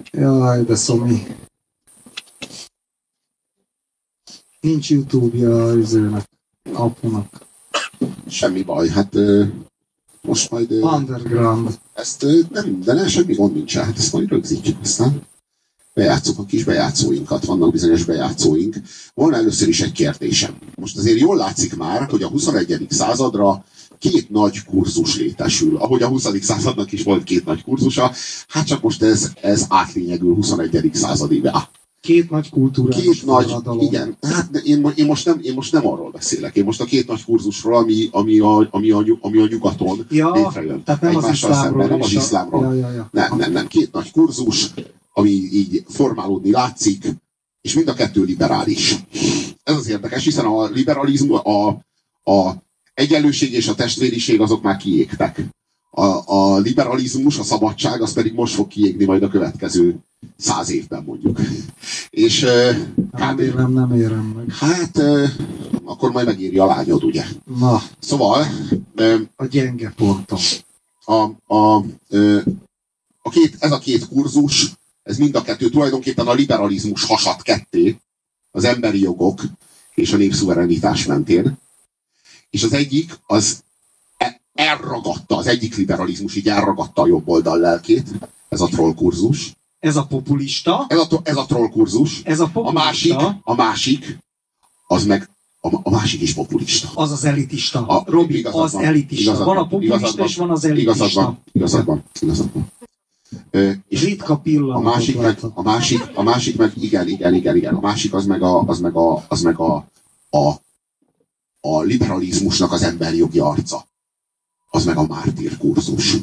Jaj, de szomi. Nincs YouTube-ja az őnek, apunak. Semmi baj, hát most majd... Underground. Ezt nem, semmi gond nincsen, hát ezt majd rögzítjük aztán. Bejátszok a kis bejátszóinkat, vannak bizonyos bejátszóink. Volna először is egy kérdésem. Most azért jól látszik már, hogy a 21. századra két nagy kurzus létesül. Ahogy a 20. századnak is volt két nagy kurzusa, hát csak most ez átlényegül 21. századébe. Két nagy kultúrális két nagy, forradalom. igen. Hát én most nem arról beszélek. Én most a két nagy kurzusról, ami a nyugaton létrejön. Tehát nem egymással szemben, nem az iszlámról. Ja. Nem. Két nagy kurzus, ami így formálódni látszik, és mind a kettő liberális. Ez az érdekes, hiszen a liberalizmus, a egyenlőség és a testvériség azok már kiégtek. A liberalizmus, a szabadság, az pedig most fog kiégni majd a következő 100 évben mondjuk. És nem érem meg. Hát akkor majd megéri a lányod, ugye? Na. Szóval a gyenge pontom. Ez a két kurzus, ez mind a kettő tulajdonképpen a liberalizmus hasad ketté, az emberi jogok és a népszuverenitás mentén. És az egyik, az elragadta, az egyik liberalizmus így elragadta a jobb oldal lelkét, ez a troll kurzus. Ez a populista. Ez a troll kurzus. Ez a populista. A másik, az meg a másik is populista. Az az elitista. Robi, az elitista. Van a populista és van az elitista. Igazad van. És ritka pillanat. A másik meg igen. A másik az meg a liberalizmusnak az emberjogi arca. Az meg a mártír kurzus.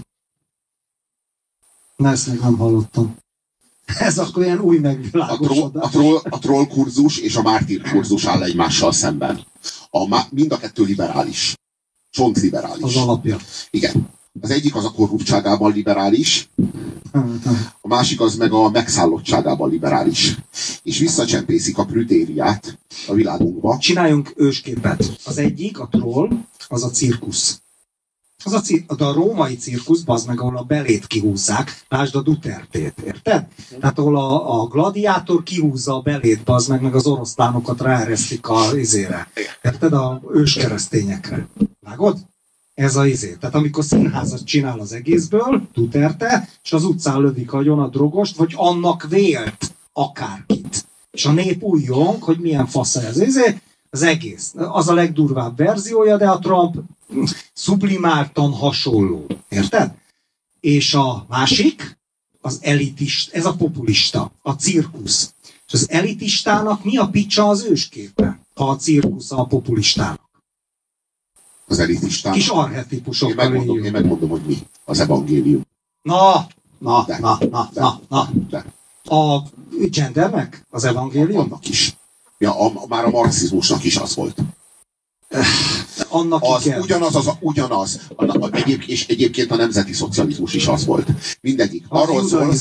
Na, ezt még nem hallottam. Ez akkor ilyen új megvilágosodás. A troll kurzus és a mártír kurzus áll egymással szemben. Mind a kettő liberális. Csontliberális. Az alapja. Igen. Az egyik az a korruptságában liberális, a másik az meg a megszállottságában liberális. És visszacsempészik a prütériát a világunkba. Csináljunk ősképet. Az egyik, a troll, az a cirkusz. De a római cirkusz, bazd meg, ahol a belét kihúzzák, lásd a Dutertét, érted? Tehát ahol a gladiátor kihúzza a belét, bazd meg az oroszlánokat ráeresztik a izére. Érted? A őskeresztényekre. Vágod? Ez a izé. Tehát amikor színházat csinál az egészből, Duterte, és az utcán lövik agyon a drogost, vagy annak vélt akárkit. És a nép újjong, hogy milyen fasz ez. Izé, az egész. Az a legdurvább verziója, de a Trump sublimáltan hasonló. Érted? És a másik, az elitist, ez a populista, a cirkusz. És az elitistának mi a picsa az ősképe, ha a cirkusz a populistának? Az elitistának. Kis archetipusok. Én megmondom, hogy mi. Az evangélium. Na. A gendernek? Az evangélium? Annak is. Ja, már a marxizmusnak is az volt. Annak az ugyanaz. És egyébként a nemzeti szocializmus is az volt. Mindegyik. Arról szól,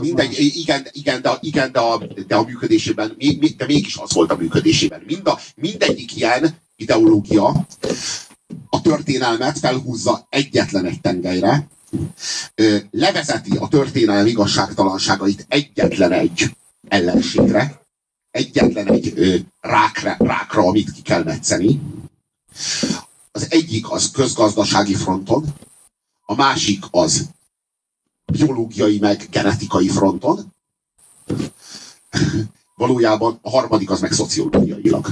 de a működésében, de mégis az volt a működésében. Mindegyik ilyen ideológia a történelmet felhúzza egyetlen egy tengelyre, levezeti a történelem igazságtalanságait egyetlen egy ellenségre, egyetlen egy rákra, amit ki kell metszeni. Az egyik az közgazdasági fronton, a másik az biológiai meg genetikai fronton, valójában a harmadik az meg szociológiailag,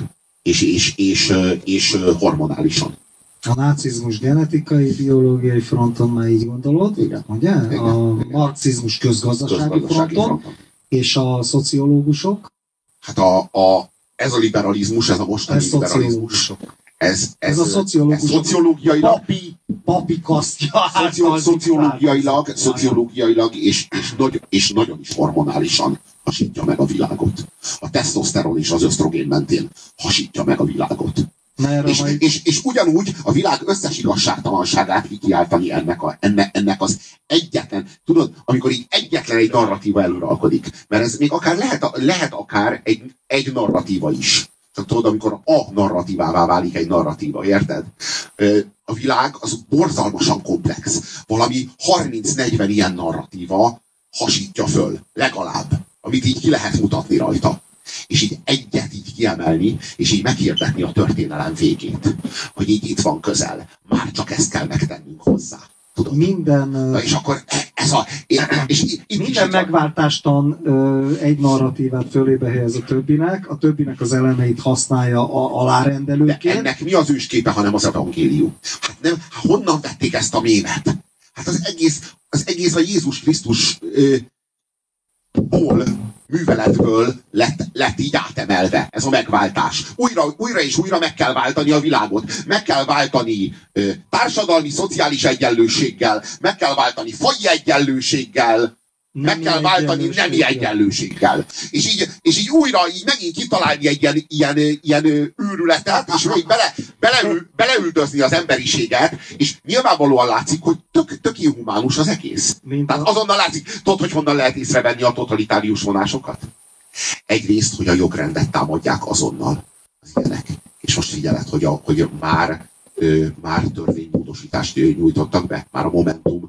és hormonálisan. A nácizmus genetikai, biológiai fronton már így gondolod, igen. Ugye? Igen. A marxizmus közgazdasági fronton, és a szociológusok? Hát ez a liberalizmus, ez a mostani liberalizmus. Ez a szociológiailag. Papi kasztja. Szociológiailag és nagyon is hormonálisan hasítja meg a világot. A tesztoszteron és az ösztrogén mentén hasítja meg a világot. És ugyanúgy a világ összes igazságtalanságát kikiáltani ennek az egyetlen, tudod, amikor így egyetlen egy narratíva előralkodik, mert ez még akár lehet akár egy narratíva is. Csak tudod, amikor a narratívává válik egy narratíva, érted? A világ az borzalmasan komplex. Valami 30-40 ilyen narratíva hasítja föl, legalább, amit így ki lehet mutatni rajta. És így egyet így kiemelni, és így meghirdetni a történelem végét. Hogy így itt van közel. Már csak ezt kell megtennünk hozzá. Tudod? Minden, és akkor ez a... minden megváltástan egy narratívát fölébe helyez a többinek az elemeit használja alárendelőként. De ennek mi az ősképe, hanem az evangélium? Hát nem, honnan vették ezt a mémet? Hát az egész a Jézus Krisztus műveletből lett így átemelve ez a megváltás. Újra és újra meg kell váltani a világot. Meg kell váltani társadalmi, szociális egyenlőséggel, meg kell váltani faji egyenlőséggel, meg kell váltani nemi egyenlőséggel. És így újra így megint kitalálni egy ilyen őrületet, és még beleüldözni az emberiséget, és nyilvánvalóan látszik, hogy tök inhumánus az egész. Tehát azonnal látszik, tudod, hogy honnan lehet észrevenni a totalitárius vonásokat? Egyrészt, hogy a jogrendet támadják azonnal az ilyenek. És most figyeled, hogy már törvénymódosítást nyújtottak be, már a Momentum,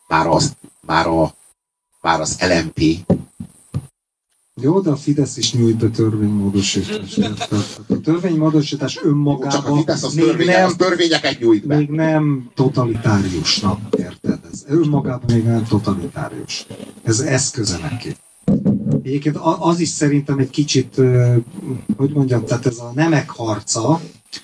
már az LMP. Jó, de a Fidesz is nyújt be törvénymódosítást. A törvénymódosítás önmagában csak a Fidesz az törvényeket nyújt be. Még nem totalitáriusnak, érted? Ez önmagában még nem totalitárius. Ez eszköze neki. Egyébként az is szerintem egy kicsit, hogy mondjam, tehát ez a nemek harca,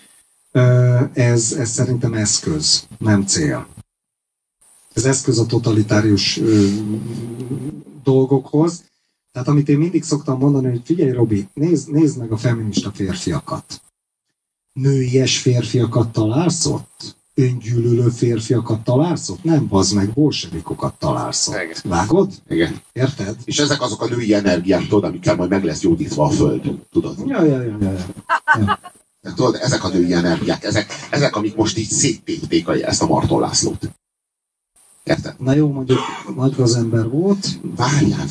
ez szerintem eszköz, nem cél. Ez eszköz a totalitárius dolgokhoz. Tehát amit én mindig szoktam mondani, hogy figyelj Robi, nézd meg a feminista férfiakat. Nőies férfiakat találsz ott? Öngyűlölő férfiakat találsz ott? Nem, bazd meg, bolsevikokat találsz ott. Vágod? Igen. Érted? És ezek azok a női energiák, tudod, amikkel majd meg lesz gyógyítva a föld. Tudod? Ja. Tudod, ezek a női energiák, ezek amik most így széttépték ezt a Marton Lászlót. Érted? Na jó, mondjuk nagy gazember volt. Várjál.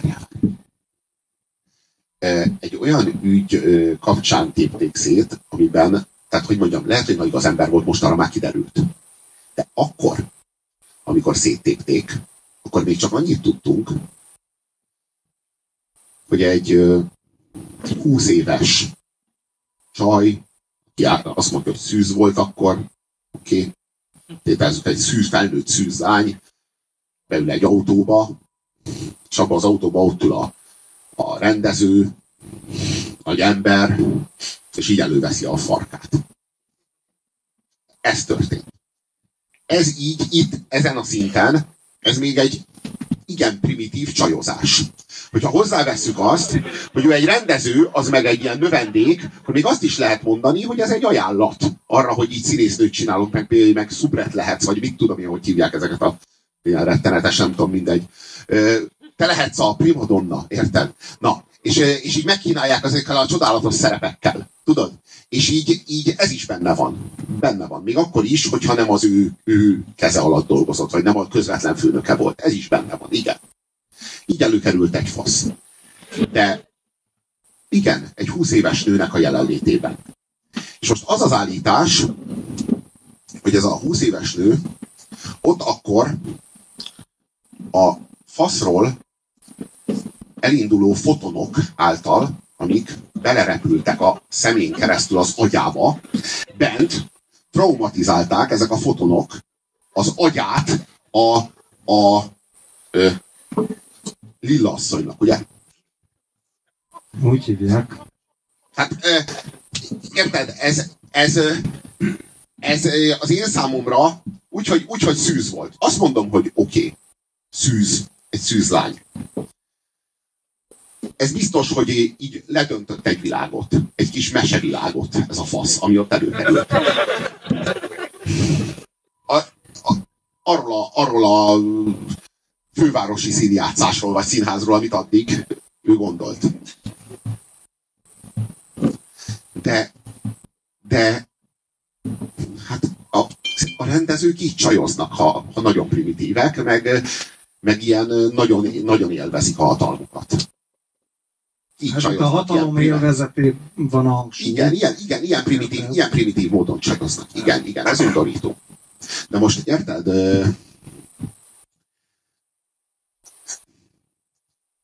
Egy olyan ügy kapcsán tépték szét, amiben, tehát hogy mondjam, lehet, hogy nagy gazember volt, mostanra már kiderült. De akkor, amikor széttépték, akkor még csak annyit tudtunk, hogy egy 20 éves csaj, azt mondta, hogy szűz volt akkor, oké. Tételezzük, egy felnőtt szűzlány beül egy autóba, és abban az autóban ott ül a rendező, nagy ember, és így előveszi a farkát. Ez történt. Ez így, itt, ezen a szinten, ez még egy igen primitív csajozás. Hogyha hozzávesszük azt, hogy ő egy rendező, az meg egy ilyen növendék, akkor még azt is lehet mondani, hogy ez egy ajánlat arra, hogy így színésznőt csinálunk, meg szubret lehetsz, vagy mit tudom én, hogy hívják ezeket a ilyen rettenetes, nem tudom, mindegy. Te lehetsz a primadonna, érted? Na, és így megkínálják ezekkel a csodálatos szerepekkel, tudod? És így ez is benne van. Benne van. Még akkor is, hogyha nem az ő keze alatt dolgozott, vagy nem a közvetlen főnöke volt. Ez is benne van, igen. Így előkerült egy fasz. De igen, egy 20 éves nőnek a jelenlétében. És most az az állítás, hogy ez a 20 éves nő ott akkor a faszról elinduló fotonok által, amik belerepültek a szemén keresztül az agyába, bent traumatizálták ezek a fotonok az agyát a Lilla asszonynak, ugye? Úgy hívják. Hát, érted, ez az én számomra úgy, hogy szűz volt. Azt mondom, hogy oké, szűz, egy szűzlány. Ez biztos, hogy így ledöntött egy világot. Egy kis mesevilágot, ez a fasz, ami ott előkerült. Arról a fővárosi színjátszásról, vagy színházról, amit addig ő gondolt. De hát a rendezők így csajoznak, ha nagyon primitívek, meg ilyen nagyon, nagyon élvezik a hatalmukat. Hát a hatalom élvezetében van a hangsúly. Igen, ilyen primitív módon csajoznak. Igen, ez undorító. De most érted?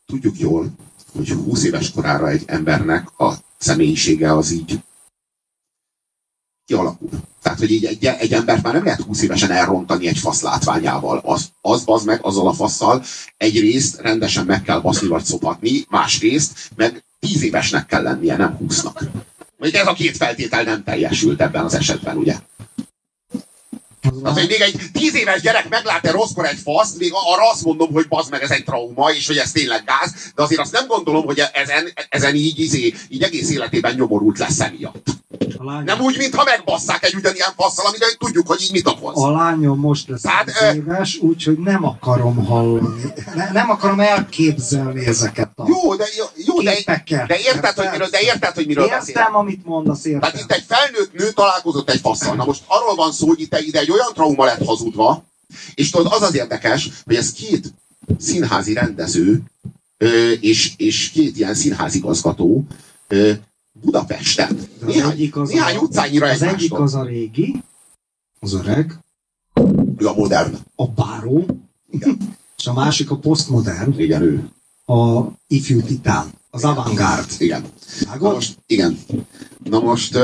tudjuk jól, hogy 20 éves korára egy embernek a személyisége az így kialakul. Tehát, hogy így egy embert már nem lehet 20 évesen elrontani egy fasz látványával. Az meg azzal a fasszal egyrészt rendesen meg kell baszni vagy szopatni, másrészt meg 10 évesnek kell lennie, nem 20-nak. Mondjuk ez a két feltétel nem teljesült ebben az esetben, ugye? Tehát, hogy még egy 10 éves gyerek meglát-e rosszkor egy faszt, még arra azt mondom, hogy bazd meg, ez egy trauma, és hogy ez tényleg gáz, de azért azt nem gondolom, hogy ezen így egész életében nyomorult lesz emiatt. Nem úgy, mintha megbasszák egy ugyanilyen fasszal, amire tudjuk, hogy így mit okoz. A lányom most lesz 10 éves, úgyhogy nem akarom hallani. Nem akarom elképzelni ezeket a képeket. De érted, hogy miről beszélek? Értem, amit mondasz, értem. Tehát itt egy felnőtt nő találkozott egy fasszal. Na most arról van szó, hogy ide egy olyan trauma lett hazudva, és tudod, az az érdekes, hogy ez két színházi rendező, és két ilyen színházigazgató Budapesten. Néhány utcányira egymástól. Az egyik az a régi, az öreg. Ő a modern. A báró. Igen. És a másik a posztmodern. Igen, ő. A ifjú titán. Az avantgárd. Igen. Na most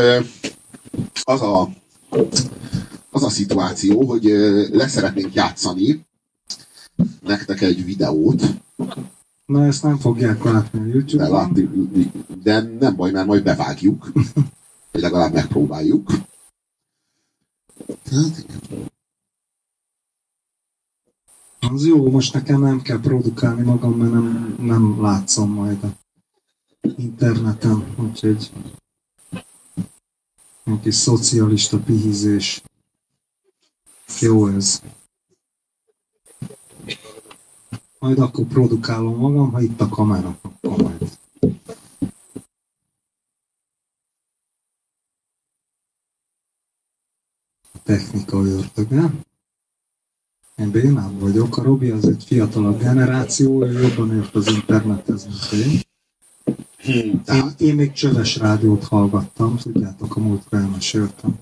az a szituáció, hogy leszeretnénk játszani nektek egy videót. Na, ezt nem fogják látni a YouTube-on. De nem baj, mert majd bevágjuk. Vagy legalább megpróbáljuk. Az jó, most nekem nem kell produkálni magam, mert nem látszom majd a interneten. Úgyhogy egy kis szocialista pihizés. Jó ez. Majd akkor produkálom magam, ha itt a kamera, akkor majd. A technika ördöge. Én bénább vagyok, a Robi az egy fiatalabb generáció, ő jobban ért az internethez, mint én. Én még csöves rádiót hallgattam, tudjátok, a múltkor elmeséltem.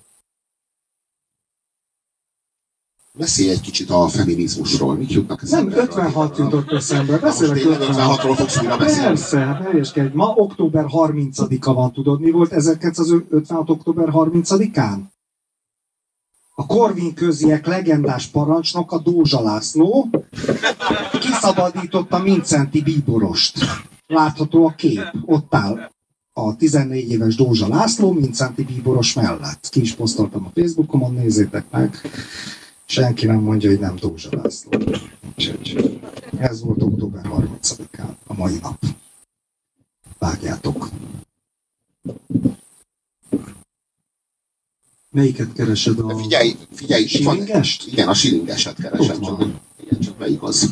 Beszélj egy kicsit a feminizmusról. Mit jutnak eszembe? Nem, 56 jutott eszembe. Beszélek 56-ról fogsz újra beszélni. Persze, ne hülyeskedj. Ma október 30-a van, tudod mi volt 1956. október 30-án? A Korvin köziek legendás parancsnoka Dózsa László kiszabadította Mincenti bíborost. Látható a kép. Ott áll a 14 éves Dózsa László Mincenti bíboros mellett. Ki is posztoltam a Facebookomon, nézzétek meg. Senki nem mondja, hogy nem Dózsa László. Ez volt október 30-án, a mai nap. Vágjátok. Melyiket keresed? A Figyelj, Schillingest? Igen, a Schillingeset keresem. Csak melyik az?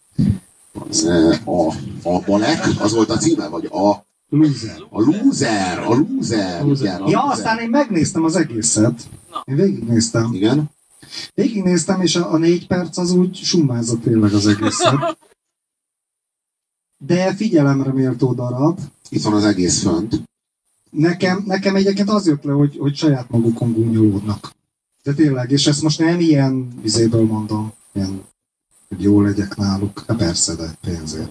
A Balek, az volt a címe, vagy a Loser. A Loser. Igen, ja, aztán én megnéztem az egészet. Én végignéztem. Igen. Végignéztem, és a 4 perc az úgy summázott tényleg az egészet. De figyelemre méltó darab. Itt van az egész fönt. Nekem egyébként az jött le, hogy saját magukon gúnyolódnak. De tényleg, és ezt most nem ilyen vizéből mondom, ilyen, hogy jó legyek náluk. Hát persze, de pénzért.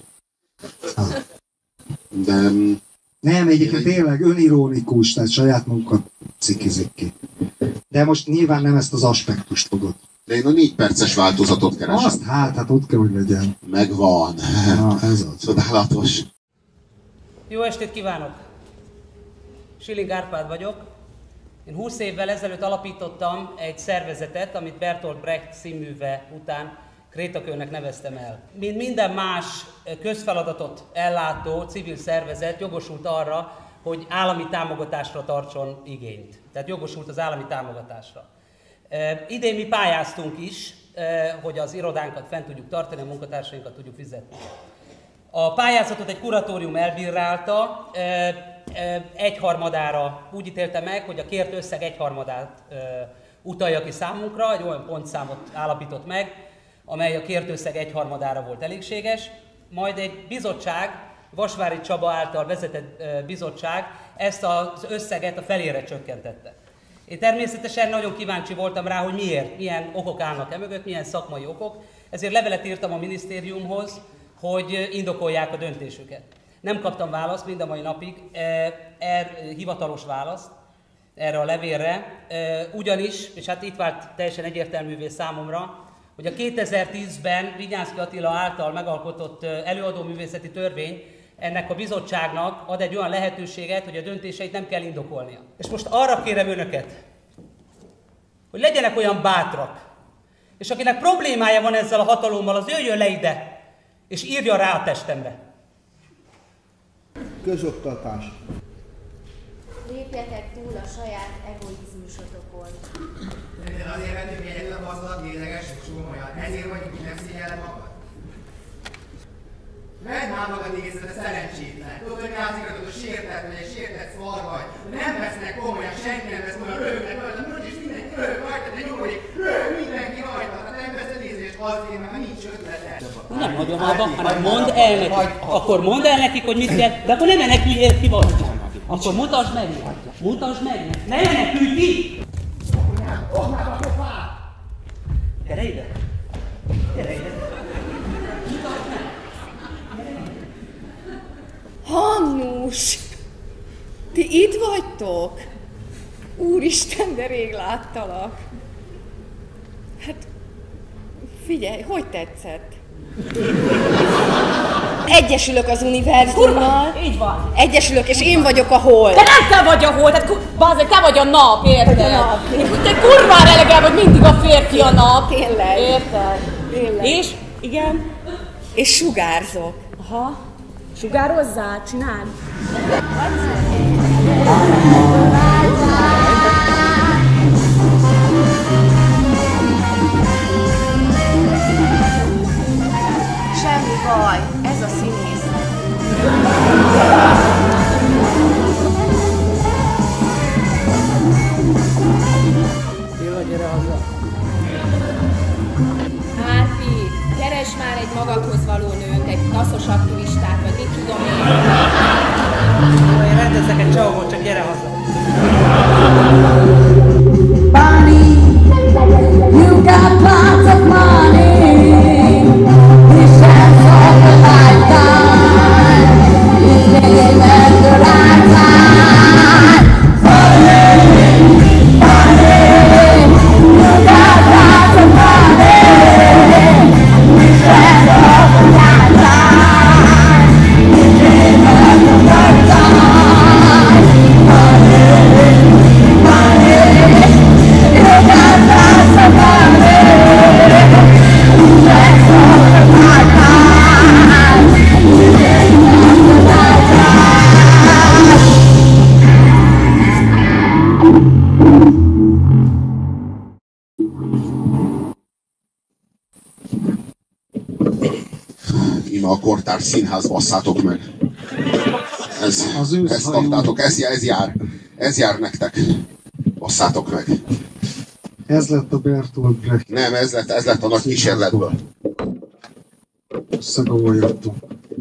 De... Nem, egyébként tényleg önironikus, tehát saját magukat cikizik ki. De most nyilván nem ezt az aspektust fogod. De én a 4 perces változatot keresem. Azt hát ott kell, hogy legyen. Megvan. Na, ez az. Csodálatos. Jó estét kívánok! Schilling Árpád vagyok. Én 20 évvel ezelőtt alapítottam egy szervezetet, amit Bertolt Brecht színműve után Krétakőnek neveztem el. Mint minden más közfeladatot ellátó civil szervezet jogosult arra, hogy állami támogatásra tartson igényt. Tehát jogosult az állami támogatásra. Idén mi pályáztunk is, hogy az irodánkat fent tudjuk tartani, a munkatársainkat tudjuk fizetni. A pályázatot egy kuratórium elbírálta, egyharmadára úgy ítélte meg, hogy a kért összeg egyharmadát utalja ki számunkra, egy olyan pontszámot állapított meg, amely a kért összeg egyharmadára volt elégséges, majd egy bizottság, Vasvári Csaba által vezetett bizottság ezt az összeget a felére csökkentette. Én természetesen nagyon kíváncsi voltam rá, hogy miért, milyen okok állnak mögött, milyen szakmai okok, ezért levelet írtam a minisztériumhoz, hogy indokolják a döntésüket. Nem kaptam választ mind a mai napig, hivatalos választ erre a levélre, ugyanis, és hát itt vált teljesen egyértelművé számomra, hogy a 2010-ben Vinyánszky Attila által megalkotott előadóművészeti törvény ennek a bizottságnak ad egy olyan lehetőséget, hogy a döntéseit nem kell indokolnia. És most arra kérem önöket, hogy legyenek olyan bátrak, és akinek problémája van ezzel a hatalommal, az jöjjön le ide, és írja rá a testemre. Közoktatás. Lépjetek túl a saját egoizmusotokon. Minden azért vettünk egyedül a tapasztalat léleges és komolyan. Ezért vagyunk, hogy nem szégyelled magad. Vedd már magad észre, de szerencsétlen. Tudod, hogy rázigatod, hogy sértett vagy, egy sértett szar vagy. Nem vesznek komolyan, senki nem vesz komolyan, röhögnek rajta, és mindenki röhög rajta, de nyugodik, röhög mindenki rajta. Hát nem veszed észre, és azért, mert nincs ötlete. Nem hagyom abba, hanem mondd el nekik. Akkor mondd el nekik, hogy mit kell, de akkor nem menekülj ki vagy. Akkor mutasd meg, mutasd meg, ne menekülj ki! Gyere ide! Gyere ide! Hannus! Ti itt vagytok? Úristen, de rég láttalak. Hát, figyelj, hogy tetszett? Egyesülök az univerzummal. Így van. Egyesülök, és én vagyok a hold. De nem te vagy a hold, hát bazzeg, te vagy a nap, érted? Te kurvára elegem, hogy mindig a férfi a nap. Tényleg. Érted? Tényleg. És? Igen? És sugárzok. Aha. Sugározzál, csináld. Semmi baj, ez a színész. Árpi, keresd már egy magadhoz való nőt, egy naszos aktivistát, vagy mit tudom én. Én rendezek egy csavot, csak gyere haza. Bonnie, you got lots of money. This chance of a lifetime. You came at the right time. Bonnie, Bonnie, you got lots of money. This chance of a lifetime. You came at the right time. Bonnie, Bonnie, you got lots of money. Chance of a lifetime. You came at the right time. Íme a kortárs színház, basszátok meg. Ezt kaptátok, ez jár nektek. Basszátok meg. Ez lett a Bertolt Brecht. Nem, ez lett a nagy kísérletből. Összegomolyodtunk.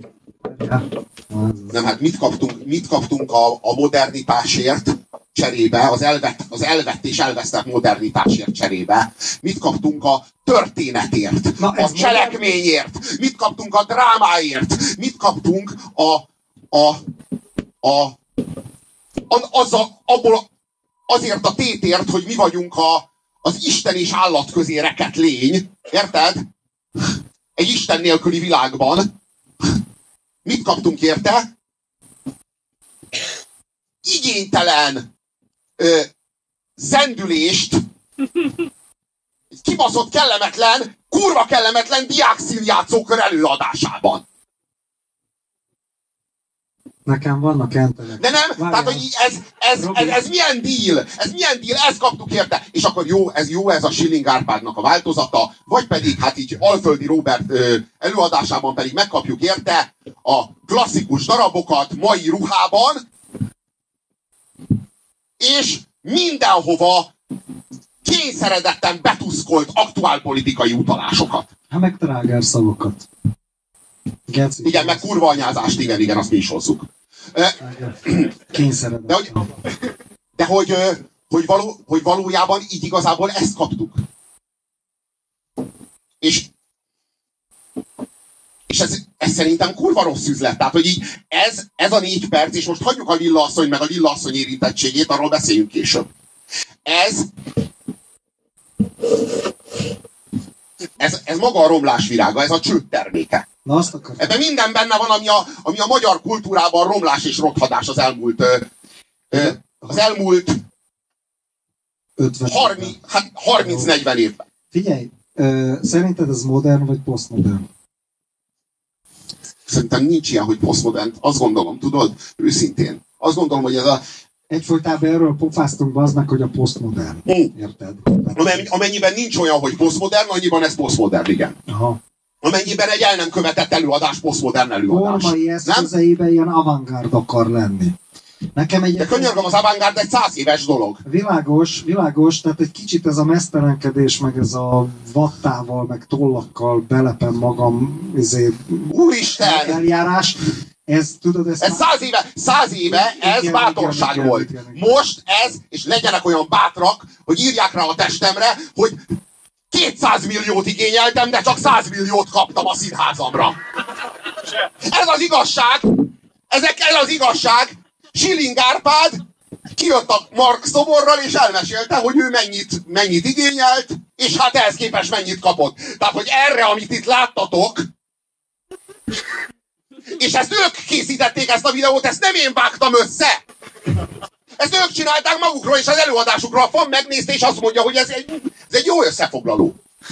Nem, hát mit kaptunk a modernitásért cserébe, az elvett és elvesztett modernitásért cserébe? Mit kaptunk a történetért, a cselekményért? Mit kaptunk a drámáért? Mit kaptunk azért a tétért, hogy mi vagyunk az Isten és állat közé rekedt lény, érted? Egy Isten nélküli világban. Mit kaptunk érte? Igénytelen zendülést, egy kibaszott kellemetlen, kurva kellemetlen diákszínjátszókör előadásában. Nekem vannak entelek. De nem, tehát hogy ez milyen deal? Ez milyen deal? Ezt kaptuk érte. És akkor jó ez a Schilling Árpádnak a változata, vagy pedig hát így Alföldi Róbert előadásában pedig megkapjuk érte a klasszikus darabokat mai ruhában, és mindenhova kényszeredetten betuszkolt aktuálpolitikai utalásokat. Hát meg trágár szavakat. Igen, meg kurva anyázást, igen, azt mi is hozzuk. De hogy valójában így igazából ezt kaptuk. És ez szerintem kurva rossz üzlet. Tehát, hogy így ez a 4 perc, és most hagyjuk a Lilla asszony meg a Lilla asszony érintettségét, arról beszéljünk később. Ez maga a romlás virága, ez a csőd terméke. Ebben minden benne van, ami a magyar kultúrában romlás és rothadás az elmúlt 30-40 évben. Figyelj, szerinted ez modern vagy posztmodern? Szerintem nincs ilyen, hogy posztmodern. Azt gondolom, tudod, őszintén. Azt gondolom, hogy ez a... Egyfolytában erről pofáztunk be aznak, hogy a posztmodern. Érted? Amennyiben nincs olyan, hogy posztmodern, annyiban ez posztmodern, igen. Aha. Amennyiben egy el nem követett előadás, posztmodern előadás. Formai eszközeiben ilyen avantgárd akar lenni. Nekem de könyörgöm, az avantgárd egy 100 éves dolog. Világos, tehát egy kicsit ez a mesztelenkedés, meg ez a vattával, meg tollakkal belepem magam Úristen! eljárás. Ez, tudod, ez 100 éve ez igen, bátorság igen, volt. Igen. Most ez, és legyenek olyan bátrak, hogy írják rá a testemre, hogy 200 milliót igényeltem, de csak 100 milliót kaptam a színházamra. Ez az igazság! Ez az igazság! Schilling Árpád kijött a Mark szoborral, és elmesélte, hogy ő mennyit igényelt, és hát ehhez képest mennyit kapott. Tehát, hogy erre, amit itt láttatok, és ezt ők készítették, ezt a videót, ezt nem én vágtam össze! Ezt ők csinálták magukról és az előadásukról. A fan megnézte, és azt mondja, hogy ez egy jó összefoglaló.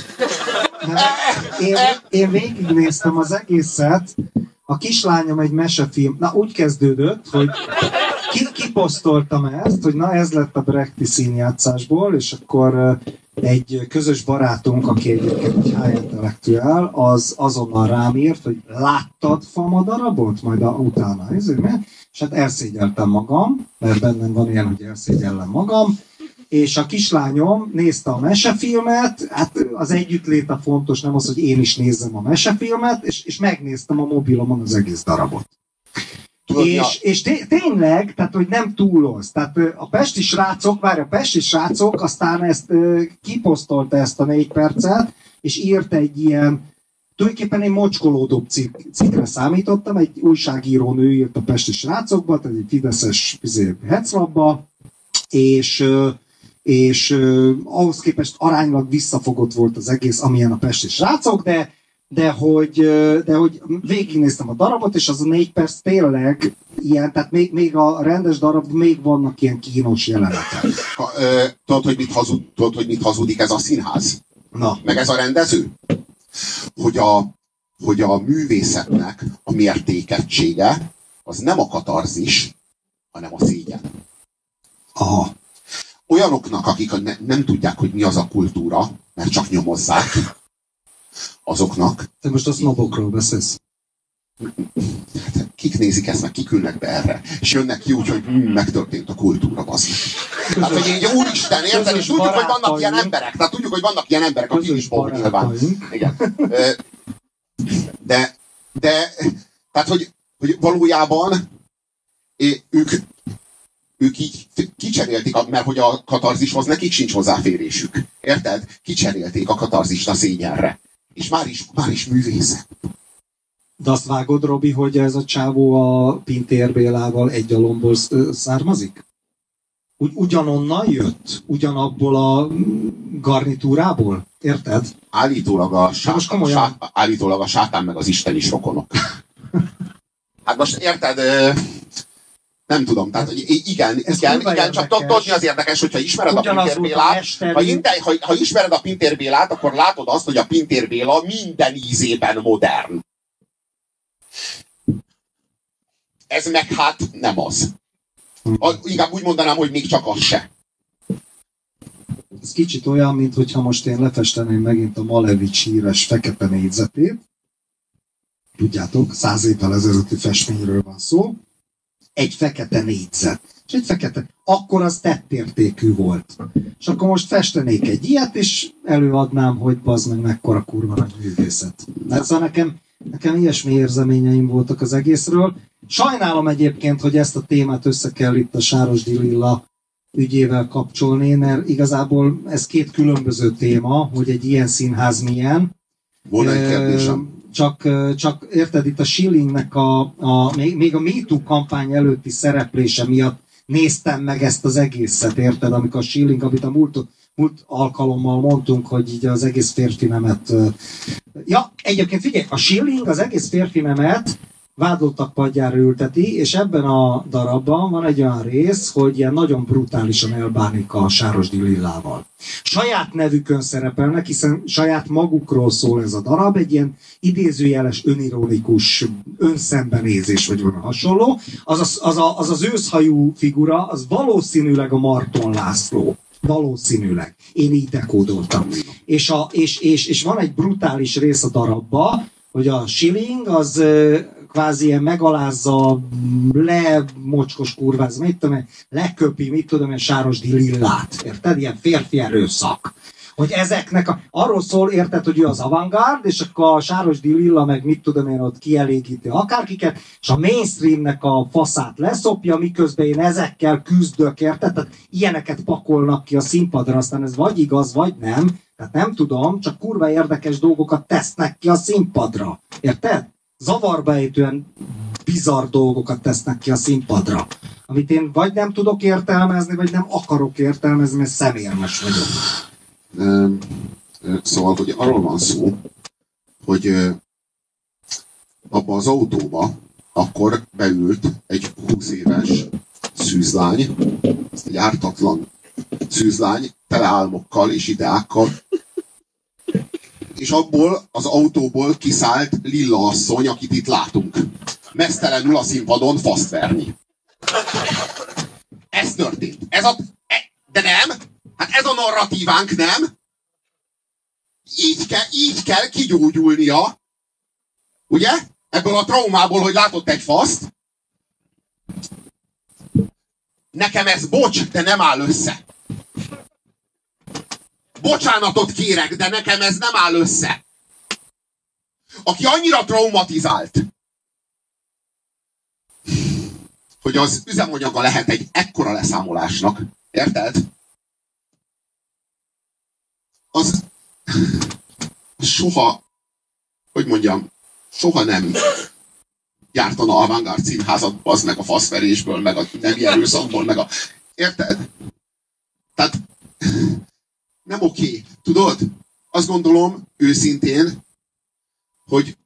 Én végignéztem az egészet. A kislányom egy mesefilm. Na, úgy kezdődött, hogy kiposztoltam ezt, hogy na ez lett a Brechti színjátszásból, és akkor egy közös barátunk, aki egyébként egy high intellektuál, az azonnal rám írt, hogy láttad Fama darabot? Majd utána. És hát elszégyeltem magam, mert bennem van ilyen, hogy elszégyellem magam, és a kislányom nézte a mesefilmet, hát az együttlét a fontos, nem az, hogy én is nézzem a mesefilmet, és megnéztem a mobilomon az egész darabot. És tényleg, tehát hogy nem túloz. Tehát a pesti srácok aztán ezt kiposztolta ezt a 4 percet, és írt egy ilyen, tulajdonképpen egy mocskolódóbb cikkre számítottam, egy újságíró nő írt a pesti srácokba, tehát egy fideszes heclapba, és ahhoz képest aránylag visszafogott volt az egész, amilyen a pesti srácok, de hogy végignéztem a darabot, és az a 4 perc tényleg ilyen, tehát még a rendes darab, még vannak ilyen kínos jelenetek. Tudod, hogy mit hazudik ez a színház? Na. Meg ez a rendező? Hogy a művészetnek a mértékegysége az nem a katarzis, hanem a szégyen. Aha. Olyanoknak, akik nem tudják, hogy mi az a kultúra, mert csak nyomozzák, azoknak... Te most a sznobokról beszélsz? Hát, kik nézik ezt, meg kik ülnek be erre? És jönnek ki úgy, hogy megtörtént a kultúra, bazdmeg. Tehát, hogy így, úgyisten, érted? És tudjuk, hogy vannak ilyen emberek. Tehát tudjuk, hogy vannak ilyen emberek, a Kilisbog nyilván. Igen. De tehát, hogy valójában ők így kicserélték, mert hogy a katarzishoz nekik sincs hozzáférésük. Érted? Kicserélték a katarzist a szégyenre. És már is művészet. De azt vágod, Robi, hogy ez a csávó a Pintér Bélával egy alomból származik? Ugyanonnan jött? Ugyanabból a garnitúrából? Érted? Állítólag a sátán meg az Isten is rokonok. Hát most érted... Nem tudom, tehát igen, csak tudod, mi az érdekes, hogyha ismered a Pintér Bélát, ha ismered a Pintér Bélát, akkor látod azt, hogy a Pintér Béla minden ízében modern. Ez meg hát nem az. Inkább úgy mondanám, hogy még csak az se. Ez kicsit olyan, mintha most én lefesteném megint a Malevics híres fekete négyzetét. Tudjátok, 100 évvel ezelőtti festményről van szó. Egy fekete négyzet. És egy fekete, akkor az tettértékű volt. És akkor most festenék egy ilyet, és előadnám, hogy bazd meg mekkora kurva nagy művészet. Szóval nekem ilyesmi érzeményeim voltak az egészről. Sajnálom egyébként, hogy ezt a témát össze kell itt a Sárosdi Lilla ügyével kapcsolni, mert igazából ez 2 különböző téma, hogy egy ilyen színház milyen. Volna egy kérdésem. csak érted, itt a Schillingnek még a MeToo kampány előtti szereplése miatt néztem meg ezt az egészet, érted? Amikor a Schilling, amit a múlt alkalommal mondtunk, hogy így az egész férfi nemet... Ja, egyébként figyelj, a Schilling az egész férfi nemet vádoltak padjára ülteti, és ebben a darabban van egy olyan rész, hogy ilyen nagyon brutálisan elbánik a Sárosdi Lillával. Saját nevükön szerepelnek, hiszen saját magukról szól ez a darab, egy ilyen idézőjeles, önironikus önszembenézés, vagy valami hasonló. Az őszhajú figura, az valószínűleg a Marton László. Valószínűleg. Én így dekódoltam. És van egy brutális rész a darabba, hogy a Schilling az kvázi ilyen megalázza, lemocskos kurváz, leköpi, mit tudom én, Sárosdi Lillát. Érted? Ilyen férfi erőszak. Hogy ezeknek arról szól, érted, hogy ő az avantgárd, és akkor a Sárosdi Lilla meg mit tudom én ott kielégíti akárkiket, és a mainstreamnek a faszát leszopja, miközben én ezekkel küzdök, érted? Tehát ilyeneket pakolnak ki a színpadra, aztán ez vagy igaz, vagy nem. Tehát nem tudom, csak kurva érdekes dolgokat tesznek ki a színpadra. Érted? Zavarba ejtően bizarr dolgokat tesznek ki a színpadra. Amit én vagy nem tudok értelmezni, vagy nem akarok értelmezni, mert szemérmes vagyok. Szóval, hogy arról van szó, hogy abba az autóba akkor beült egy 20 éves szűzlány, egy ártatlan szűzlány, tele álmokkal és ideákkal, és abból az autóból kiszállt Lilla asszony, akit itt látunk. Meztelenül a színpadon faszt verni. Ez történt. De nem! Hát ez a narratívánk, nem? Így kell kigyógyulnia. Ugye? Ebből a traumából, hogy látott egy faszt. Nekem ez bocs, de nem áll össze. Bocsánatot kérek, de nekem ez nem áll össze. Aki annyira traumatizált, hogy az üzemanyaga lehet egy ekkora leszámolásnak. Érted? Az soha, hogy mondjam, soha nem gyártana avantgárd színházat, az meg a faszverésből, meg a nemi erőszakból, meg a... Érted? Tehát nem oké. Tudod? Azt gondolom őszintén, hogy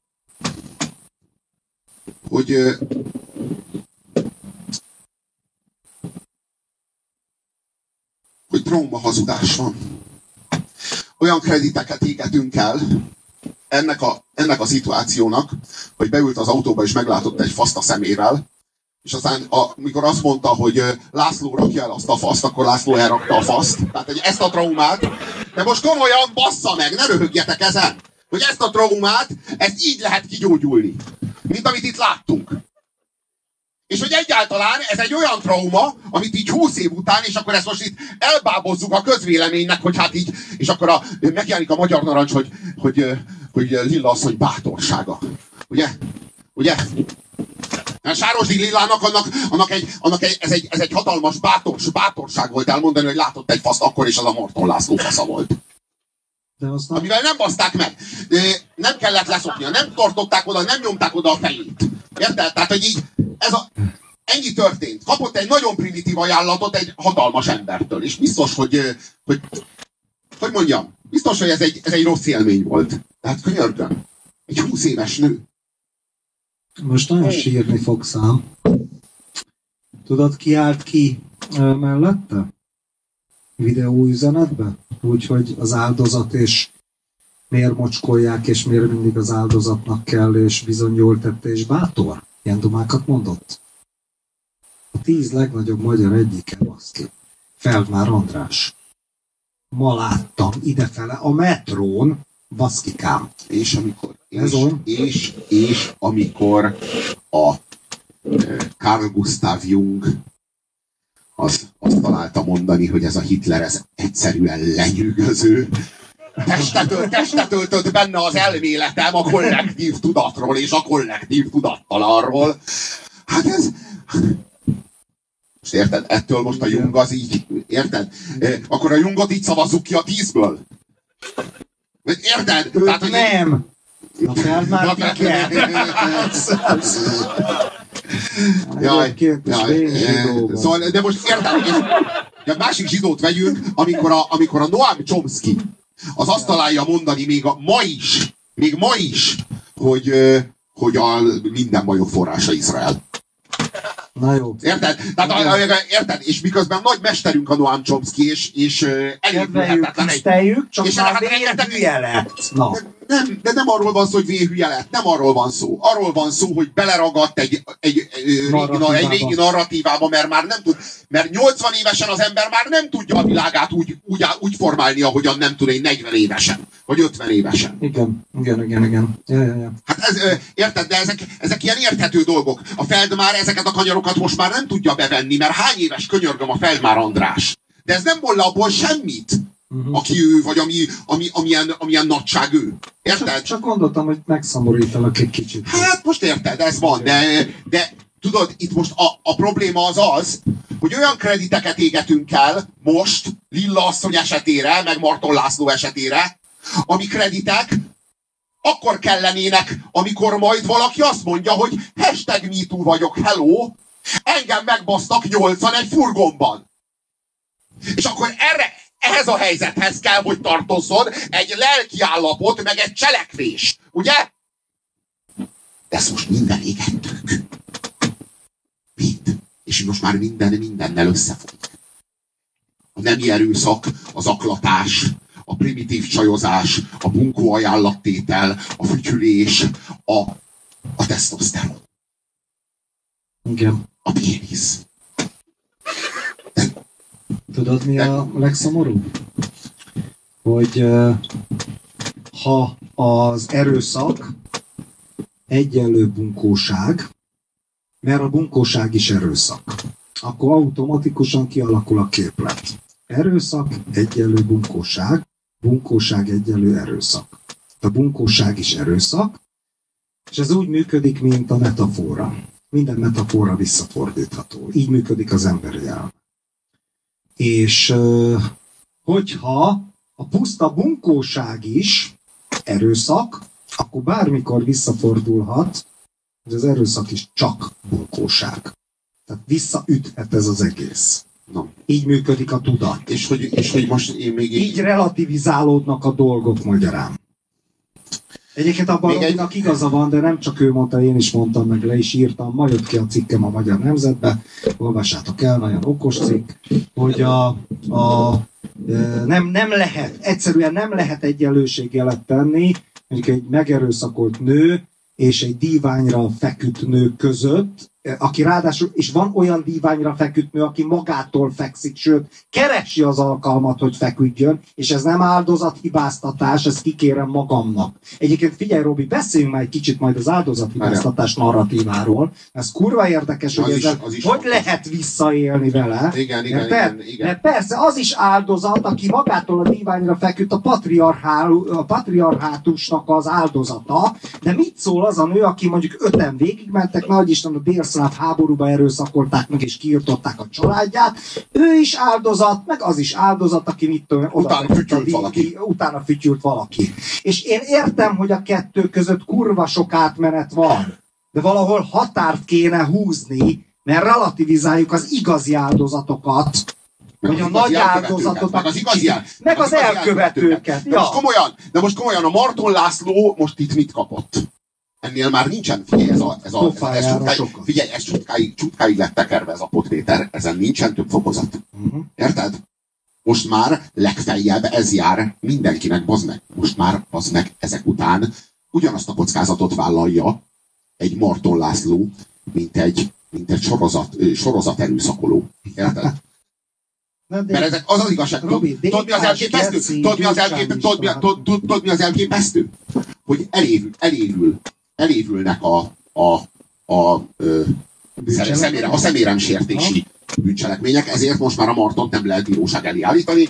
traumahazudás van. Olyan krediteket égetünk el ennek a szituációnak, hogy beült az autóba és meglátott egy faszt a szemével, és aztán amikor azt mondta, hogy László rakja el azt a faszt, akkor László elrakta a faszt. Tehát hogy ezt a traumát, de most komolyan bassza meg, ne röhögjetek ezen, hogy ezt a traumát, ezt így lehet kigyógyulni, mint amit itt láttunk. És hogy egyáltalán ez egy olyan trauma, amit így 20 év után, és akkor ezt most itt elbábozzuk a közvéleménynek, hogy hát így, és akkor megjelenik a Magyar Narancs, hogy Lilla asszony bátorsága. Ugye? Ugye? A Sárosdi Lillának ez egy hatalmas bátorság volt elmondani, hogy látott egy faszt akkor, és az a Marton László fasza volt. Amivel nem baszták meg. Nem kellett leszoknia, nem tartották oda, nem nyomták oda a fejét. Érted? Tehát, hogy így ennyi történt. Kapott egy nagyon primitív ajánlatot egy hatalmas embertől. És biztos, hogy mondjam, biztos, hogy ez egy rossz élmény volt. Tehát könyörgöm. Egy 20 éves nő. Most nagyon sírni fogsz ám. Tudod, ki állt ki mellette? Videóüzenetbe? Úgyhogy az áldozat, és miért mocskolják, és miért mindig az áldozatnak kell, és bizony jól tette, és bátor. Ilyen dumákat mondott. A 10 legnagyobb magyar egyike, baszki. Feldmár András. Ma láttam idefele a metrón, baszkikám. És amikor a Carl Gustav Jung azt találta mondani, hogy ez a Hitler, ez egyszerűen lenyűgöző. Testet öltött benne az elméletem a kollektív tudatról és a kollektív tudattalanról. Hát ez... Most érted? Ettől most a Jung az így... Érted? Akkor a Jungot így szavazzuk ki a 10-ből. Érted? Tehát, hogy nem! Na Feldmár igen. Jaj. Szóval, de most érted, és a másik zsidót vegyünk, amikor a Noam Chomsky az azt találja mondani még ma is, hogy a minden bajok forrása Izrael. Na jó. Érted? Tehát, érted? És miközben nagy mesterünk a Noam Chomsky, és elévülhetetlen tiszteljük, csak már hülye lett. Na. De nem arról van szó, hogy hülye lett. Nem arról van szó. Arról van szó, hogy beleragadt egy régi narratívába, mert már nem tud. Mert 80 évesen az ember már nem tudja a világát úgy formálni, ahogyan nem tud egy 40 évesen. Vagy 50 évesen. Igen. Ja. Hát érted, de ezek ilyen érthető dolgok. A Feldmár ezeket a kanyarokat most már nem tudja bevenni, mert hány éves könyörgöm a Feldmár András. De ez nem volna abból semmit, aki ő, vagy amilyen nagyság ő. Érted? Csak gondoltam, hogy megszomorítalak egy kicsit. Hát most érted, ez van, de tudod, itt most a probléma az, hogy olyan krediteket égetünk el most Lilla asszony esetére, meg Marton László esetére, ami kreditek akkor kellenének, amikor majd valaki azt mondja, hogy #MeToo vagyok, hello, engem megbasztak 8-an egy furgonban. És akkor ehhez a helyzethez kell, hogy tartozzon egy lelkiállapot, meg egy cselekvés. Ugye? De ezt most minden égettük. Mind. És most már mindennel összefolyik. A nemi erőszak, az zaklatás, a primitív csajozás, a bunkó ajánlattétel, a fütyülés, a tesztoszteron. Igen. A pénisz. Tudod, mi a legszomorúbb? Hogy ha az erőszak egyenlő bunkóság, mert a bunkóság is erőszak, akkor automatikusan kialakul a képlet. Erőszak egyenlő bunkóság, bunkóság egyenlő erőszak. A bunkóság is erőszak, és ez úgy működik, mint a metafora. Minden metafora visszafordítható. Így működik az emberi elme. És hogyha a puszta bunkóság is erőszak, akkor bármikor visszafordulhat, hogy az erőszak is csak bunkóság. Tehát visszaüthet ez az egész. No. Így működik a tudat. És hogy most én még... Így relativizálódnak a dolgok magyarán. Egyébként abban Robinak igaza van, de nem csak ő mondta, én is mondtam, meg le is írtam, majd jött ki a cikkem a Magyar Nemzetbe, olvassátok el, nagyon okos cikk, hogy nem lehet, egyszerűen nem lehet egyenlőségjelet tenni, mondjuk egy megerőszakolt nő és egy díványra feküdt nő között, aki ráadásul, és van olyan díványra feküdt nő, aki magától fekszik, sőt, keresi az alkalmat, hogy feküdjön, és ez nem áldozathibáztatás, ezt kikérem magamnak. Egyébként figyelj, Robi, beszéljünk már egy kicsit majd az áldozathibáztatás narratíváról. Ez kurva érdekes, hogy ezzel hogy lehet visszaélni vele. Igen. Mert persze, az is áldozat, aki magától a díványra feküdt, a patriarhátusnak az áldozata, de mit szól az a nő, aki mondjuk 5-en végigmentek, nagy Isten a délszláv háborúba erőszakolták meg és kiirtották a családját, ő is áldozat, meg az is áldozat, aki mit tudom, utána fütyült valaki. És én értem, hogy a kettő között kurva sok átmenet van, de valahol határt kéne húzni, mert relativizáljuk az igazi áldozatokat, vagy a nagy áldozatokat, meg az elkövetőket. De most komolyan, a Marton László most itt mit kapott? Ennél már nincsen, figyelj, ez csutkáig lett tekerve ez a potréter, ezen nincsen több fokozat. Érted? Most már legfeljebb ez jár mindenkinek, bazd meg. Most már, bazd meg, ezek után ugyanazt a kockázatot vállalja egy Marton László, mint egy sorozat erőszakoló. Érted? Mert ezek az az igazság. Tudod mi az elképesztő? Tudod mi az elképesztő? Hogy elévülnek a szeméremsértési bűncselekmények, ezért most már a Martont nem lehet bíróság elé állítani.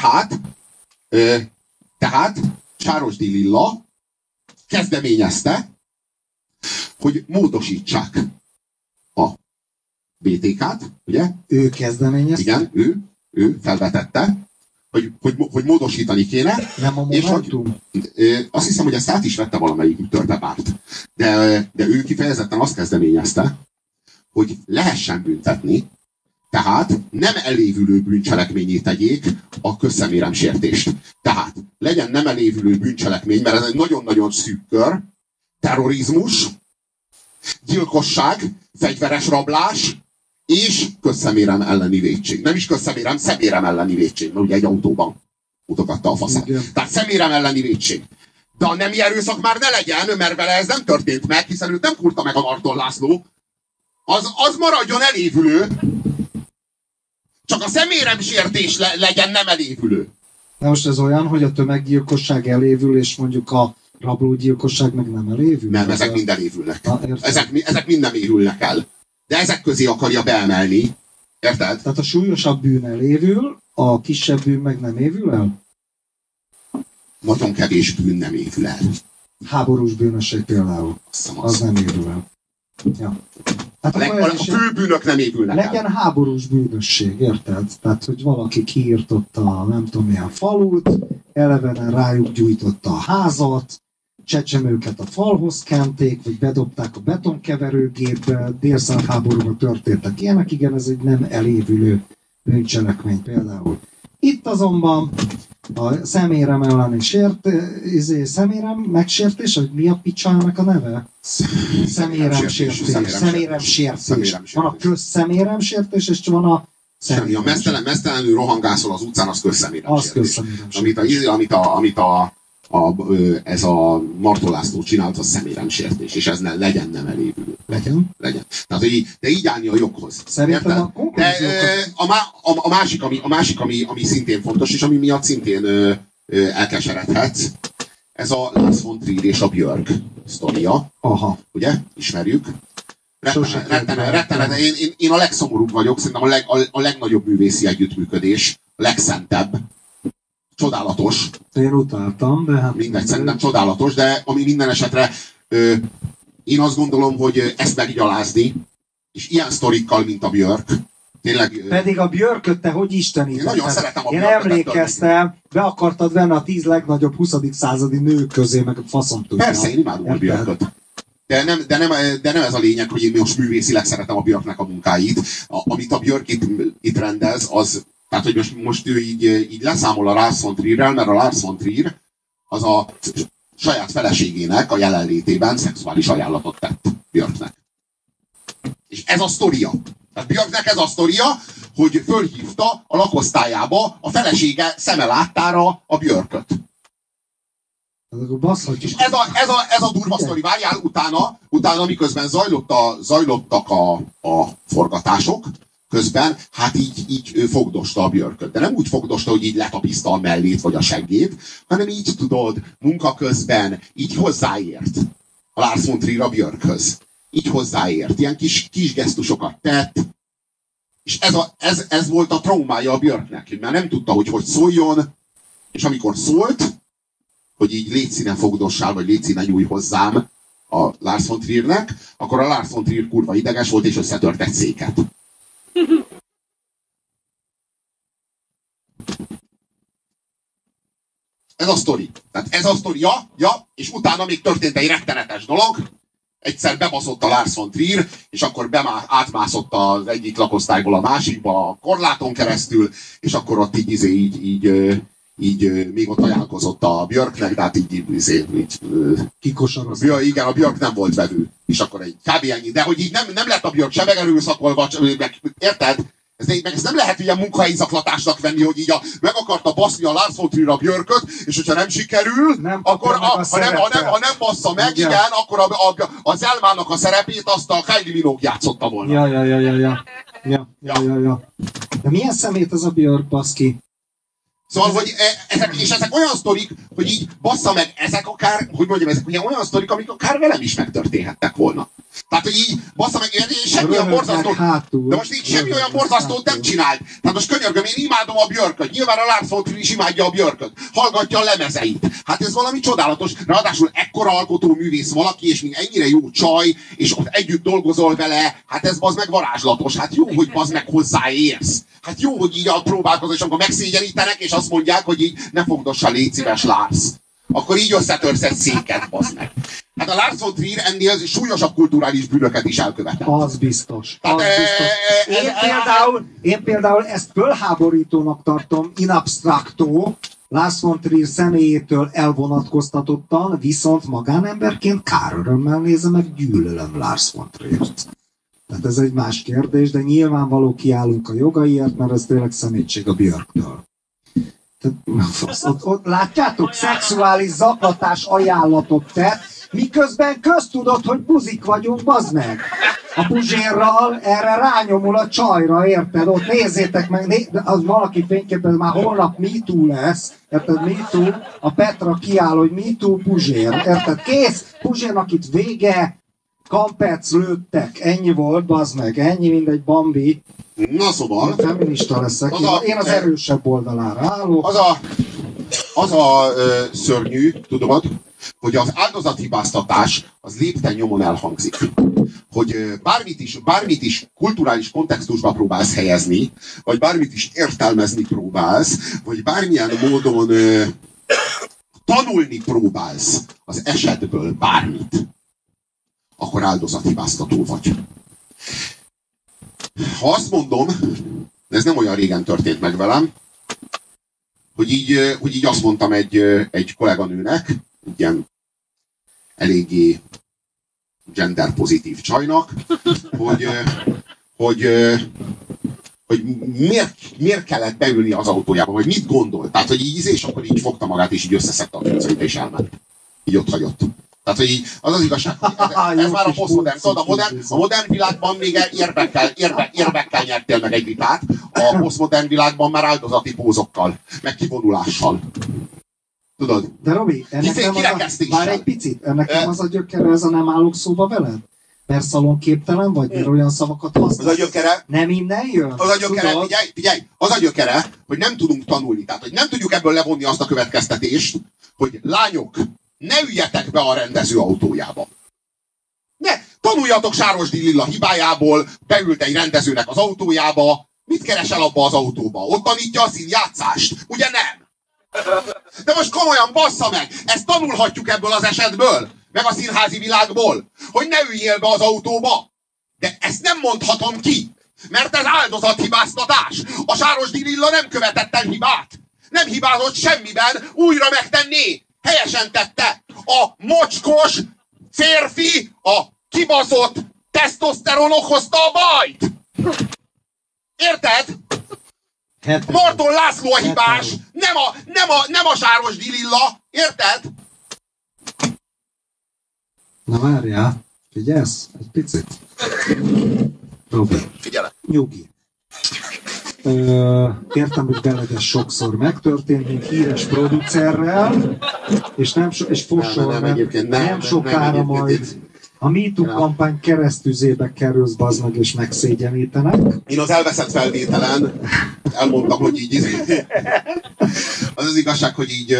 Tehát Sárosdi Lilla kezdeményezte, hogy módosítsák a BTK-t, ugye? Ő kezdeményezte? Igen, ő felvetette, hogy módosítani kéne. Nem a Momentum? Azt hiszem, hogy ezt át is vette valamelyik törpepárt. De ő kifejezetten azt kezdeményezte, hogy lehessen büntetni, tehát nem elévülő bűncselekményé tegyék a közszeméremsértést. Tehát legyen nem elévülő bűncselekmény, mert ez egy nagyon-nagyon szűk kör, terrorizmus, gyilkosság, fegyveres rablás, és közszemérem elleni vétség. Nem is közszemérem, szemérem elleni vétség, mert ugye egy autóban mutogatta a faszát. Tehát szemérem elleni vétség. De a nemi erőszak már ne legyen, mert vele ez nem történt meg, hiszen őt nem kurta meg a Marton László. Az maradjon elévülő, csak a szeméremsértés legyen nem elévülő. De most ez olyan, hogy a tömeggyilkosság elévül, és mondjuk a rablógyilkosság meg nem elévül? Nem, ezek mind elévülnek. Ezek mind nem érülnek el. De ezek közé akarja beemelni. Érted? Tehát a súlyosabb bűn elévül, a kisebb bűn meg nem évül el? Nagyon kevés bűn nem évül el. Háborús bűnösség például. Az nem évül el. Ja. Hát a főbűnök nem évülnek el. Legyen háborús bűnösség, érted? Tehát, hogy valaki kiirtotta nem tudom milyen falut, elevenen rájuk gyújtotta a házat, csecsemőket a falhoz kenték, vagy bedobták a betonkeverőgépbe, délszláv-háborúban történtek ilyenek, igen, ez egy nem elévülő bűncselekmény például. Itt azonban a szemérem elleni szemérem megsértés, hogy mi a picsának a neve? Szeméremsértés. Van a közszeméremsértés, és van a a mesztelenül rohangászol az utcán, az közszeméremsértés. Ez a Marton László csinált, az szeméremsértés, és ez legyen nem elévülő. Legyen. Tehát, de így állni a joghoz. Szerintem a másik, ami szintén fontos, és ami miatt szintén elkeseredhetsz, ez a Lars von Trier és a Björk sztoria. Aha. Ugye? Ismerjük. Rettenet. Én a legszomorúbb vagyok, szerintem a legnagyobb művészi együttműködés, a legszentebb. Csodálatos. Én utáltam, de hát... Mindegy, szerintem csodálatos, de ami minden esetre én azt gondolom, hogy ezt meggyalázni, és ilyen sztorikkal, mint a Björk, tényleg... Pedig a Björköt te hogy istenítetted? Én nagyon szeretem a Björköt. Én emlékeztem, be akartad venni a 10 legnagyobb 20. századi nők közé, meg a faszom tudja. Persze, én imádom a Björköt. De nem ez a lényeg, hogy én most művészileg szeretem a Björknek a munkáit. Amit a Björk itt rendez, az... Tehát, hogy most ő így leszámol a Lars von Trierrel, mert a Lars von Trier az a saját feleségének a jelenlétében szexuális ajánlatot tett Björknek. És ez a sztoria. Tehát Björknek ez a sztoria, hogy fölhívta a lakosztályába a felesége szeme láttára a Björköt. És ez a durva sztori. Várjál, utána miközben zajlottak a forgatások, közben, hát így ő fogdosta a Björköt. De nem úgy fogdosta, hogy így letapiszta a mellét vagy a seggét, hanem így tudod, munka közben, így hozzáért a Lars von Trier a Björkhöz. Így hozzáért. Ilyen kis gesztusokat tett. És ez volt a traumája a Björknek, mert nem tudta, hogy szóljon, és amikor szólt, hogy így légy színe fogdossál, vagy légy színe nyújj hozzám a Lars von Triernek, akkor a Lars von Trier kurva ideges volt, és összetört egy széket. Ez a sztori. Tehát ez a sztori, ja, és utána még történt egy rettenetes dolog. Egyszer bebaszott a Lars von Trier, és akkor átmászott az egyik lakosztályból a másikba a korláton keresztül, és akkor ott így még ott ajánlkozott a Björknek, de hát így kikosarozott. Igen, a Björk nem volt vevő. És akkor egy kb. Ennyi. De hogy így nem lett a Björk se megerőszakolva, érted? Ezt nem lehet ilyen munkahelyi zaklatásnak venni, hogy így meg akarta baszni a Lars von Trier a Björköt, és hogyha nem sikerül, akkor ha nem bassza meg, igen, akkor a Zelmának a szerepét azt a Kylie Minogue játszotta volna. Ja. De milyen szemét ez a Björk, baszki? Szóval, hogy ezek olyan sztorik, hogy így bassza meg, ezek akár, hogy mondjam, ezek ugye olyan sztorik, amik akár velem is megtörténhettek volna. Tehát, hogy így bassza meg, semmi olyan borzasztót, de most így semmi olyan borzasztót nem csinált. Tehát most könyörgöm, én imádom a Björköt, nyilván a Lars von Trier is imádja a Björköt, hallgatja a lemezeit. Hát ez valami csodálatos, ráadásul ekkora alkotóművész valaki, és még ennyire jó csaj, és ott együtt dolgozol vele, hát ez bazd meg varázslatos, hát jó, hogy bazd meg hozzáérsz. Hát jó, hogy így próbálkozol, és amikor megszégyenítenek, és azt mondják, hogy így ne fogdossa, légy szíves, Lars. Akkor így összetörsz egy széket, basz meg. Hát a Lars von Trier ennél súlyosabb kulturális bűnöket is elkövetett. Az biztos. Az biztos. Én például ezt fölháborítónak tartom in abstracto, Lars von Trier személyétől elvonatkoztatottan, viszont magánemberként kárörömmel nézem, meg gyűlölöm Lars von Triert. Tehát ez egy más kérdés, de nyilvánvaló kiállunk a jogaiért, mert ez tényleg szemétség a Björktől. Ott látjátok, szexuális zaklatás ajánlatot tett, miközben köztudott, hogy buzik vagyunk, bazd meg. A Puzsérral erre rányomul a csajra, érted? Ott nézzétek meg, az valaki fényképpen, már holnap MeToo lesz, érted? MeToo, a Petra kiáll, hogy MeToo Puzsér, érted? Kész, Puzsérnak itt vége, Kampec lőttek, ennyi volt, bazd meg, ennyi, mint egy Bambi. Na szóval... Én feminista leszek, én az erősebb oldalára állok. Az a szörnyű, tudod, hogy az áldozathibáztatás az lépten nyomon elhangzik. Hogy bármit is kulturális kontextusba próbálsz helyezni, vagy bármit is értelmezni próbálsz, vagy bármilyen módon tanulni próbálsz az esetből bármit, akkor áldozathibáztató vagy. Ha azt mondom, ez nem olyan régen történt meg velem, hogy így azt mondtam egy kolléganőnek, egy ilyen eléggé gender-pozitív csajnak, hogy miért kellett beülni az autójába, vagy mit gondol. Tehát, hogy így és akkor így fogta magát, és így összeszedte a pincait, és elment. Így ott hagyott. Tehát, hogy így, az az igazság, ez már a posztmodern. A modern világban még érvekkel nyertél meg egy vitát, a posztmodern világban már áldozati pózokkal, meg kivonulással. Tudod? De Robi, egy picit, ennek nem az a gyökere, ez a nem állok szóba veled? Mert szalonképtelen vagy, mert olyan szavakat használsz? Az a gyökere, nem innen jön? Az a gyökere, figyelj, az a gyökere, hogy nem tudunk tanulni. Tehát, hogy nem tudjuk ebből levonni azt a következtetést, hogy lányok, ne üljetek be a rendező autójába. Ne, tanuljatok Sárosdi Lilla hibájából, beült egy rendezőnek az autójába, mit keresel abba az autóba? Ott tanítja a színjátszást, ugye nem? De most komolyan, bassza meg! Ezt tanulhatjuk ebből az esetből, meg a színházi világból, hogy ne üljél be az autóba. De ezt nem mondhatom ki, mert ez áldozathibáztatás. A Sárosdi Lilla nem követett el hibát. Nem hibázott semmiben, újra megtenné. Helyesen tette. A mocskos férfi, a kibaszott tesztoszteron okozta a bajt. Érted? Marton László a hibás, nem a Sárosdi Lilla. Érted? Na várjál, figyelsz? Egy picit. Robi. Figyelek. Nyugi. Értem, hogy veled ez sokszor megtörtént, mint híres producerrel, és nem sokára majd a MeToo kampány keresztüzébe kerülsz, bazd meg, és megszégyenítenek. Én az elveszett felvételen elmondtam, hogy így az igazság, hogy így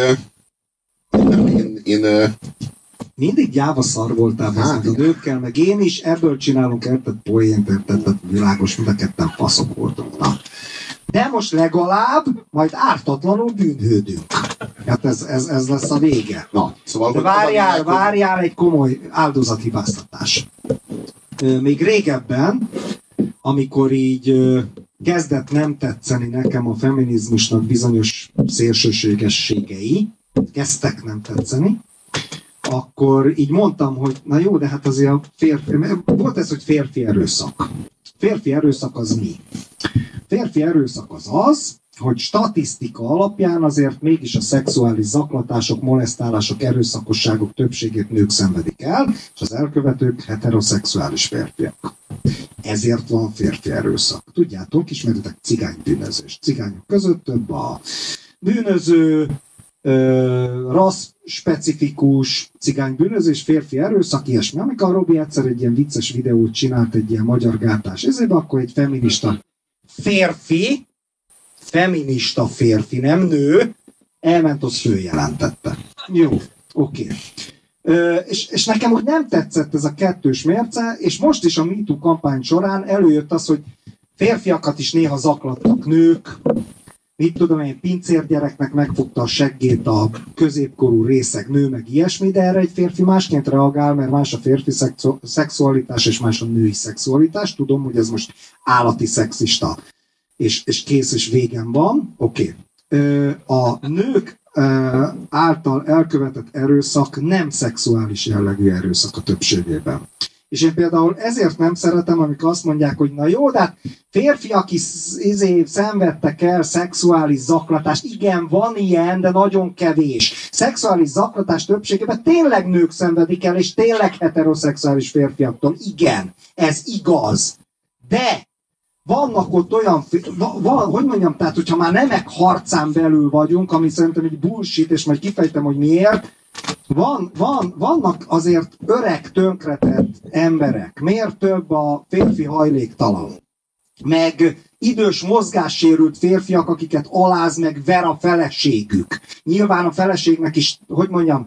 én mindig gyáva szar voltál a nőkkel, meg én is, ebből csinálunk érted poént, érted, tehát világos, mind a ketten faszok voltunk. Na. De most legalább majd ártatlanul bűnhődünk. Hát ez lesz a vége. Na, szóval de várjál egy komoly áldozathibáztatás. Még régebben, amikor így kezdett nem tetszeni nekem a feminizmusnak bizonyos szélsőségességei, kezdtek nem tetszeni, akkor így mondtam, hogy na jó, de hát azért a férfi... Volt ez, hogy férfi erőszak. Férfi erőszak az mi? Férfi erőszak az, hogy statisztika alapján azért mégis a szexuális zaklatások, molesztálások, erőszakosságok többségét nők szenvedik el, és az elkövetők heteroszexuális férfiak. Ezért van férfi erőszak. Tudjátok, ismeritek cigánybűnözést. Cigányok között több a bűnöző, rassz-specifikus cigánybűnözés, férfi erőszak, ilyesmi. Amikor a Robi egyszer egy ilyen vicces videót csinált, egy ilyen magyar gátás ezért, akkor egy feminista férfi, nem nő, elment, az följelentette. Jó, oké. És nekem úgy nem tetszett ez a kettős mérce, és most is a MeToo kampány során előjött az, hogy Férfiakat is néha zaklattak nők, mit tudom én, pincérgyereknek megfogta a seggét a középkorú részeg nő, meg ilyesmi, de erre egy férfi másként reagál, mert más a férfi szexualitás, és más a női szexualitás. Tudom, hogy ez most állati szexista, és kész, és végem van. Oké. A nők által elkövetett erőszak nem szexuális jellegű erőszak a többségében. És én például ezért nem szeretem, amikor azt mondják, hogy na jó, de hát férfiak is szenvedtek el szexuális zaklatást. Igen, van ilyen, de nagyon kevés. Szexuális zaklatás többségében tényleg nők szenvedik el, és tényleg heteroszexuális férfiaktól. Igen, ez igaz. De vannak ott olyan, hogy mondjam, tehát hogyha már nemek harcán belül vagyunk, ami szerintem egy bullshit, és majd kifejtem, hogy miért, vannak azért öreg, tönkretett emberek. Miért több a férfi hajléktalan? Meg idős, mozgássérült férfiak, akiket aláz, meg ver a feleségük. Nyilván a feleségnek is, hogy mondjam,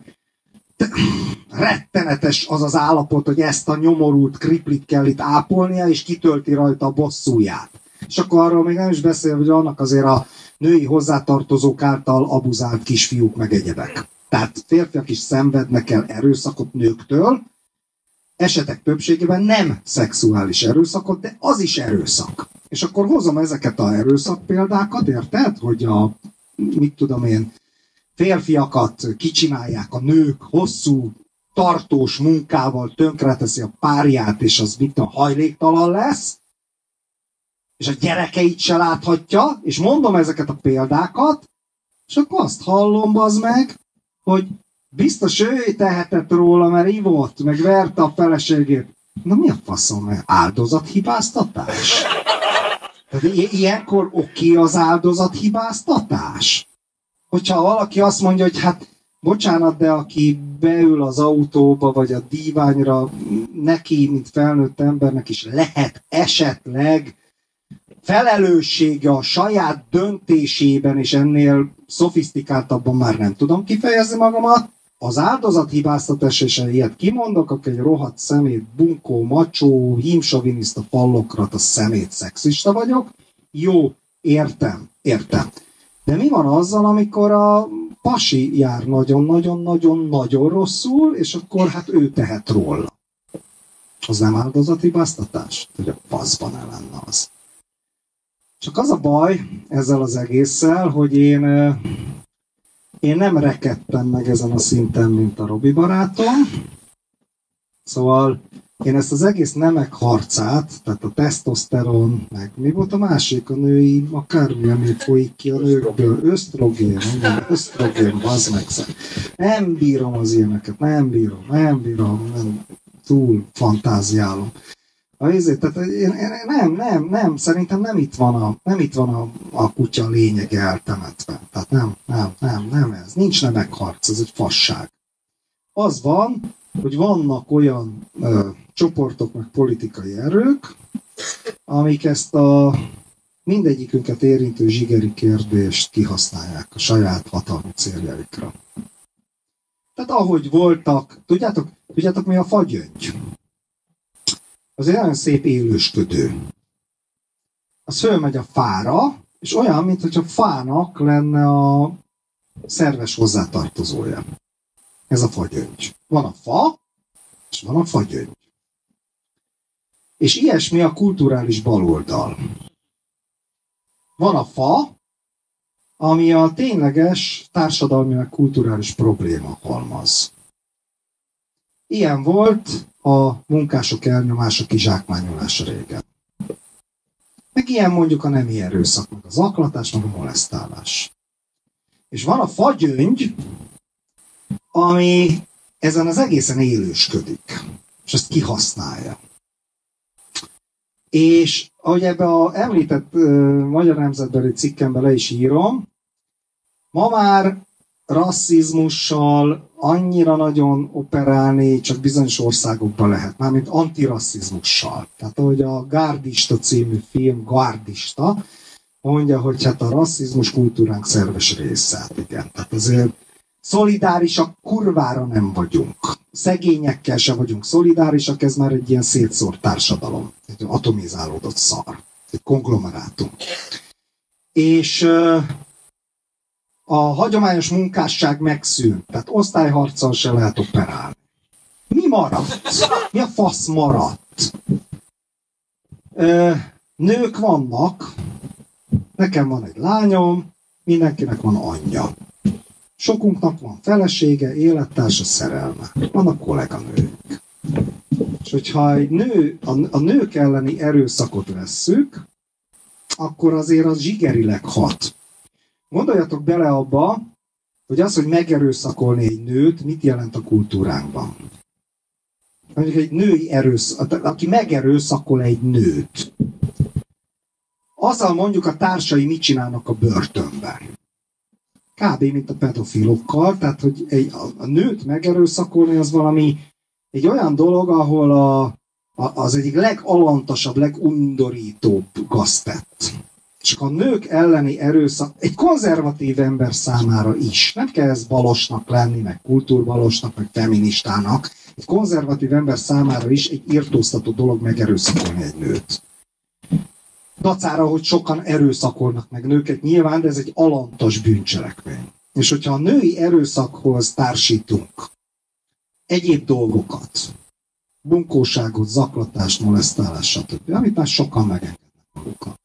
rettenetes az az állapot, hogy ezt a nyomorult kriplit kell itt ápolnia, és kitölti rajta a bosszúját. És akkor arról még nem is beszél, hogy annak azért a női hozzátartozók által abuzált kisfiúk meg egyebek. Tehát férfiak is szenvednek el erőszakot nőktől, esetek többségében nem szexuális erőszakot, de az is erőszak. És akkor hozom ezeket a erőszak példákat, érted? Hogy mit tudom én, férfiakat kicsinálják a nők, hosszú, tartós munkával tönkreteszi a párját, és az mit a hajléktalan lesz, és a gyerekeit se láthatja, és mondom ezeket a példákat, és akkor azt hallom, bazd meg, hogy biztos ő tehetett róla, mert ivott, meg verte a feleségét. Na mi a faszom, áldozathibáztatás? Tehát ilyenkor oké az áldozathibáztatás? Hogyha valaki azt mondja, hogy hát bocsánat, de aki beül az autóba, vagy a díványra, neki, mint felnőtt embernek is lehet esetleg felelőssége a saját döntésében, és ennél szofisztikáltabban már nem tudom kifejezni magamat, az áldozathibáztatás, és ilyet kimondok, akkor egy rohadt szemét, bunkó, macsó, hímsoviniszta, fallokrat, a szemét szexista vagyok. Jó, értem. De mi van azzal, amikor a pasi jár nagyon-nagyon-nagyon-nagyon rosszul, és akkor hát ő tehet róla? Az nem áldozathibáztatás? Hogy a faszban el lenne az. Csak az a baj ezzel az egésszel, hogy én nem rekedtem meg ezen a szinten, mint a Robi barátom. Szóval én ezt az egész nemek harcát, tehát a tesztoszteron, meg mi volt a másik, a női, akármi, ami folyik ki a nőkből, ösztrogén, bazd meg. Nem bírom az ilyeneket, nem bírom, túl fantáziálom. Tehát nem, szerintem nem itt van a kutya lényege eltemetve. Tehát nem ez. Nincs nemekharc, ez egy fasság. Az van, hogy vannak olyan csoportok, meg politikai erők, amik ezt a mindegyikünket érintő zsigeri kérdést kihasználják a saját hatalmi céljaikra. Tehát ahogy voltak, tudjátok mi a fagyöngy? Az egy nagyon szép élősködő. Az fölmegy a fára, és olyan, mintha fának lenne a szerves hozzátartozója. Ez a fagyöngy. Van a fa, és van a fagyöngy. És ilyesmi a kulturális baloldal. Van a fa, ami a tényleges társadalmi meg kulturális probléma halmaz. Ilyen volt a munkások elnyomása, kizsákmányolása régen. Meg ilyen mondjuk a nemi erőszak, meg a zaklatás, meg a molesztálás. És van a fagyöngy, ami ezen az egészen élősködik, és ezt kihasználja. És ahogy ebbe a említett Magyar Nemzetbeli cikkemben le is írom, ma már rasszizmussal annyira nagyon operálni csak bizonyos országokban lehet, mármint antirasszizmussal. Tehát ahogy a Gárdista című film, Gárdista, mondja, hogy hát a rasszizmus kultúránk szerves része. Hát igen, tehát azért szolidárisak kurvára nem vagyunk. Szegényekkel se vagyunk szolidárisak, ez már egy ilyen szétszórt társadalom. Egy atomizálódott szar. egy konglomerátum. És a hagyományos munkásság megszűnt, tehát osztályharccal se lehet operálni. Mi maradt? Mi a fasz maradt? Nők vannak, nekem van egy lányom, mindenkinek van anyja. Sokunknak van felesége, élettársa, szerelme. Vannak kolléganők. És hogyha egy a nők elleni erőszakot vesszük, akkor azért az zsigerileg hat. Gondoljatok bele abba, hogy az, hogy megerőszakolni egy nőt, mit jelent a kultúránkban. Mondjuk egy női aki megerőszakol egy nőt. Azzal mondjuk a társai mit csinálnak a börtönben. Kb. Mint a pedofilokkal, tehát hogy a nőt megerőszakolni az valami egy olyan dolog, ahol az egyik legalantasabb, legundorítóbb gaztett. Csak a nők elleni erőszak egy konzervatív ember számára is. Nem kell ez balosnak lenni, meg kultúrbalosnak, meg feministának. Egy konzervatív ember számára is egy irtóztató dolog megerőszakolni egy nőt. Dacára, hogy sokan erőszakolnak meg nőket nyilván, de ez egy alantas bűncselekmény. És hogyha a női erőszakhoz társítunk egyéb dolgokat, bunkóságot, zaklatást, molesztálást, stb., amit már sokan megengednek maguknak,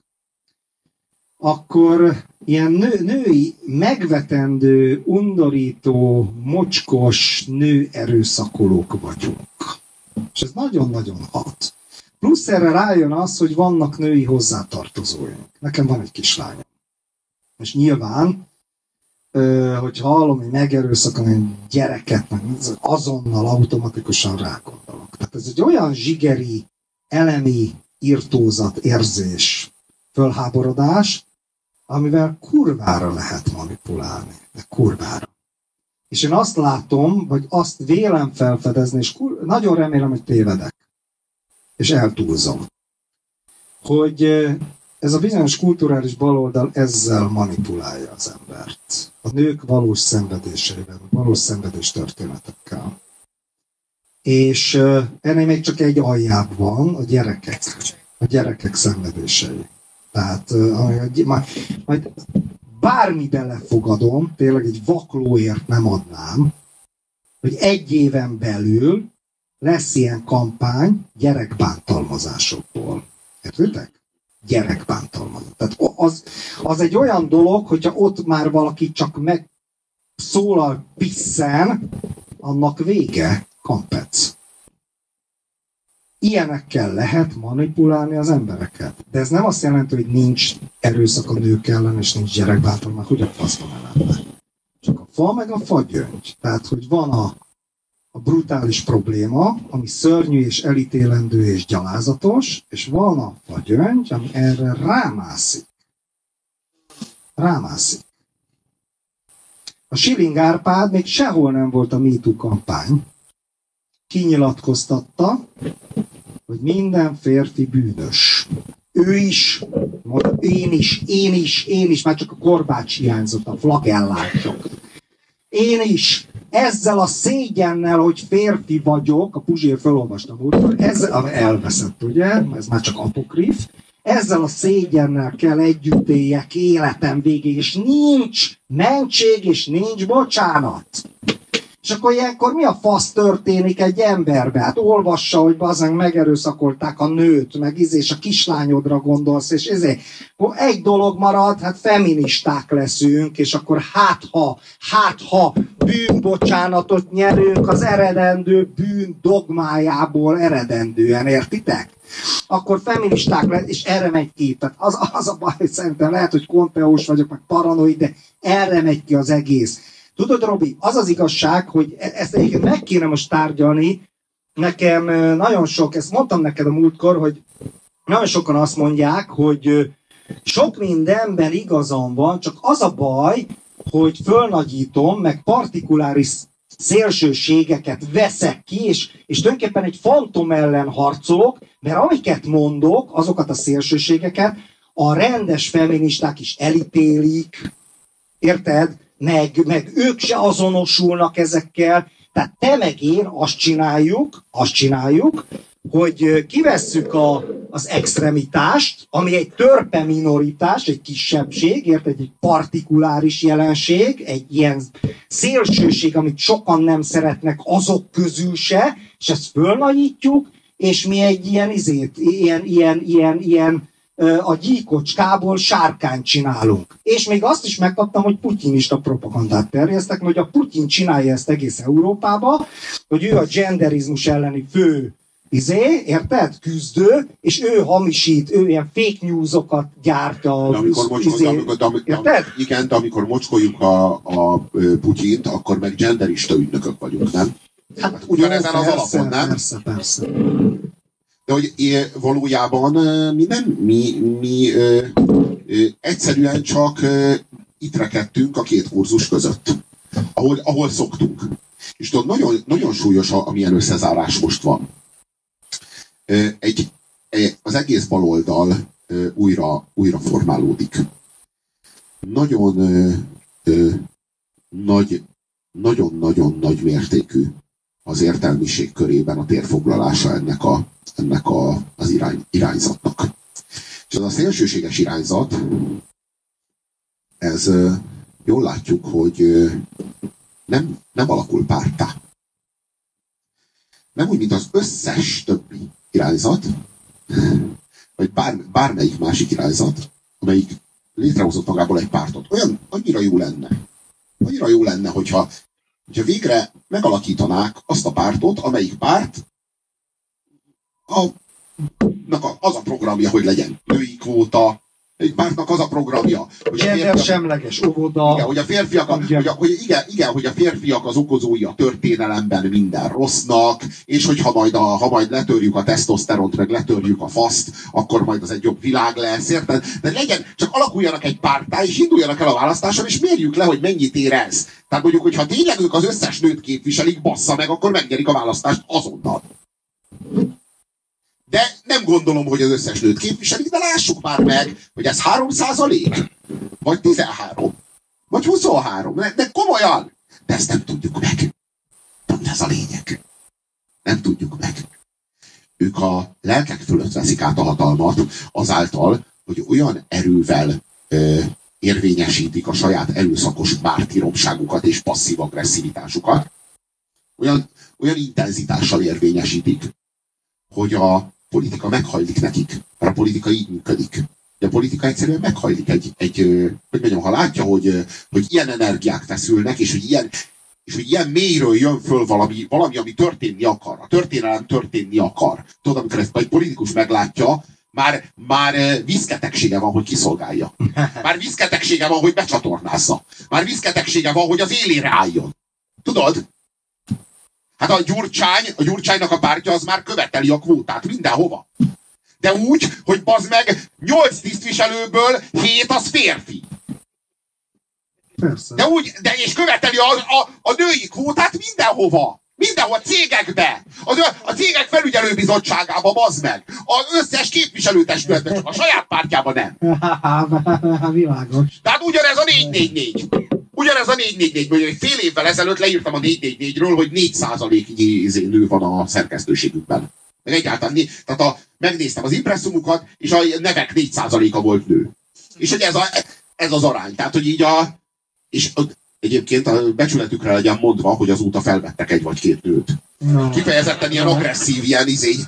akkor ilyen női, megvetendő, undorító, mocskos nő erőszakolók vagyunk. És ez nagyon-nagyon hat. Plusz erre rájön az, hogy vannak női hozzátartozóink. Nekem van egy kislányom. És nyilván, hogyha hallom, hogy megerőszakolni egy gyereket, meg azonnal automatikusan rágondolok. Tehát ez egy olyan zsigeri, elemi irtózat, érzés, fölháborodás, amivel kurvára lehet manipulálni. De kurvára. És én azt látom, vagy azt vélem felfedezni, és nagyon remélem, hogy tévedek. És eltúlzom. Hogy ez a bizonyos kulturális baloldal ezzel manipulálja az embert. A nők valós szenvedéseivel, valós szenvedés történetekkel. És ennél még csak egy aljább van, a gyerekek szenvedései. Tehát majd bármi belefogadom, tényleg egy vaklóért nem adnám, hogy 1 éven belül lesz ilyen kampány gyerekbántalmazásokból. Értitek? Gyerekbántalmazás. Tehát az egy olyan dolog, hogyha ott már valaki csak megszólal pisszen, annak vége, kampec. Ilyenekkel lehet manipulálni az embereket. De ez nem azt jelenti, hogy nincs erőszak a nők ellen, és nincs gyerekbántalmazás, hogy a faszban lenne. Csak a fa meg a fagyöngy. Tehát, hogy van a brutális probléma, ami szörnyű és elítélendő és gyalázatos, és van a fagyöngy, ami erre rámászik. A Schilling Árpád még sehol nem volt a MeToo kampány. Kinyilatkoztatta, hogy minden férfi bűnös. Ő is, én is, már csak a korbács hiányzott, a flagellátjuk. Én is, ezzel a szégyennel, hogy férfi vagyok, a Puzsér felolvastam úr, elveszett, ugye, ez már csak apokrif, ezzel a szégyennel kell együtt éljek életem végéig, és nincs mentség, és nincs bocsánat. És akkor ilyenkor mi a fasz történik egy emberbe? Hát olvassa, hogy bazdmeg megerőszakolták a nőt, meg és a kislányodra gondolsz, és ezért. Egy dolog marad, hát feministák leszünk, és akkor hát ha bűnbocsánatot nyerünk az eredendő bűn dogmájából eredendően, értitek? Akkor feministák lesz, és erre megy ki. Tehát az a baj, szerintem lehet, hogy konteós vagyok, meg paranoid, de erre megy ki az egész. Tudod, Robi, az az igazság, hogy ezt egyébként meg kéne most tárgyalni. Nekem nagyon sok, ezt mondtam neked a múltkor, hogy nagyon sokan azt mondják, hogy sok mindenben igazam van, csak az a baj, hogy fölnagyítom, meg partikuláris szélsőségeket veszek ki, és tulajdonképpen egy fantom ellen harcolok, mert amiket mondok, azokat a szélsőségeket a rendes feministák is elítélik, érted? Meg ők se azonosulnak ezekkel. Tehát te meg én azt csináljuk, hogy kivesszük az extremitást, ami egy törpe minoritás, egy kisebbség, érted, egy partikuláris jelenség, egy ilyen szélsőség, amit sokan nem szeretnek azok közül se, és ezt fölnagyítjuk, és mi egy ilyen a gyíkocskából sárkányt csinálunk. És még azt is megkaptam, hogy putyinista propagandát terjesztek, hogy a Putyin csinálja ezt egész Európába, hogy ő a genderizmus elleni fő érted? Küzdő, és ő hamisít, ő ilyen fake newsokat gyárt Igen, de amikor mocskoljuk a Putyint, akkor meg genderista ügynökök vagyunk, nem? Hát ugyanezen az alapon, nem? Persze. De hogy valójában mi egyszerűen csak itt rekedtünk a két kurzus között, ahol szoktunk. És tudod, nagyon, nagyon súlyos, amilyen összezárás most van. Az egész baloldal újra formálódik. Nagyon nagy mértékű az értelmiség körében a térfoglalása ennek az irányzatnak. És ez a szélsőséges irányzat, ez jól látjuk, hogy nem alakul párttá. Nem úgy, mint az összes többi irányzat, vagy bármelyik másik irányzat, amelyik létrehozott magából egy pártot. Annyira jó lenne, hogyha végre megalakítanák azt a pártot, amelyik párt az a programja, hogy legyen női kvóta, egy pártnak az a programja, hogy gendersemleges óvoda. Igen, hogy a férfiak az okozói a történelemben minden rossznak, és hogyha ha majd letörjük a tesztoszteront, meg letörjük a faszt, akkor majd az egy jobb világ lesz, érted? De legyen, csak alakuljanak egy párttá, és induljanak el a választáson, és mérjük le, hogy mennyit ér ez. Tehát mondjuk, hogyha tényleg ők az összes nőt képviselik, bassza meg, akkor megnyerik a választást azonnal. De nem gondolom, hogy az összes nőt képviselik, de lássuk már meg, hogy ez 3%, vagy 13, vagy 23, de komolyan. De ezt nem tudjuk meg. Pont ez a lényeg. Nem tudjuk meg. Ők a lelkek fölött veszik át a hatalmat azáltal, hogy olyan erővel érvényesítik a saját erőszakos mártíromságukat és passzív agresszivitásukat. Olyan intenzitással érvényesítik, hogy a politika meghajlik nekik. Mert a politika így működik. De a politika egyszerűen meghajlik hogy mondjam, ha látja, hogy ilyen energiák feszülnek, és hogy ilyen mélyről jön föl valami, ami történni akar. A történelem történni akar. Tudod, amikor ezt egy politikus meglátja, már viszketegsége van, hogy kiszolgálja. Már viszketegsége van, hogy becsatornázza. Már viszketegsége van, hogy az élére álljon. Tudod? Hát a Gyurcsánynak a pártja az már követeli a kvótát mindenhova. De úgy, hogy bazd meg 8 tisztviselőből 7 az férfi. Persze. De és követeli a női kvótát mindenhova. Mindenhol, cégekbe. A cégek felügyelőbizottságába, bazd meg. Az összes képviselőtestületben, csak a saját pártjában nem. Világos. Tehát ugyanez a 444. Ugyanez a 444-ből, hogy fél évvel ezelőtt leírtam a 444-ről, hogy 4%-nyi nő van a szerkesztőségükben. Meg egyáltalán, tehát megnéztem az impresszumukat, és a nevek 4%-a volt nő. És hogy ez az arány. Tehát, hogy így és egyébként a becsületükre legyen mondva, hogy azóta felvettek 1 vagy 2 nőt. No. Kifejezetten ilyen agresszív, ilyen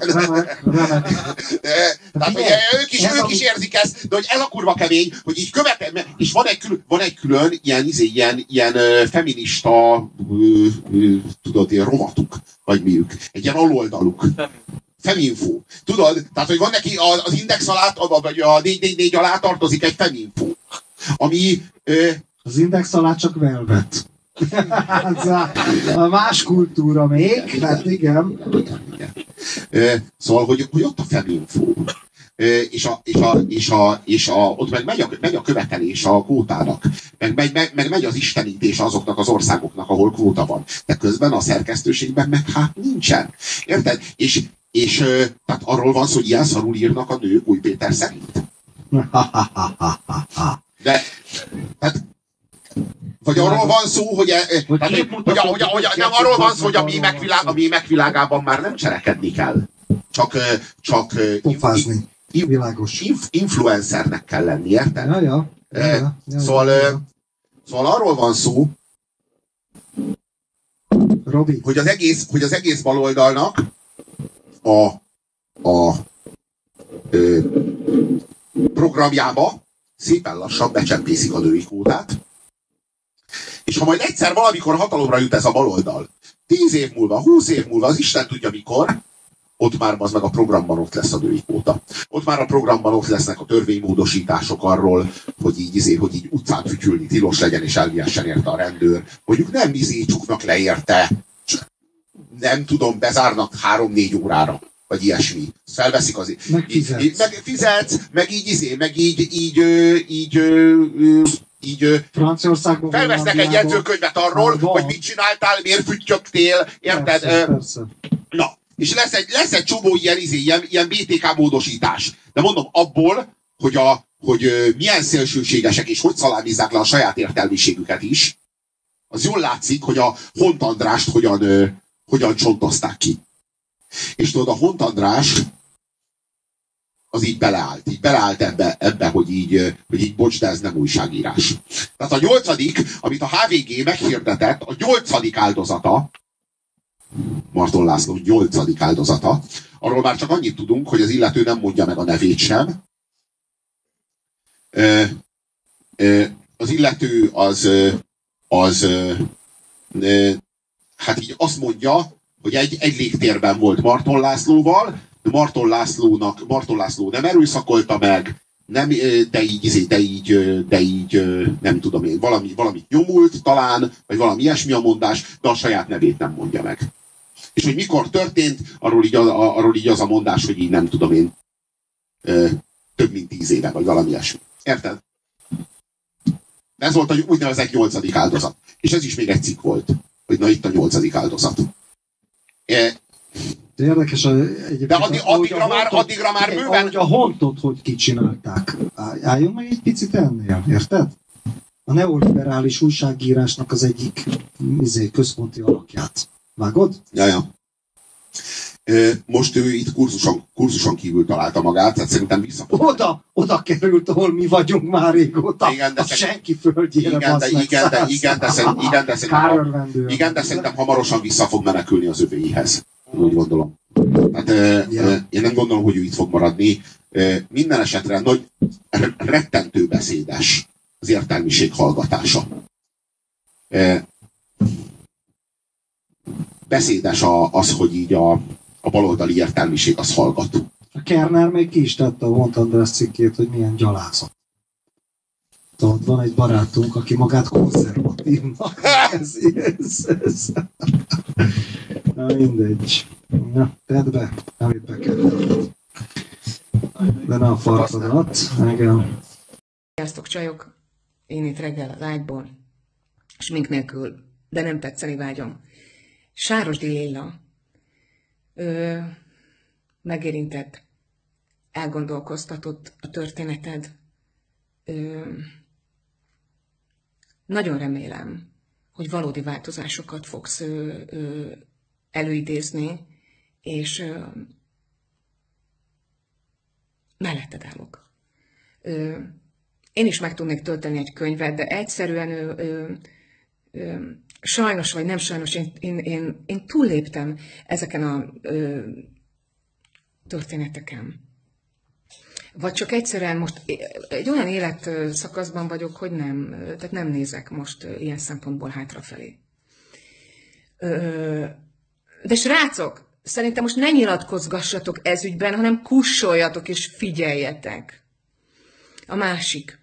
Tehát, hogy ők is érzik ezt, de hogy ez a kurva kemény, hogy így és van egy külön ilyen feminista, tudod, ilyen rovatuk, vagy miük. Egy ilyen aloldaluk. Feminfo. Tudod? Tehát, hogy van neki az Index alá, vagy a 444 alá tartozik egy Feminfo. Ami... Az Index alá csak Velvet. A más kultúra még, hát igen. Szóval, hogy ott a Feminfo. És ott meg megy a követelés a kvótának. Meg megy az istenítés azoknak az országoknak, ahol kvóta van. De közben a szerkesztőségben meg hát nincsen. Érted? És tehát arról van szó, hogy ilyen szarul írnak a nők Új Péter szerint. De hát vagy arról van szó, hogy nem arról van szó, hogy a mi megvilágában már nem cselekedni kell. csak Pofázni. Világos. Influencernek kell lenni, érted? Ja. Szóval arról van szó, Robi. hogy az egész baloldalnak a programjába szépen lassan becsempészik a női kvótát, és ha majd egyszer valamikor hatalomra jut ez a baloldal, 10 év múlva, 20 év múlva, az Isten tudja mikor, ott már az meg a programban ott lesz a női kvóta. Ott már a programban ott lesznek a törvénymódosítások arról, hogy így utcán fütyülni tilos legyen, és elviessen érte a rendőr. Mondjuk nem csuknak le érte, nem tudom, bezárnak 3-4 órára, vagy ilyesmi. Felveszik az... Meg fizetsz, meg így Franciaországban felvesznek egy jegyzőkönyvet arról, hogy mit csináltál, miért füttyögtél, érted? Persze. Na, és lesz egy csomó ilyen BTK módosítás. De mondom, abból, hogy milyen szélsőségesek és hogy szalámizzák le a saját értelmiségüket is, az jól látszik, hogy a Hont Andrást hogyan csontozták ki. És tudod, a Hont András az így beleállt ebbe, hogy így bocs, de ez nem újságírás. Tehát a 8., amit a HVG meghirdetett, a 8. áldozata, Marton László 8. áldozata, arról már csak annyit tudunk, hogy az illető nem mondja meg a nevét sem. Az illető hát így azt mondja, hogy egy légtérben volt Marton Lászlóval, de Marton László nem erőszakolta meg, de így nem tudom én, valami nyomult talán, vagy valami ilyesmi a mondás, de a saját nevét nem mondja meg. És hogy mikor történt, arról így az a mondás, hogy így nem tudom én, több mint 10 éve, vagy valami ilyesmi. Érted? Ez volt a úgynevezett 8. áldozat. És ez is még egy cikk volt, hogy na itt a 8. áldozat. De érdekes, de addigra már bőven... Ahogy a Hontot hogy kicsinálták. Álljunk meg egy picit ennél, érted? A neoliberális újságírásnak az egyik központi alakját. Vágod? Ja. Most ő itt kurzuson kívül találta magát, tehát szerintem visszafog. Oda került, ahol mi vagyunk már régóta. Igen, de senki földjére de szerintem hamarosan vissza fog menekülni az övéihez. Úgy gondolom. Hát, én nem gondolom, hogy ő itt fog maradni. Minden esetre nagy, rettentő beszédes az értelmiség hallgatása. Beszédes az, hogy így a baloldali értelmiség az hallgat. A Kerner még ki is tette a Hont András cikkét, hogy milyen gyalázat. Tudod, van egy barátunk, aki magát konzervatívnak. Ez. Na mindegy. Na, tedd be, amit be kell tenned. De ne a farkadat. Igen. Sziasztok, csajok! Én itt reggel az ágyból, smink nélkül, de nem tetszeni vágyom. Sárosdi Lilla megérintett, elgondolkoztatott a történeted. Nagyon remélem, hogy valódi változásokat fogsz előidézni, és melletted állok. Én is meg tudnék tölteni egy könyvet, de egyszerűen sajnos vagy nem sajnos, én túlléptem ezeken a történeteken. Vagy csak egyszerűen most egy olyan életszakaszban vagyok, hogy tehát nem nézek most ilyen szempontból hátrafelé. De srácok, szerintem most ne nyilatkozgassatok ez ügyben, hanem kussoljatok és figyeljetek. A másik.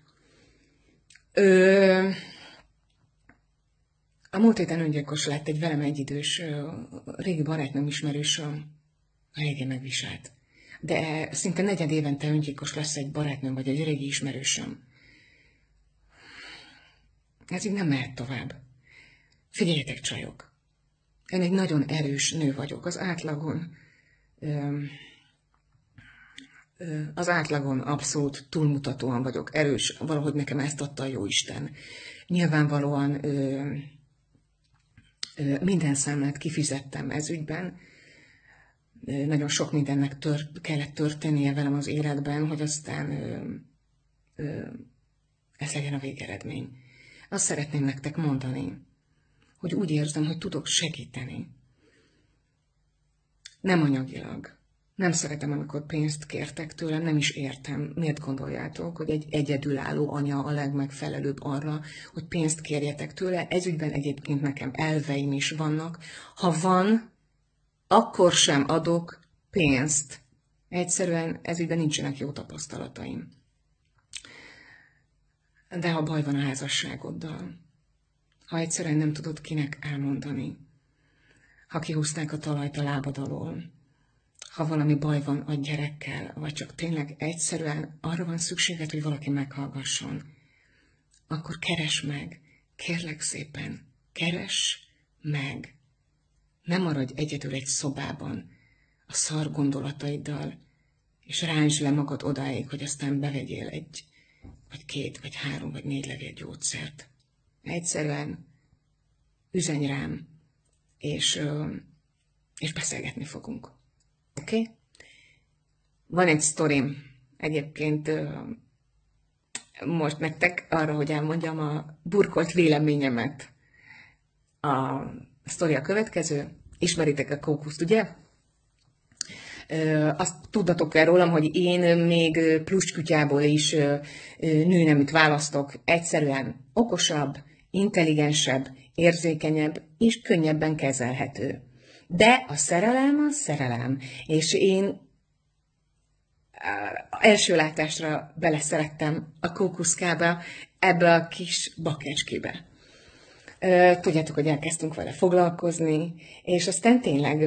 A múlt héten öngyilkos lett egy velem egyidős, régi barátnőm, ismerősöm, régen megviselt. De szinte 4 évente öngyilkos lesz egy barátnőm, vagy egy régi ismerősöm. Ez így nem mehet tovább. Figyeljetek, csajok! Én egy nagyon erős nő vagyok, az átlagon abszolút túlmutatóan vagyok erős, valahogy nekem ezt adta a Jóisten. Nyilvánvalóan minden számlát kifizettem ez ügyben, nagyon sok mindennek kellett történnie velem az életben, hogy aztán ez legyen a végeredmény. Azt szeretném nektek mondani, hogy úgy érzem, hogy tudok segíteni. Nem anyagilag. Nem szeretem, amikor pénzt kértek tőlem, nem is értem. Miért gondoljátok, hogy egy egyedülálló anya a legmegfelelőbb arra, hogy pénzt kérjetek tőle? Ezügyben egyébként nekem elveim is vannak. Ha van, akkor sem adok pénzt. Egyszerűen ezügyben nincsenek jó tapasztalataim. De ha baj van a házasságoddal, ha egyszerűen nem tudod kinek elmondani, ha kihúzták a talajt a lábad alól, ha valami baj van a gyerekkel, vagy csak tényleg egyszerűen arra van szükséged, hogy valaki meghallgasson, akkor keresd meg, kérlek szépen, keresd meg. Ne maradj egyedül egy szobában a szar gondolataiddal, és rántsd le magad odáig, hogy aztán bevegyél egy, vagy 2, vagy 3, vagy 4 levél gyógyszert. Egyszerűen üzenj rám, és beszélgetni fogunk. Oké? Okay? Van egy sztorim egyébként most nektek arra, hogy elmondjam a burkolt véleményemet. A sztori a következő. Ismeritek a kókuszt, ugye? Azt tudnatok el rólam, hogy én még pluskutyából is nőneműt választok. Egyszerűen okosabb, intelligensebb, érzékenyebb és könnyebben kezelhető. De a szerelem a szerelem, és én első látásra beleszerettem a kókuszkába, ebbe a kis bakecskébe. Tudjátok, hogy elkezdtünk vele foglalkozni, és aztán tényleg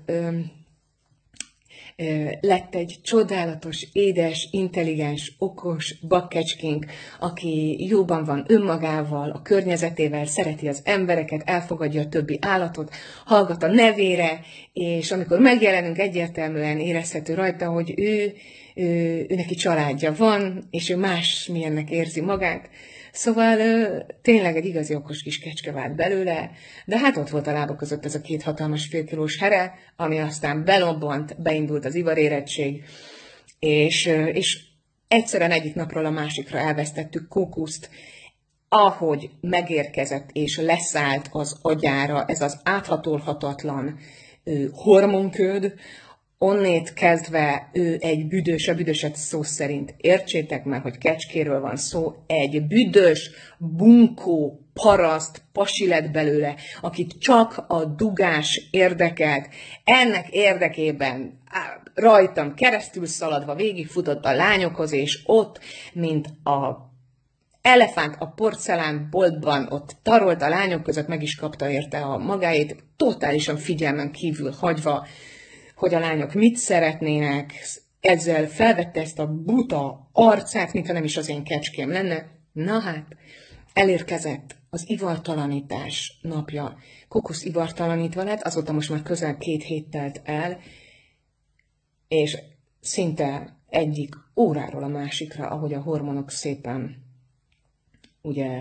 lett egy csodálatos, édes, intelligens, okos bakkecskénk, aki jóban van önmagával, a környezetével, szereti az embereket, elfogadja a többi állatot, hallgat a nevére, és amikor megjelenünk, egyértelműen érezhető rajta, hogy ő neki családja van, és ő másmilyennek érzi magát. Szóval tényleg egy igazi okos kis kecske vált belőle, de hát ott volt a lába között ez a 2 hatalmas félkilós here, ami aztán belobbant, beindult az ivarérettség, és egyszerűen egyik napról a másikra elvesztettük Kókuszt, ahogy megérkezett és leszállt az agyára ez az áthatolhatatlan hormonköd, onnét kezdve ő egy büdös, a büdöset szó szerint értsétek meg, hogy kecskéről van szó, egy büdös, bunkó, paraszt, pasi lett belőle, akit csak a dugás érdekelt. Ennek érdekében rajtam keresztül szaladva végigfutott a lányokhoz, és ott, mint a elefánt a porcelánboltban, ott tarolt a lányok között, meg is kapta érte a magáét, totálisan figyelmen kívül hagyva, hogy a lányok mit szeretnének, ezzel felvette ezt a buta arcát, mintha nem is az én kecském lenne. Na hát, elérkezett az ivartalanítás napja. Kókusz ivartalanítva lett, azóta most már közel 2 hét telt el, és szinte egyik óráról a másikra, ahogy a hormonok szépen ugye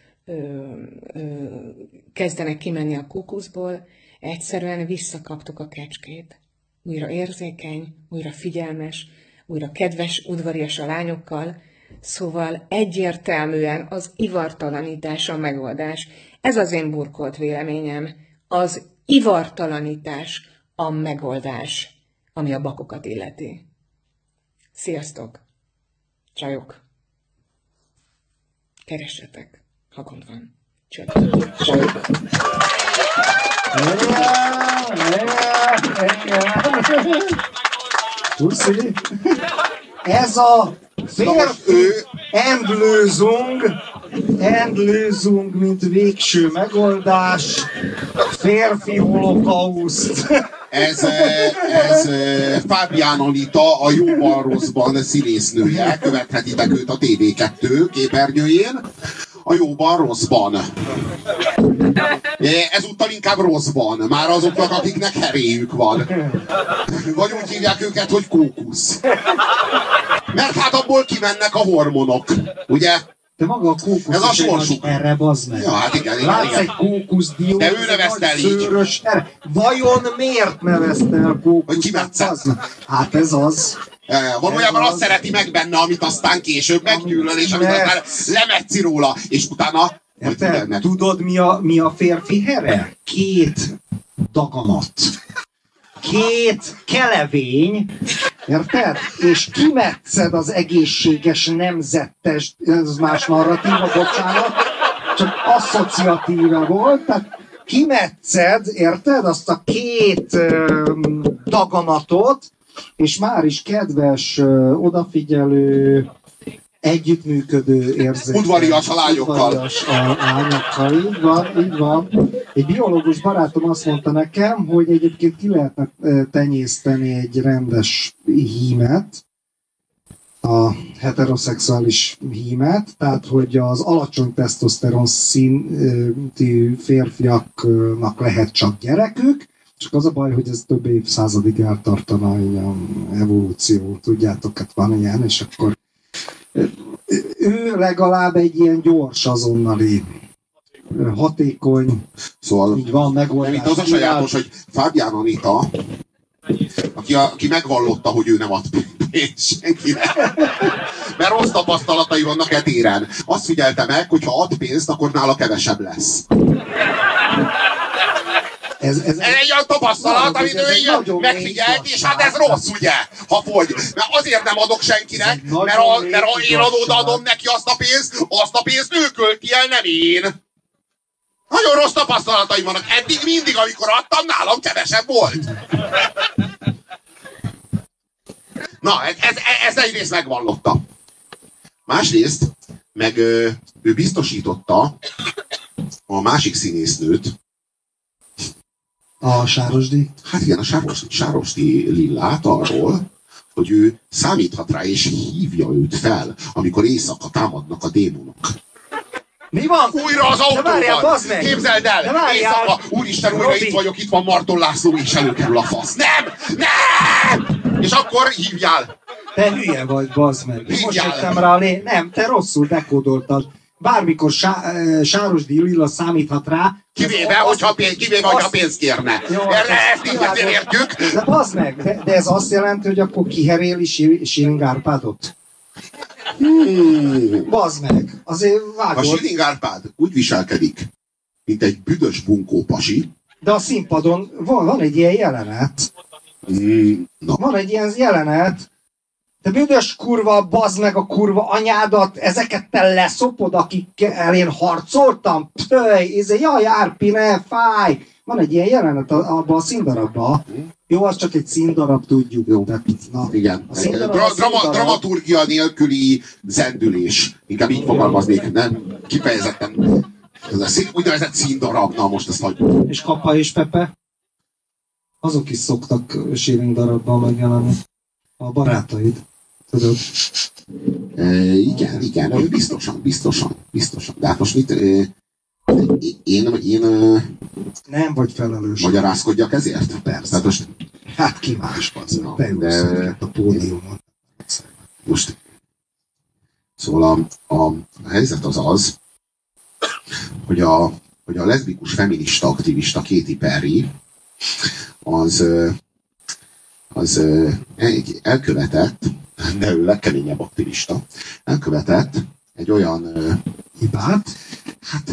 kezdenek kimenni a kókuszból, egyszerűen visszakaptuk a kecskét. Újra érzékeny, újra figyelmes, újra kedves, udvarias a lányokkal, szóval egyértelműen az ivartalanítás a megoldás. Ez az én burkolt véleményem. Az ivartalanítás a megoldás, ami a bakokat illeti. Sziasztok! Csajok! Keressetek, ha gond van. Csajok! Puszi. Ez a férfi Endlösung, mint végső megoldás, férfi holokauszt. Ez Fábián Anita, a Jóban Rosszban színésznője, követhetitek őt a TV2 képernyőjén. A Jóban Rosszban. Ezúttal inkább rosszban, már azoknak, akiknek heréjük van. Vagy úgy hívják őket, hogy kókusz. Mert hát abból kimennek a hormonok, ugye? De maga a kókusz ez a is egy nagy sorsuk. erre, bazd meg. Ja, hát igen. Látsz egy kókuszdió, de ő nevezte el így. szőrös erre. Vajon miért nevezte el kókuszt? Hogy kimetszett. Hát ez az. Valójában azt szereti meg benne, amit aztán később meggyűlöl, és amit aztán lemetszi róla, és utána... Tudod, mi a férfi here? 2 daganat. 2 kelevény, érted? És kimetszed az egészséges, nemzetes, ez más narratíva, bocsánat, csak asszociatíve volt, tehát kimetszed, érted, azt a 2 daganatot, és már is kedves, odafigyelő, együttműködő érzékel. Udvarias a lányokkal. Udvarias a lányokkal, így van, így van. Egy biológus barátom azt mondta nekem, hogy egyébként ki lehetne tenyészteni egy rendes hímet, a heteroszexuális hímet, tehát hogy az alacsony tesztoszteron szintű férfiaknak lehet csak gyerekük, csak az a baj, hogy ez több évszázadig eltartana ilyen evolúció, tudjátok, hát van ilyen, és akkor ő legalább egy ilyen gyors, azonnali, hatékony, szóval így van, megoldás. Itt az a sajátos, hogy Fábián Anita, aki megvallotta, hogy ő nem ad pénzt senkinek, mert rossz tapasztalatai vannak e téren. Azt figyelte meg, hogy ha ad pénzt, akkor nála kevesebb lesz. Ez egy olyan tapasztalat, amit ő ilyen megfigyelt, és hát ez rossz, ugye? Ha fogy. Mert azért nem adok senkinek, mert én adom neki azt a pénzt ő költi el, nem én. Nagyon rossz tapasztalataim vannak. Eddig mindig, amikor adtam, nálam kevesebb volt. Na, ez egyrészt megvallotta. Másrészt, meg ő biztosította a másik színésznőt, a Sárosdi? Hát igen, a Sárosdi Lillát arról, hogy ő számíthat rá, és hívja őt fel, amikor éjszaka támadnak a démonok. Mi van? Újra az autóban! Képzeld el! Éjszaka! Úristen, újra itt vagyok, itt van Marton László, és előkerül a fasz. Nem! Nem! És akkor hívjál! Te hülye vagy, bazd meg. Most jöttem rá nem, te rosszul dekódoltad. Bármikor Sárosdi Lilla számíthat rá. Kivéve, hogyha pénzt kérne. Ezt így azért értjük. De bazd meg, de ez azt jelenti, hogy akkor kiheréli Schilling Árpádot? Bazd meg, azért vágod. A Schilling Árpád úgy viselkedik, mint egy büdös bunkó pasi. De a színpadon van egy ilyen jelenet. Van egy ilyen jelenet. Te büdös kurva, bazd meg a kurva anyádat, ezeket te leszopod, akikkel én harcoltam? Jaj, Árpi, ne, fáj! Van egy ilyen jelenet abban a színdarabban. Jó, az csak egy színdarab, tudjuk. Jó, de, na, igen. Dramaturgia nélküli zendülés. Inkább így fogalmaznék, nem? Kifejezetten. Ez úgynevezett színdarab, na most ezt hagyjuk. És Kappa és Pepe? Azok is szoktak Schilling darabban megjelenni. A barátaid, tudod? Igen, biztosan. De hát most mit... Én nem vagy felelős. Magyarázkodjak ezért? Persze. Hát most... Hát ki más, beülsz a pódiumon. Most... Szóval a helyzet az, hogy a leszbikus feminista aktivista Katy Perry az elkövetett, de ő legkeményebb aktivista, elkövetett egy olyan hibát, hát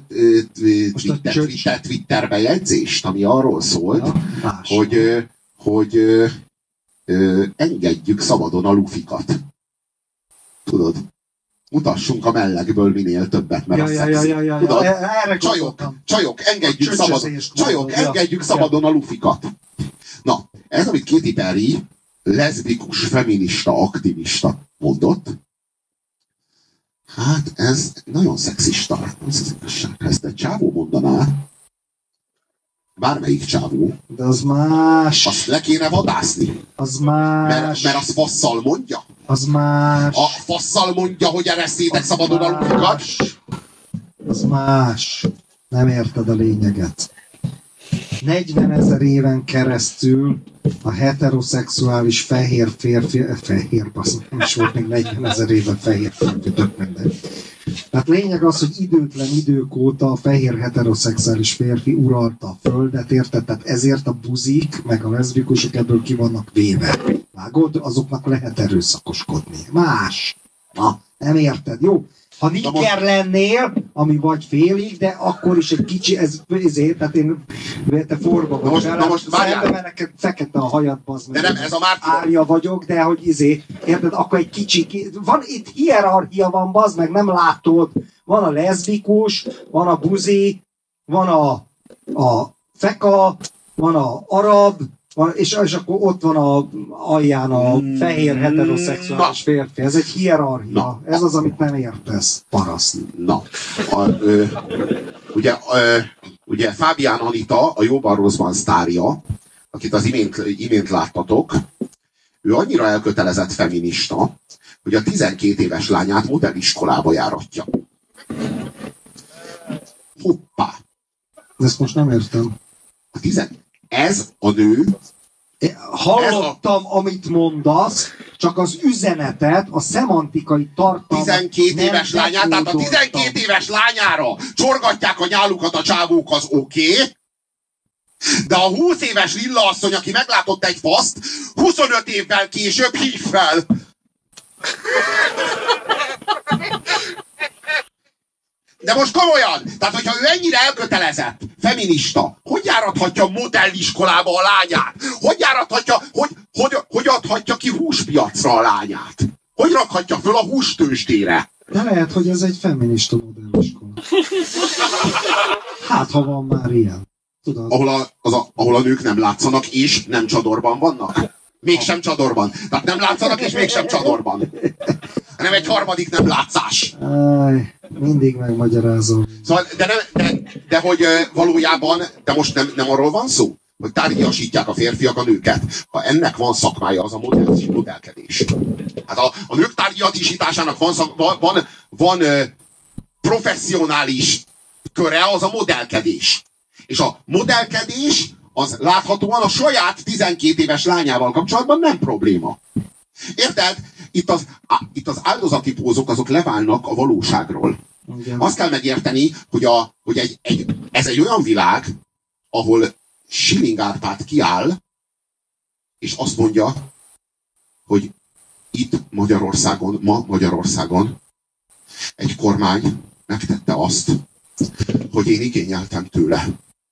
Twitter bejegyzést, ami arról szólt, hogy engedjük szabadon a lufikat. Tudod? Mutassunk a mellegből minél többet, mert azt tudod? Csajok, engedjük szabadon. Engedjük szabadon a lufikat. Na, ez, amit Katy Perry, leszbikus, feminista, aktivista mondott, hát ez nagyon szexista. Ezt egy csávó mondaná, bármelyik csávó. De az más. Azt le kéne vadászni. Az más. Mert az fasszal mondja. Az más. A fasszal mondja, hogy eresztétek szabadon a lufikat. Az más. Nem érted a lényeget. 40 000 éven keresztül a heteroszexuális fehér férfi, fehér basz, nem is volt még 40 000 éven fehér férfi, tök mindegy. Tehát lényeg az, hogy időtlen idők óta a fehér heteroszexuális férfi uralta a földet, érted? Tehát ezért a buzik, meg a leszbikusok ebből ki vannak véve. Vágod? Azoknak lehet erőszakoskodni. Más. Na, nem érted, jó? Ha niker lennél, ami vagy félig, de akkor is egy kicsi, ezért, tehát én te forba vagy na most szembe, mert neked fekete a hajadba, az de nem, ez a Márti árja vagyok, de hogy érted, akkor egy kicsi, van itt hierarchia van, bazd meg, nem látod, van a leszbikus, van a buzi, van a feka, van a arab, és akkor ott van alján a fehér heteroszexuális férfi. Ez egy hierarchia. Ez az, amit nem értesz, paraszt. Na, ugye Fábián Anita, a Jóban Rosszban sztárja, akit az imént láttatok, ő annyira elkötelezett feminista, hogy a 12 éves lányát modelliskolába járatja. Hoppá! Ezt most nem értem. Ez a nő... Hallottam, amit mondasz, csak az üzenetet, a szemantikai tartalmat 12 éves lányát, tehát a 12 éves lányára csorgatják a nyálukat a csávók, az oké. De a 20 éves Lilla asszony, aki meglátott egy faszt, 25 évvel később hív fel. De most komolyan, tehát hogyha ő ennyire elkötelezett, feminista, hogy járathatja modelliskolába a lányát? Hogy járathatja, hogy adhatja ki húspiacra a lányát? Hogy rakhatja föl a hústőzsdére? De lehet, hogy ez egy feminista modelliskola. Hát, ha van már ilyen. Tudod? Ahol a nők nem látszanak és nem csadorban vannak? Mégsem csadorban. Tehát nem látszanak és mégsem csadorban. Hanem egy harmadik nem látszás. Mindig megmagyarázom. Szóval, de hogy valójában, de most nem arról van szó, hogy tárgyasítják a férfiak a nőket. Ha ennek van szakmája, az a modellkedés. Hát a nők tárgyasításának van professzionális köre, az a modellkedés. És a modellkedés az láthatóan a saját 12 éves lányával kapcsolatban nem probléma. Érted? Itt az áldozati pózok azok leválnak a valóságról. Igen. Azt kell megérteni, hogy ez egy olyan világ, ahol Schilling Árpád kiáll, és azt mondja, hogy itt Magyarországon egy kormány megtette azt, hogy én igényeltem tőle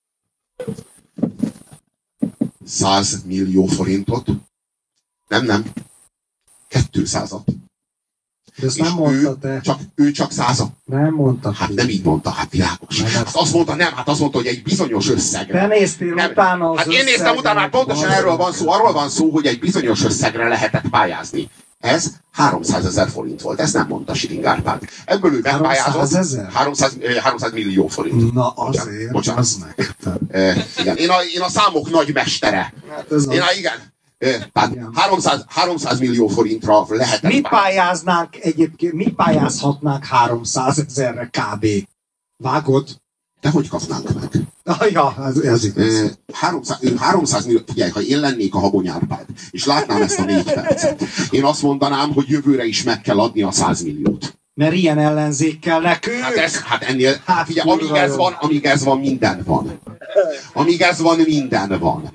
100 millió forintot, nem, 200-at. De ezt nem mondta te. Ő csak 100-at. Nem mondta. Hát nem így mondta, hát világos. Azt mondta, hogy egy bizonyos összegre. Te néztél utána az hát én néztem utána, hát pontosan erről van szó. Arról van szó, hogy egy bizonyos összegre lehetett pályázni. Ez 300 000 forint volt, ezt nem mondta Schilling Árpád. Ebből ő megpályázott 300 millió forint. Na azért, bocsánat. Az meg. Igen. Én a számok nagy mestere. Hát igen. Tehát 300 millió forintra lehetett. Mi pályáznánk egyébként, mi pályázhatnánk 300 000-re kb. Vágod? De hogy kapnánk meg? Ja, ez igaz. 300 millió, figyelj, ha én lennék a Habony Árpád, és látnám ezt a 4 percet, én azt mondanám, hogy jövőre is meg kell adni a 100 milliót. Mert ilyen ellenzék kell nekünk. Hát ennél, figyelj, amíg ez van, minden van. Amíg ez van, minden van.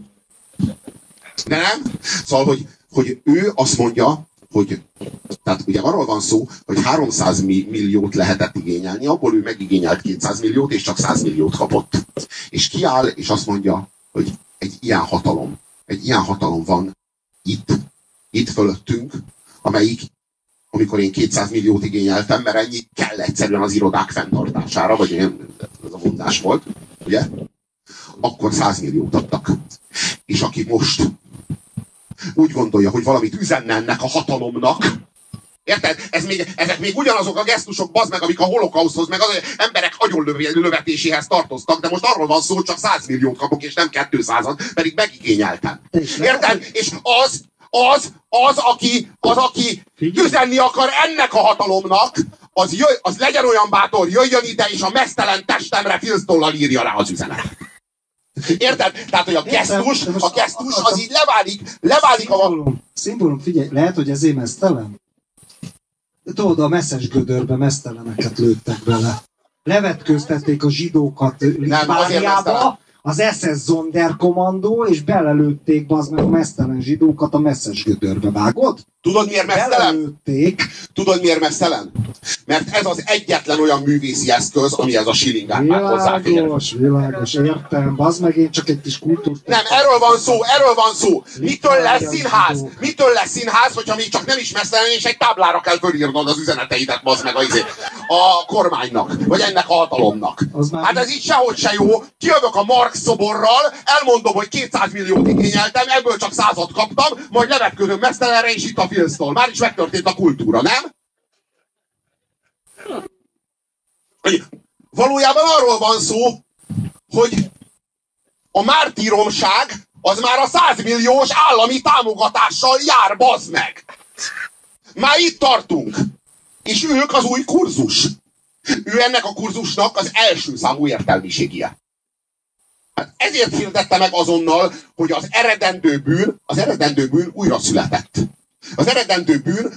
De nem? Szóval, hogy ő azt mondja, hogy tehát ugye arról van szó, hogy 300 milliót lehetett igényelni, abból ő megigényelt 200 milliót, és csak 100 milliót kapott. És kiáll, és azt mondja, hogy egy ilyen hatalom van itt fölöttünk, amikor én 200 milliót igényeltem, mert ennyi kell egyszerűen az irodák fenntartására, vagy ez a mondás volt, ugye? Akkor 100 milliót adtak. És aki most úgy gondolja, hogy valamit üzenne ennek a hatalomnak, érted? Ezek még ugyanazok a gesztusok, bazd meg, amik a holokauszhoz, meg az emberek agyonlövetéséhez tartoztak, de most arról van szó, hogy csak 100 milliót kapok, és nem 200-at, pedig megigényeltem. Érted? És az, aki üzenni akar ennek a hatalomnak, az legyen olyan bátor, jöjjön ide, és a meztelen testemre filztollal írja rá az üzenet. Érted? Tehát, hogy a gesztus az így leválik a... Szimbólum, figyelj, lehet, hogy ezért meztelen? tudod, a messzes gödörbe meszteleneket lőttek bele. Levetkőztették a zsidókat Litvániába, az SS Sonderkommando, és belelőtték bazd meg a mesztelen zsidókat a messzes gödörbe. Vágod? Tudod miért mesztelen? Belelőtték. Tudod miért mesztelen? Mert ez az egyetlen olyan művészi eszköz, ami ez a Schilling-Árpád hozzáfér. Világos, értem. Bazd meg, én csak egy kis kultúrt... Nem, erről van szó. Mitől lesz színház? Mitől lesz színház, hogyha még csak nem is mesztelen, és egy táblára kell fölírnod az üzeneteidet, bazd meg a kormánynak, vagy ennek a hatalomnak. Hát ez így sehogy se jó. Kijövök a Marx szoborral, elmondom, hogy 200 milliót igényeltem, ebből csak 100-at kaptam, majd levetkőzöm mesztelenre, és itt a filmstól. Már is megtörtént a kultúra, nem? Valójában arról van szó, hogy a mártíromság az már a 100 milliós állami támogatással jár, bazd meg! Már itt tartunk. És ők az új kurzus. Ő ennek a kurzusnak az első számú értelmiségie. Hát ezért hirdette meg azonnal, hogy az eredendő bűn újra született. Az eredendő bűn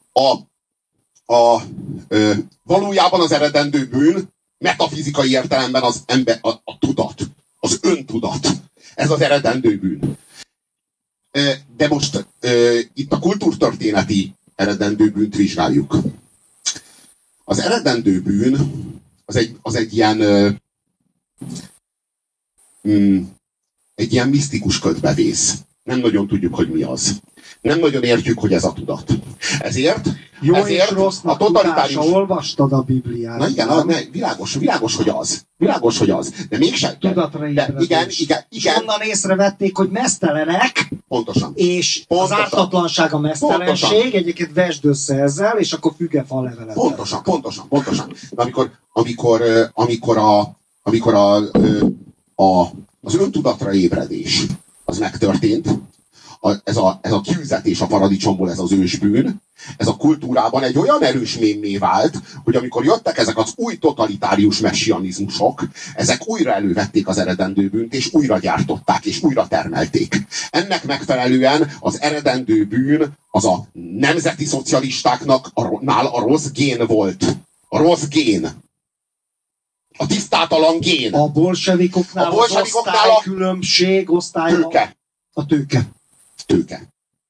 valójában az eredendő bűn metafizikai értelemben az ember, a tudat, az öntudat. Ez az eredendő bűn. De most itt a kultúrtörténeti eredendő bűnt vizsgáljuk. Az eredendő bűn az egy ilyen misztikus ködbevész. Nem nagyon tudjuk, hogy mi az. Nem nagyon értjük, hogy ez a tudat. Ezért és rossznak a totalitárius... Olvastad a Bibliát. Na igen, világos, hogy az. Világos, hogy az. De mégsem. Tudatra ébredés. Igen. És onnan észrevették, hogy mesztelenek. Pontosan. És az ártatlanság a mesztelenség. Pontosan. Egyébként vesd össze ezzel, és akkor fügefa levelet. Pontosan. Amikor az öntudatra ébredés az megtörtént, ez a kiüzetés a paradicsomból, ez az ősbűn, ez a kultúrában egy olyan erős mémmé vált, hogy amikor jöttek ezek az új totalitárius messianizmusok, ezek újra elővették az eredendő bűnt, és újra gyártották, és újra termelték. Ennek megfelelően az eredendő bűn az a nemzeti szocialistáknak a rossz gén volt. A rossz gén. A tisztátalan gén. A bolsevikoknál az osztálykülönbség, tőke. A tőke. Tőke.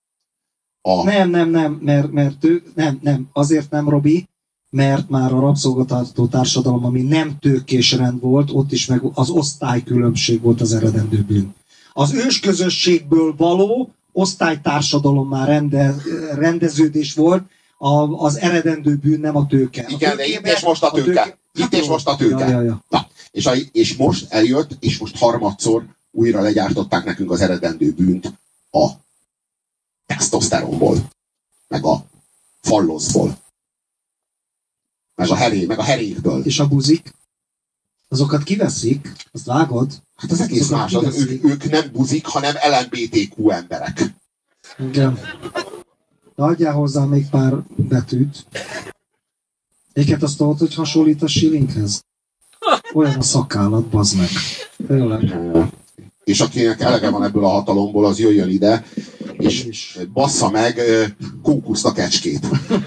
Nem, azért nem, Robi, mert már a rabszolgatartó társadalom, ami nem tőkés rend volt, ott is meg az osztálykülönbség volt az eredendő bűn. Az ősközösségből való osztálytársadalom már rendeződés volt, az eredendő bűn nem a tőke. Igen, de itt és most a tőke. Itt és most a tőke. Ja. Na, és most eljött, és most harmadszor újra legyártották nekünk az eredendő bűnt a tesztoszteronból, meg a falloszból, meg a herékből. És a buzik? Azokat kiveszik? Azt vágod? Hát az egész más. Ők nem buzik, hanem LMBTQ emberek. Igen. Adjál hozzá még pár betűt. Egyébként azt tudod, hogy hasonlít a Schillinghez? Olyan a szakállat, bazd meg. Tényleg. És akinek elege van ebből a hatalomból, az jöjjön ide, és bassza meg kókuszt a kecskét.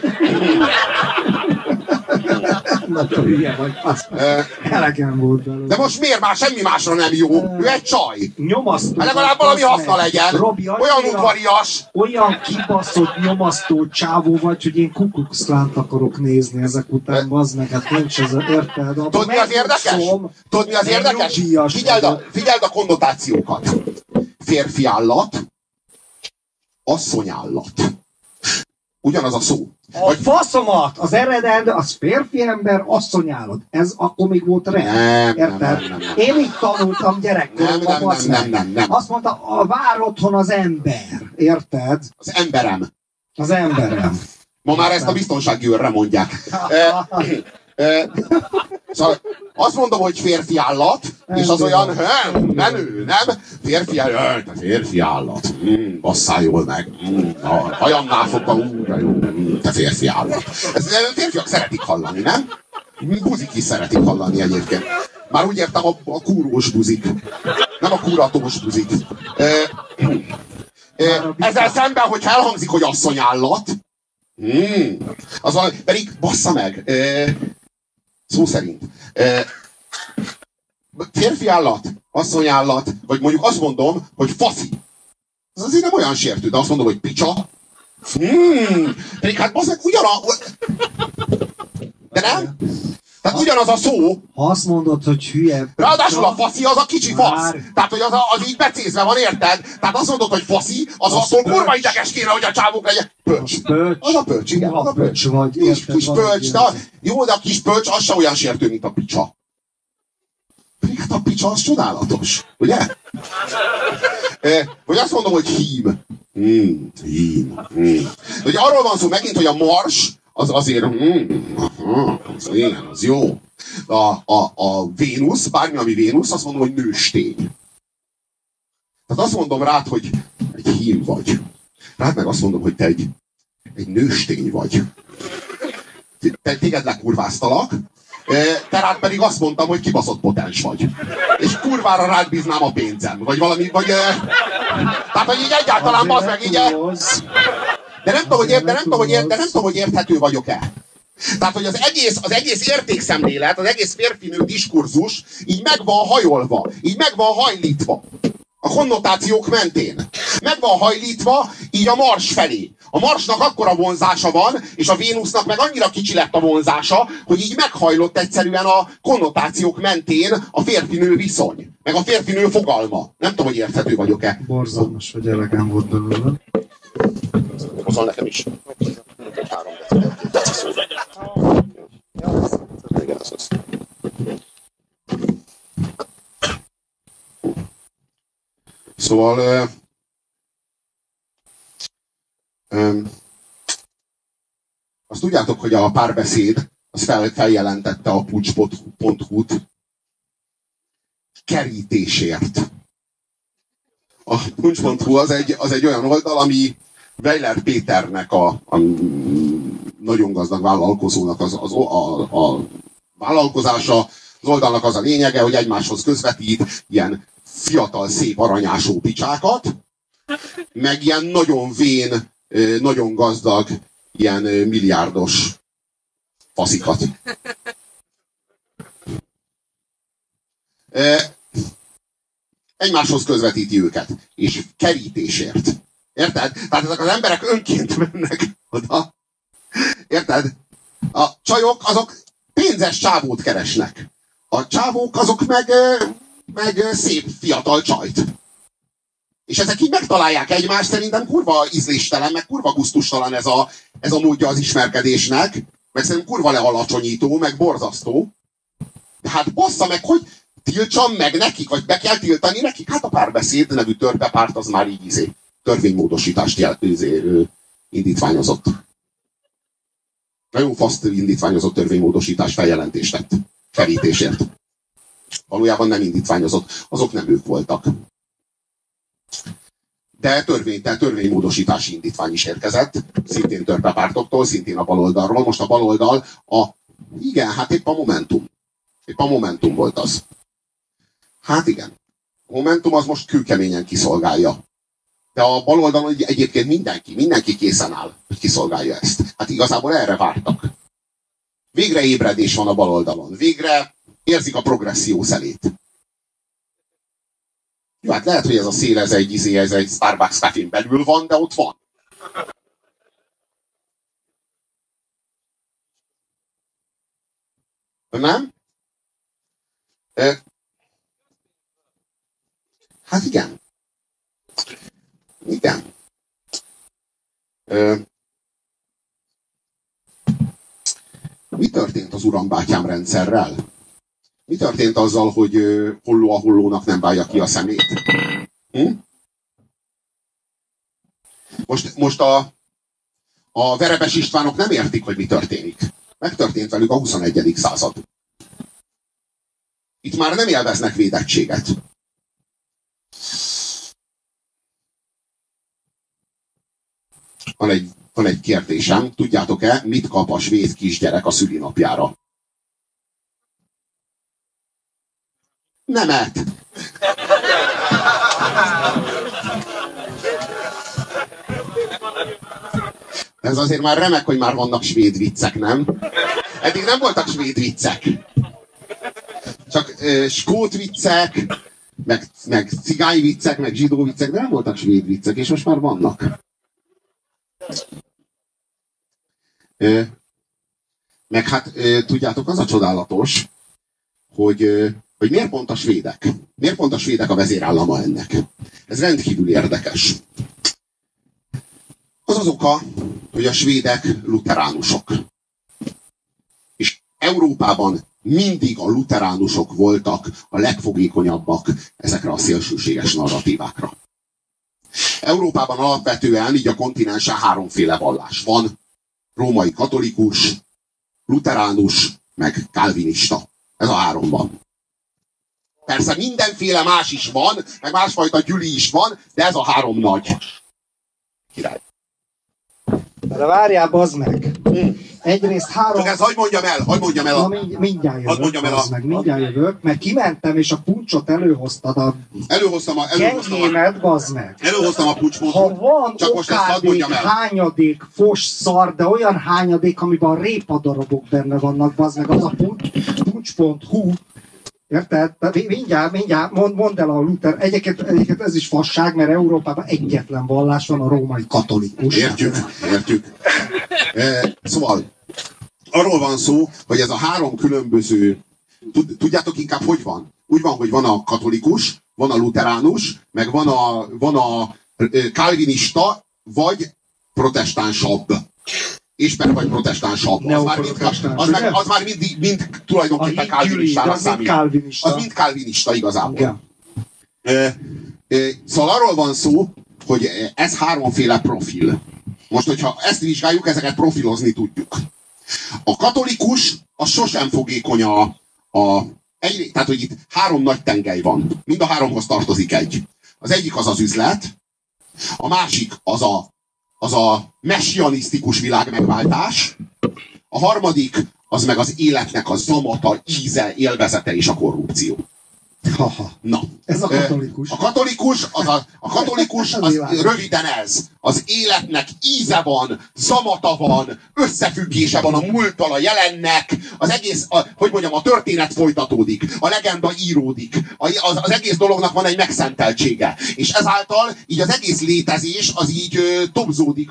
Nagyon hülye vagy, elegem volt belőle. De most miért már semmi másra nem jó? Ő egy csaj. Nyomasztó. Hát legalább valami haszna legyen. Robi, olyan udvarias. Olyan kibaszott, nyomasztó csávó vagy, hogy én Ku Klux Klánt akarok nézni ezek után, bazd meg, hát nincs ez a érted. Tudod mi az érdekes? Tudod mi az érdekes? Figyeld a konnotációkat. Férfi állat, asszony állat. Ugyanaz a szó. A faszomat! Az eredendő, az férfi ember, asszony állat. Ez akkor még volt rend. Érted? Nem. Én így tanultam gyerekkoromban. Nem. Azt mondta, a vár otthon az ember. Érted? Az emberem. Az emberem. Ma már ezt a biztonsági őrre mondják. Szóval azt mondom, hogy férfi állat, és az olyan, menő, nem? Férfi állat. Basszál jól meg. Hajamnál fogva, úrra jó. Te férfi állat. Ezt férfiak szeretik hallani, nem? Buzik is szeretik hallani egyébként. Már úgy értem a kúrós buzik. Nem a kúratós buzik. Ezzel szemben, hogyha elhangzik, hogy asszony állat, Az valami, pedig bassza meg. Szó szerint. Férfi állat, asszony állat, vagy mondjuk azt mondom, hogy faszi. Ez azért nem olyan sértő, de azt mondom, hogy picsa. Pedig hát basszak ugyanaz. De nem? Tehát ugyanaz a szó. Ha azt mondod, hogy hülye... Ráadásul a faszi az a kicsi fasz. Tehát, hogy az így becézve van, érted? Tehát azt mondod, hogy faszi, az attól kurva ideges kéne, hogy a csávók legyen. Pölcs. Az a pölcs, igen. Az a pölcs. Kis pölcs. Jó, de a kis pölcs az se olyan sértő, mint a picsa. Pedig hát a picsa az csodálatos. Ugye? Vagy azt mondom, hogy hím. Hím. Ugye arról van szó megint, hogy a mars az azért, az jó. A Vénusz, bármi, ami Vénusz, azt mondom, hogy nőstény. Tehát azt mondom rád, hogy egy hím vagy. Rád meg azt mondom, hogy te egy nőstény vagy. Téged lekurváztalak, te rád pedig azt mondtam, hogy kibaszott potens vagy. És kurvára rád bíznám a pénzem. Vagy valami, vagy... Tehát, hogy így egyáltalán bazd meg, így... De nem tudom, hogy érthető vagyok-e. Tehát, hogy az egész értékszemlélet, az egész férfinő diskurzus így meg van hajolva, így meg van hajlítva. A konnotációk mentén. Meg van hajlítva így a Mars felé. A Marsnak akkora vonzása van, és a Vénusznak meg annyira kicsi lett a vonzása, hogy így meghajlott egyszerűen a konnotációk mentén a férfinő viszony. Meg a férfinő fogalma. Nem tudom, hogy érthető vagyok-e. Borzalmas, hogy elegem volt belőle. Hozol nekem is. 3 deci szóba. Igen, az. Szóval azt tudjátok, hogy a Párbeszéd az feljelentette a pucs.hu-t kerítésért. A pucs.hu az egy olyan oldal, ami Weiler Péternek a nagyon gazdag vállalkozónak a vállalkozása, az oldalnak az a lényege, hogy egymáshoz közvetít ilyen fiatal, szép, aranyásó picsákat, meg ilyen nagyon vén, nagyon gazdag, ilyen milliárdos faszikat. Egymáshoz közvetíti őket, és kerítésért. Érted? Tehát ezek az emberek önként mennek oda. Érted? A csajok azok pénzes csávót keresnek. A csávók azok meg szép fiatal csajt. És ezek így megtalálják egymást, szerintem kurva ízléstelen, meg kurva gusztustalan ez a módja az ismerkedésnek, meg szerintem kurva lealacsonyító, meg borzasztó. De hát bassza meg, hogy tiltsam meg nekik, vagy be kell tiltani nekik? Hát a Párbeszéd nevű törpepárt az már így törvénymódosítást indítványozott. Nagyon faszt indítványozott törvénymódosítás feljelentést tett. Kerítésért. Valójában nem indítványozott. Azok nem ők voltak. De törvénymódosítási indítvány is érkezett. Szintén törpepártoktól, szintén a baloldalról. Most a baloldal igen, hát épp a Momentum. Épp a Momentum volt az. Hát igen. A Momentum az most kőkeményen kiszolgálja. De a baloldalon egyébként mindenki készen áll, hogy kiszolgálja ezt. Hát igazából erre vártak. Végre ébredés van a baloldalon. Végre érzik a progresszió szelét. Jó, hát lehet, hogy ez a szél, ez egy Starbucks cafén belül van, de ott van. Nem? Hát igen. Igen. Mi történt az urambátyám rendszerrel? Mi történt azzal, hogy holló a hollónak nem válja ki a szemét? Most a Verebes Istvánok nem értik, hogy mi történik. Megtörtént velük a 21. század. Itt már nem élveznek védettséget. Van egy kérdésem. Tudjátok-e, mit kap a svéd kisgyerek a szülinapjára? Nemet! Ez azért már remek, hogy már vannak svéd viccek, nem? Eddig nem voltak svéd viccek. Csak skót viccek, meg cigány viccek, meg zsidó viccek, de nem voltak svéd viccek, és most már vannak. Meg hát tudjátok, az a csodálatos, hogy miért pont a svédek? Miért pont a svédek a vezérállama ennek? Ez rendkívül érdekes. Az oka, hogy a svédek luteránusok. És Európában mindig a luteránusok voltak a legfogékonyabbak ezekre a szélsőséges narratívákra. Európában alapvetően, így a kontinensen háromféle vallás van. Római katolikus, luteránus, meg kálvinista. Ez a három van. Persze mindenféle más is van, meg másfajta gyüli is van, de ez a három nagy. Király. De várjál, bazd meg! Egyrészt három... Csak ezt hagyd mondjam el. Mindjárt jövök, mindjárt jövök, mert kimentem, és a puncsot előhoztad a... Előhoztam a bazd meg! Előhoztam a puncspontot. Ha van csak most ezt hadd mondjam el. hányadék, fos szar, de olyan hányadék, amiben a répadarabok benne vannak, bazd meg, az a puncs.hu. Érted? Mindjárt mondd el a Luther. Egyébként ez is fasság, mert Európában egyetlen vallás van, a római katolikus. Értjük. Szóval, arról van szó, hogy ez a három különböző... Tudjátok inkább, hogy van? Úgy van, hogy van a katolikus, van a luteránus, meg van a kálvinista, vagy protestánsabb. Ésper vagy protestánsabb. Az már mind tulajdonképpen kálvinistának számít. Az mind kálvinista igazából. Szóval arról van szó, hogy ez háromféle profil. Most, hogyha ezt vizsgáljuk, ezeket profilozni tudjuk. A katolikus, az sosem fogékony tehát, hogy itt három nagy tengely van. Mind a háromhoz tartozik egy. Az egyik az az üzlet, a másik az a messianisztikus világmegváltás, a harmadik az meg az életnek a zamata, íze, élvezete és a korrupció. Na. Ez a katolikus. A katolikus az röviden ez. Az életnek íze van, zamata van, összefüggése van a múlttal, a jelennek, az egész, a történet folytatódik, a legenda íródik, az egész dolognak van egy megszenteltsége. És ezáltal így az egész létezés az így tobzódik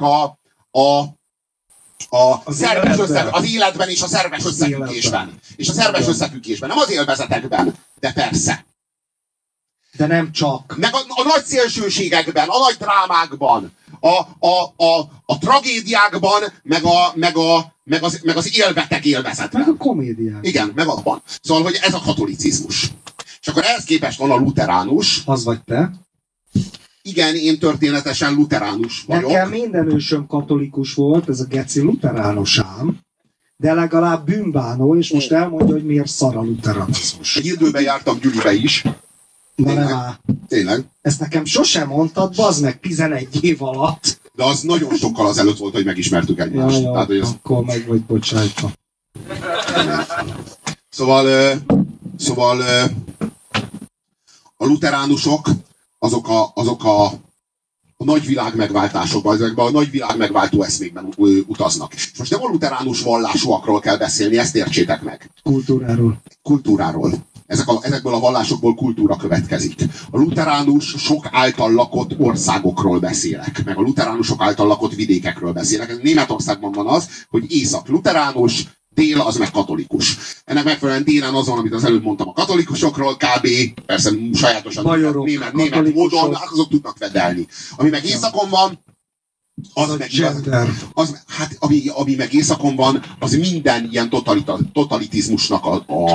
az életben és a szerves összefüggésben. És a szerves összefüggésben, nem az élvezetekben, de persze. De nem csak. Meg a nagy szélsőségekben, a nagy drámákban, a tragédiákban, meg az élvetek élvezetben. Meg a komédiák. Igen, meg abban. Szóval, hogy ez a katolicizmus. És akkor ehhez képest van a luteránus. Az vagy te. Igen, én történetesen luteránus vagyok. Nekem minden ősöm katolikus volt, ez a geci luteránus ám, de legalább bűnbánó, és most elmondja, hogy miért szar a luteranizmus. Egy időben jártam Gyülibe is. Tényleg. Ezt nekem sosem mondtad, bazd meg 11 év alatt. De az nagyon sokkal azelőtt volt, hogy megismertük egymást. Jó, tehát, hogy akkor meg vagy bocsájtva. Szóval a luteránusok azok a nagy világ megváltásokban, ezekben a nagy világ megváltó eszmékben utaznak. És most nem a luteránus vallásúakról kell beszélni, ezt értsétek meg. Kultúráról. Ezekből a vallásokból kultúra következik. A luteránus sok által lakott országokról beszélek, meg a luteránusok által lakott vidékekről beszélek. Németországban van az, hogy észak luteránus, dél az meg katolikus. Ennek megfelelően délen az van, amit az előbb mondtam a katolikusokról, kb. Persze sajátosan német módon, azok tudnak vedelni. Ami meg északon van, ami meg északon van, az minden ilyen totalitizmusnak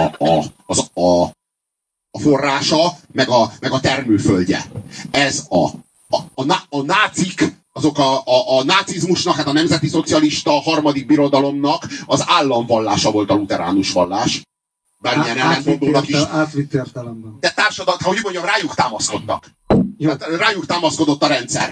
a forrása, meg a termőföldje. Ez a nácik, azok a nácizmusnak, hát a nemzeti szocialista harmadik birodalomnak az államvallása volt a luteránus vallás. Bármilyen ellentmondónak is. Átvitt értelemben. De társadalom, hogy mondjam, rájuk támaszkodtak. Hát rájuk támaszkodott a rendszer.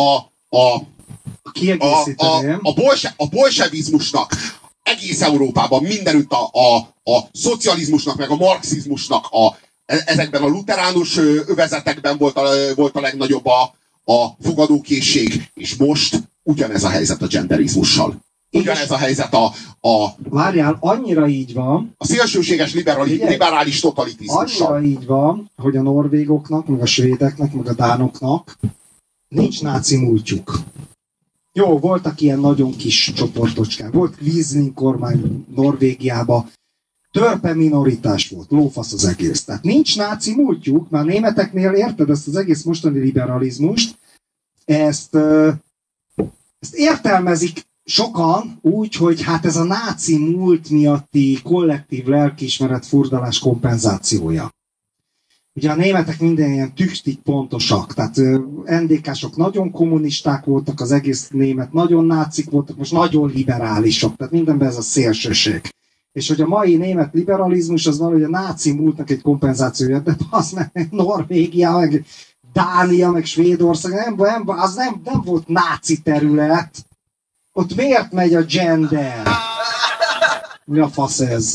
A bolsevizmusnak egész Európában mindenütt a szocializmusnak, meg a marxizmusnak ezekben a luteránus övezetekben volt a legnagyobb a fogadókészség, és most ugyanez a helyzet a genderizmussal. Ugyanez a helyzet Várjál, annyira így van. A szélsőséges liberális totalitizmussal. Annyira így van, hogy a norvégoknak, meg a svédeknek, meg a dánoknak nincs náci múltjuk. Jó, voltak ilyen nagyon kis csoportocskák. Volt Quisling kormány Norvégiában. Törpe minoritás volt, lófasz az egész. Tehát nincs náci múltjuk, már németeknél érted ezt az egész mostani liberalizmust, ezt értelmezik sokan úgy, hogy hát ez a náci múlt miatti kollektív lelkiismeret furdalás kompenzációja. Ugye a németek minden ilyen tükstig pontosak, tehát NDK-sok nagyon kommunisták voltak, az egész német nagyon nácik voltak, most nagyon liberálisok, tehát mindenben ez a szélsőség. És hogy a mai német liberalizmus az valahogy a náci múltnak egy kompenzációja, de az meg Norvégia, meg Dánia, meg Svédország, nem volt náci terület. Ott miért megy a gender? Mi a fasz ez?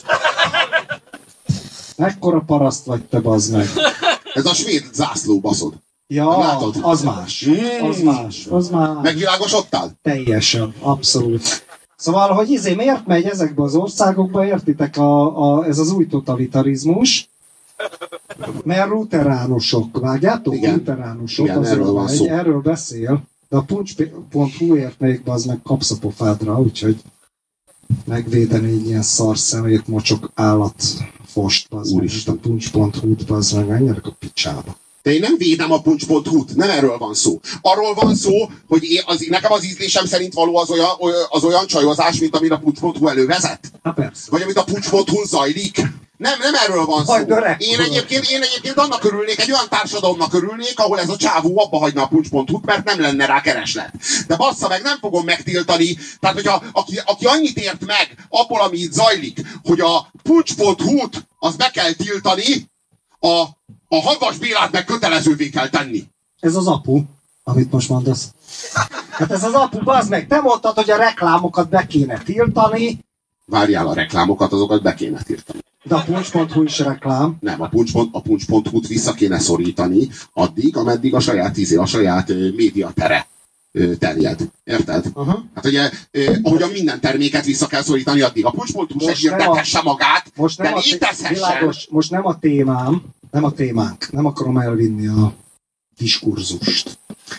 Mekkora paraszt vagy te, bazd meg? Ez a svéd zászló, baszod. Ja, az más. Az más. Megvilágosodtál? Teljesen, abszolút. Szóval, hogy miért megy ezekbe az országokba, értitek, ez az új totalitarizmus? Mert luteránusok, vágjátok? Igen. Luteránusok, Igen, erről van szó. Erről beszél, de a puncs.hu-ért még az meg kapsz a pofádra, úgyhogy megvédeni egy ilyen szarszemét mocsok állatfost, az meg, a puncs.hu-t, az meg menjenek a picsába. De én nem védem a puncs.hu-t, nem erről van szó. Arról van szó, hogy nekem az ízlésem szerint való az olyan csajozás, mint amit a puncs.hu elővezet. Hát persze. Vagy amit a puncs.hu zajlik. Nem erről van szó. Én egyébként annak örülnék, egy olyan társadalomnak örülnék, ahol ez a csávó abba hagyna a puncs.hu-t, mert nem lenne rá kereslet. De bassza meg, nem fogom megtiltani. Tehát, hogyha aki annyit ért meg abból, ami itt zajlik, hogy a puncs.hu-t az be kell tiltani, a Havas Bélát meg kötelezővé kell tenni. Ez az apu, amit most mondasz. Hát ez az apu, bazd meg, te mondtad, hogy a reklámokat be kéne tiltani. Várjál, a reklámokat, azokat be kéne tiltani. De a puncs.hu is reklám. Nem, a puncs.hu-t vissza kéne szorítani addig, ameddig a saját médiatere terjed. Érted? Hát ugye, ahogyan minden terméket vissza kell szorítani addig. A puncs.hu se hirdethesse magát, de létezhessen. Most nem a témám, nem a témánk. Nem akarom elvinni a diskurzust.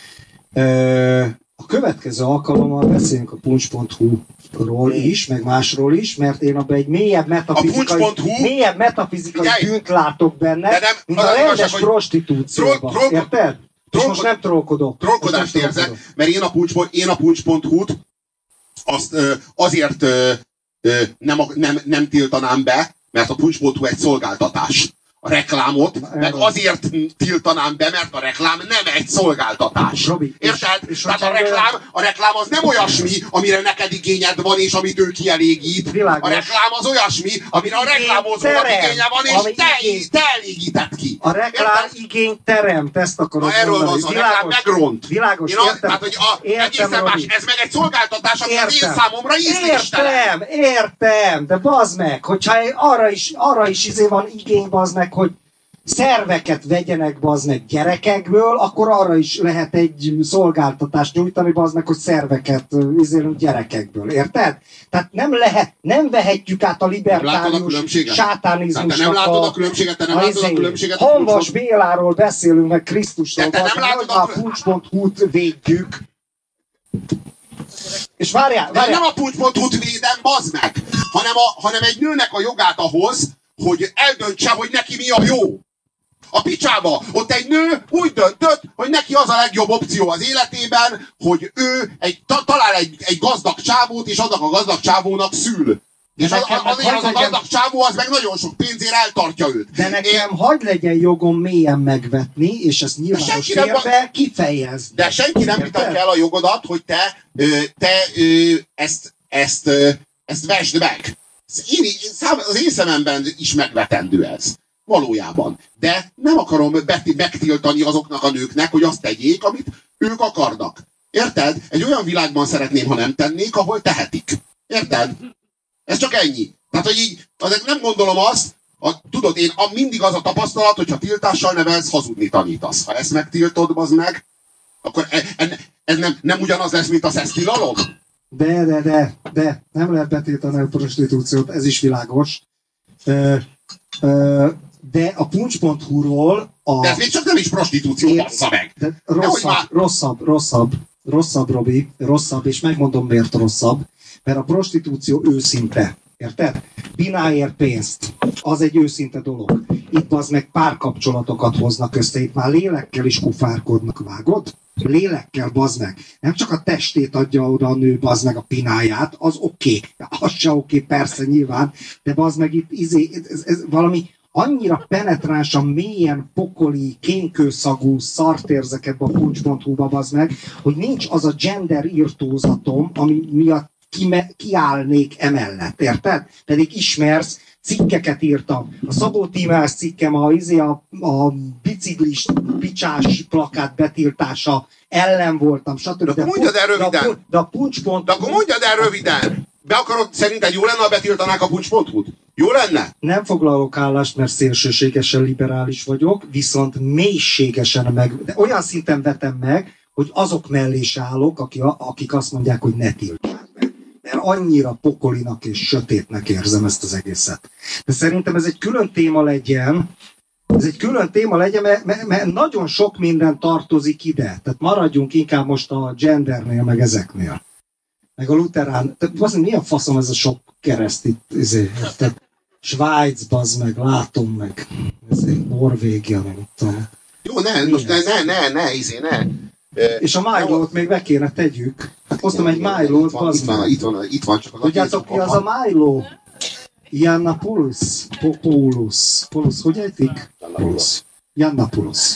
A következő alkalommal beszélünk a puncs.hu-ról is, meg másról is, mert én abban egy mélyebb metafizikai tűnt látok benne, mint a rendes prostitúcióban. Érted? És most nem trollkodok. Trollkodást érzek, mert én a puncs.hu-t azért nem tiltanám be, mert a puncs.hu egy szolgáltatás. A reklámot, meg azért tiltanám be, mert a reklám nem egy szolgáltatás. Robi, érted? Tehát a reklám az nem olyasmi, amire neked igényed van, és amit ő kielégít. Világos. A reklám az olyasmi, amire a reklámozónak igénye van, és te elégíted ki. A reklám igény teremt, ezt akarom mondani. Erről van, a reklám megront. Világos, tehát, hogy egészen más, ez meg egy szolgáltatás, ami az én számomra ízléstelen. Értem, de bazd meg, hogyha arra is van igény, bazd meg, hogy szerveket vegyenek, bazd meg, gyerekekből, akkor arra is lehet egy szolgáltatást nyújtani, bazd meg, hogy szerveket izélünk gyerekekből. Érted? Tehát nem vehetjük át a libertárius sátánizmusnak. Te nem látod a különbséget, te nem látod a különbséget. Hamvas Béláról beszélünk, meg Krisztusról. Te nem látod a puncs.hu-t védjük. És várjál. Nem a puncs.hu-t védem, bazd meg, hanem egy nőnek a jogát ahhoz, hogy eldöntse, hogy neki mi a jó. A picsába, ott egy nő úgy döntött, hogy neki az a legjobb opció az életében, hogy ő talál egy gazdag csávót, és annak a gazdag csávónak szül. És az a gazdag csávó az meg nagyon sok pénzért eltartja őt. De nekem hadd legyen jogom mélyen megvetni, és ezt nyilvános térbe kifejezni. De senki nem vitatja el a jogodat, hogy te ezt vesd meg. Az én szememben is megvetendő ez. Valójában. De nem akarom megtiltani azoknak a nőknek, hogy azt tegyék, amit ők akarnak. Érted? Egy olyan világban szeretném, ha nem tennék, ahol tehetik. Érted? Ez csak ennyi. Tehát, hogy így, nem gondolom azt, tudod, mindig az a tapasztalat, hogyha tiltással nevelsz, hazudni tanítasz. Ha ezt megtiltod, bazd meg, Akkor ez nem ugyanaz lesz, mint a szesztilalom? De. Nem lehet betiltani a prostitúciót, ez is világos. De a puncs.hu-ról De ez még csak nem is prostitúció, bassza meg! Rosszabb, Robi, rosszabb, és megmondom miért rosszabb. Mert a prostitúció őszinte. Érted? Pináért pénzt. Az egy őszinte dolog. Itt az meg párkapcsolatokat hoznak össze. Itt már lélekkel is kufárkodnak, vágod? Lélekkel, bazd meg. Nem csak a testét adja oda a nő, bazd meg a pináját, az oké. Az se oké, persze, nyilván. De bazd meg itt ez valami annyira penetránsan, mélyen pokoli, kénkőszagú szart érzek ebbe a puncs.hu-ba, bazd meg, hogy nincs az a gender írtózatom, ami miatt kiállnék emellett, érted? Pedig ismersz, cikkeket írtam. A Szabó Tímás cikkem, a biciklis, picsás plakát betiltása ellen voltam, stb. De akkor mondjad el röviden. De a puncs.hu... De akkor mondjad el röviden. Be akarod, szerinted jó lenne, ha betiltanák a puncs.hu-t? Jó lenne? Nem foglalok állást, mert szélsőségesen liberális vagyok, viszont mélységesen de olyan szinten vetem meg, hogy azok mellé is állok, akik azt mondják, hogy ne tiltsák be. Mert annyira pokolinak és sötétnek érzem ezt az egészet. De szerintem ez egy külön téma legyen, mert nagyon sok minden tartozik ide. Tehát maradjunk inkább most a gendernél, meg ezeknél. Meg a luterán, tehát milyen faszom ez a sok kereszt itt, tehát Svájc, bazd meg, látom meg, Norvégia, nem tudom. Jó, most ne. És a Milo-t még be kéne tegyük. Hát hoztam egy Milo-t, bazd meg. Itt van, csak az tudjátok, ki az a Milo? Yiannopoulos. Poulos, hogy ejtik? Yiannopoulos.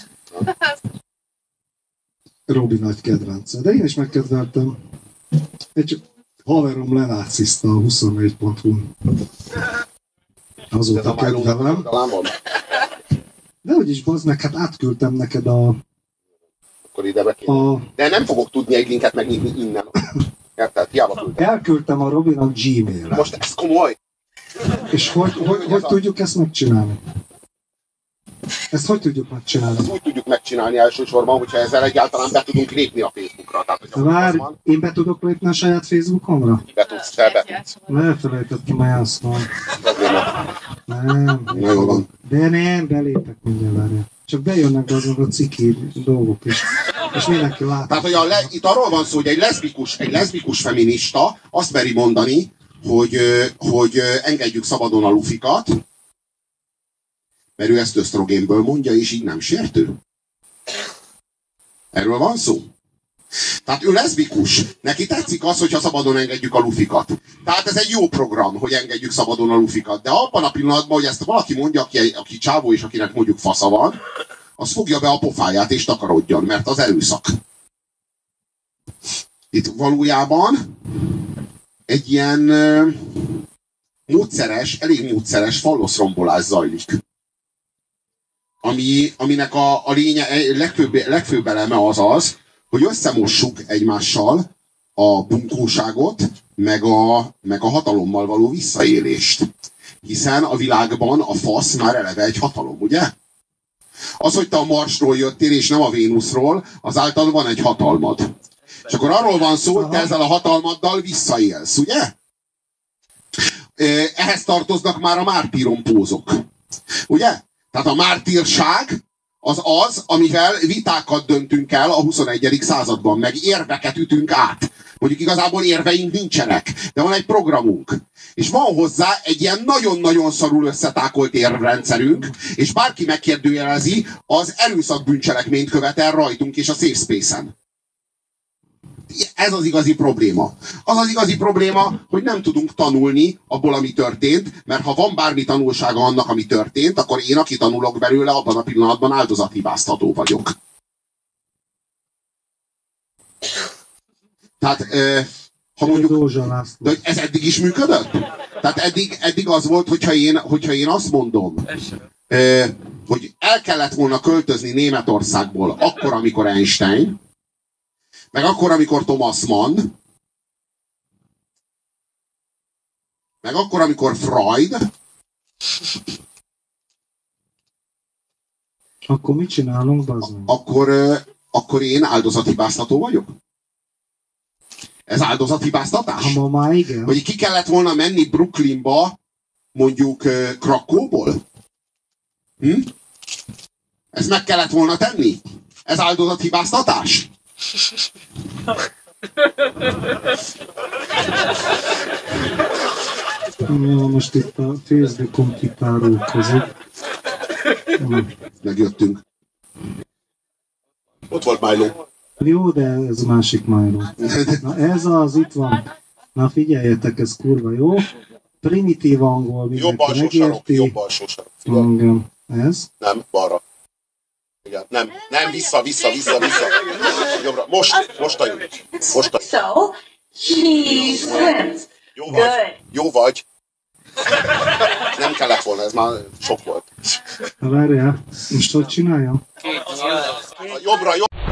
Robi nagy kedvence. De én is megkedveltem. Egy haverom lenáciszta a 24.hu-n. Azóta kedvelem. De úgyis, bazd meg, hát átküldtem neked Akkor ide De nem fogok tudni egy linket megnyitni innen. Érted? Hiába küldtem. Elküldtem a Robinak Gmail-re. Most ez komoly? És hogy tudjuk ezt megcsinálni? Ezt hogy tudjuk megcsinálni? Ezt úgy tudjuk megcsinálni elsősorban, hogyha ezzel egyáltalán be tudunk lépni a Facebookra. Tehát, én be tudok lépni a saját Facebookomra? Be tudsz. Elfelejtettem a jászlóan. Nem. De nem, belépek mindjárt, várjál. Csak bejönnek azok a ciki dolgok is. És mindenki lát. Tehát, hogy itt arról van szó, hogy egy leszbikus feminista azt meri mondani, hogy engedjük szabadon a lufikat, mert ő ezt ösztrogénből mondja, és így nem sértő. Erről van szó. Tehát ő leszbikus. Neki tetszik az, hogyha szabadon engedjük a lufikat. Tehát ez egy jó program, hogy engedjük szabadon a lufikat. De abban a pillanatban, hogy ezt valaki mondja, aki csávó és akinek mondjuk fasza van, az fogja be a pofáját és takarodjon, mert az erőszak. Itt valójában egy ilyen elég módszeres falloszrombolás zajlik. Aminek a legfőbb eleme az, hogy összemossuk egymással a bunkóságot, meg a hatalommal való visszaélést. Hiszen a világban a fasz már eleve egy hatalom, ugye? Az, hogy te a Marsról jöttél, és nem a Vénuszról, azáltal van egy hatalmad. És akkor arról van szó, hogy te ezzel a hatalmaddal visszaélsz, ugye? Ehhez tartoznak már a mártírompózok. Ugye? Tehát a mártírság az, amivel vitákat döntünk el a 21. században, meg érveket ütünk át. Mondjuk igazából érveink nincsenek, de van egy programunk. És van hozzá egy ilyen nagyon-nagyon szarul összetákolt érvrendszerünk, és bárki megkérdőjelezi, az erőszakbűncselekményt követel rajtunk és a Safe Space-en. Ez az igazi probléma. Az az igazi probléma, hogy nem tudunk tanulni abból, ami történt, mert ha van bármi tanulsága annak, ami történt, akkor én, aki tanulok belőle, abban a pillanatban áldozathibáztató vagyok. Tehát, ha mondjuk, de ez eddig is működött? Tehát eddig az volt, hogyha én azt mondom, hogy el kellett volna költözni Németországból akkor, amikor Einstein, meg akkor, amikor Thomas Mann, meg akkor, amikor Freud. Akkor mit csinálunk, bazdmeg? akkor én áldozathibáztató vagyok? Ez áldozathibáztatás? Ha ma már igen. Hogy ki kellett volna menni Brooklynba, mondjuk Krakóból? Ezt meg kellett volna tenni? Ez áldozathibáztatás? Most itt a Facebookon kitárulkozik. Megjöttünk. Ott volt Milo. Jó, de ez másik Milo. Na ez az, itt van. Na figyeljetek, ez kurva jó. Primitív angol, mindenki megérti. Jobb alsó sarok. Igen. Ez? Nem, balra. Igen, nem, vissza. Jobbra. Most a jó. So, he swims. Jó vagy. Nem kellett volna, ez már sok volt. Várjál, most hogy csináljam? Jobbra.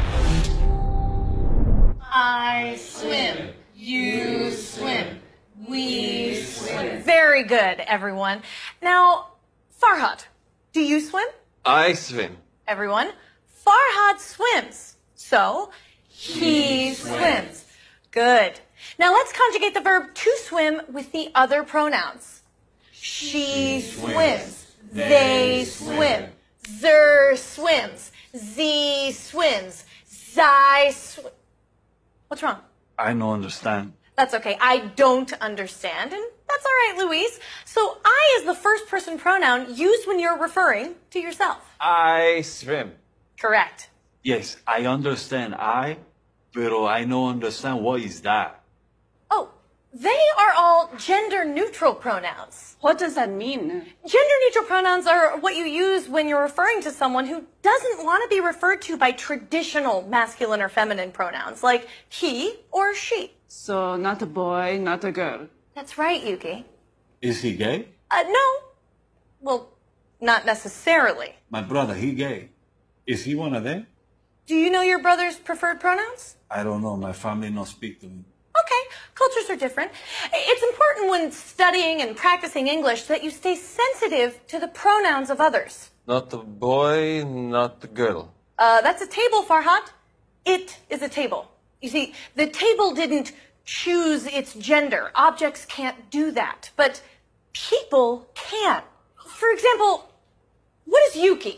I swim. You swim. We swim. Very good, everyone. Now, Farhad, do you swim? I swim. Everyone. Farhad swims. So, he swims. Good. Now let's conjugate the verb to swim with the other pronouns. She swims. They swim. Zer swims. Z swims. Zai swims. What's wrong? I don't understand. That's okay. I don't understand, and that's all right, Luis. So I is the first person pronoun used when you're referring to yourself. I swim. Correct. Yes, I understand pero I don't understand what is that. Oh, they are all gender-neutral pronouns. What does that mean? Gender-neutral pronouns are what you use when you're referring to someone who doesn't want to be referred to by traditional masculine or feminine pronouns, like he or she. So, not a boy, not a girl. That's right, Yuki. Is he gay? No. Well, not necessarily. My brother, he gay. Is he one of them? Do you know your brother's preferred pronouns? I don't know. My family don't speak to him. Okay, cultures are different. It's important when studying and practicing English that you stay sensitive to the pronouns of others. Not the boy, not the girl. That's a table, Farhad. It is a table. You see, the table didn't choose its gender. Objects can't do that, but people can. For example, what is Yuki?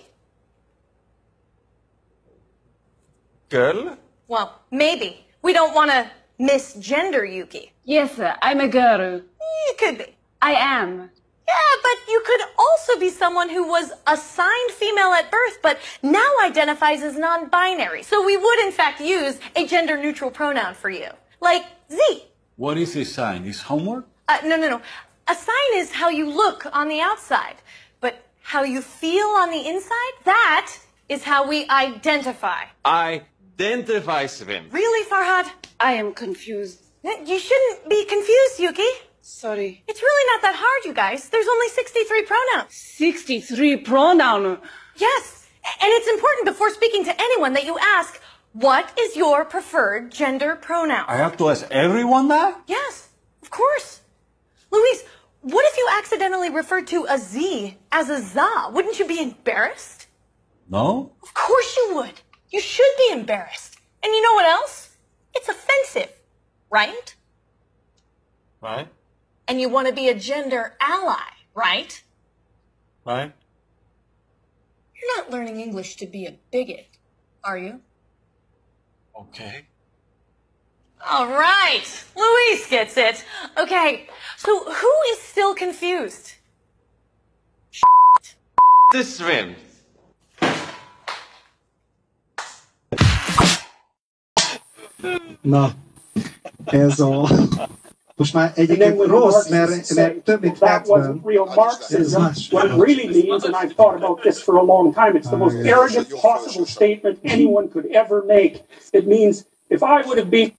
Girl? Well, maybe. We don't want to misgender Yuki. Yes, I'm a girl. You could be. I am. Yeah, but you could also be someone who was assigned female at birth, but now identifies as non-binary. So we would, in fact, use a gender-neutral pronoun for you. Like Z. What is his sign? His homework? No. A sign is how you look on the outside. But how you feel on the inside, that is how we identify. Identify him. Really, Farhad? I am confused. You shouldn't be confused, Yuki. Sorry. It's really not that hard, you guys. There's only 63 pronouns. 63 pronoun? Yes. And it's important before speaking to anyone that you ask, what is your preferred gender pronoun? I have to ask everyone that? Yes, of course. Luis, what if you accidentally referred to a Z as a za? Wouldn't you be embarrassed? No. Of course you would. You should be embarrassed. And you know what else? It's offensive, right? Right. And you want to be a gender ally, right? Right. You're not learning English to be a bigot, are you? Okay. All right. Luis gets it. Okay. So who is still confused? The swim. Na, ez a... Most már egyébként rossz, mert több mint 70. Real Marxism, what it really means, and I've thought about this for a long time, it's the most arrogant possible statement anyone could ever make. It means, if I would have been...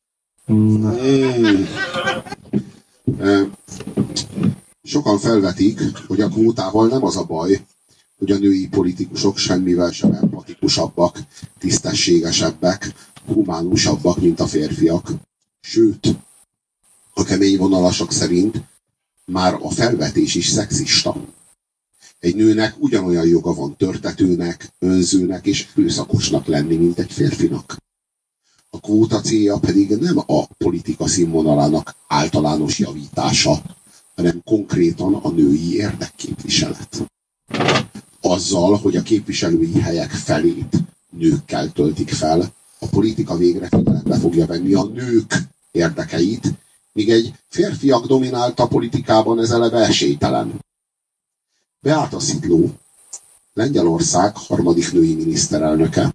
Sokan felvetik, hogy a kvótával nem az a baj, hogy a női politikusok semmivel sem empatikusabbak, tisztességesebbek, humánusabbak, mint a férfiak. Sőt, a kemény vonalasok szerint már a felvetés is szexista. Egy nőnek ugyanolyan joga van törtetőnek, önzőnek és erőszakosnak lenni, mint egy férfinak. A kvóta célja pedig nem a politika színvonalának általános javítása, hanem konkrétan a női érdekképviselet. Azzal, hogy a képviselői helyek felét nőkkel töltik fel, a politika végre figyelembe fogja venni a nők érdekeit, míg egy férfiak dominálta politikában ez eleve esélytelen. Beáta Szidló, Lengyelország harmadik női miniszterelnöke,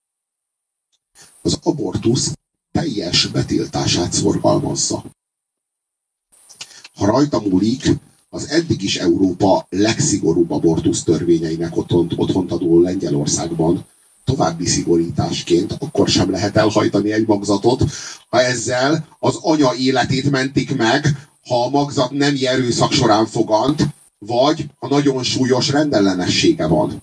az abortusz teljes betiltását szorgalmazza. Ha rajta múlik, az eddig is Európa legszigorúbb abortusz törvényeinek otthont adó Lengyelországban további szigorításként akkor sem lehet elhajtani egy magzatot, ha ezzel az anya életét mentik meg, ha a magzat nemi erőszak során fogant, vagy a nagyon súlyos rendellenessége van.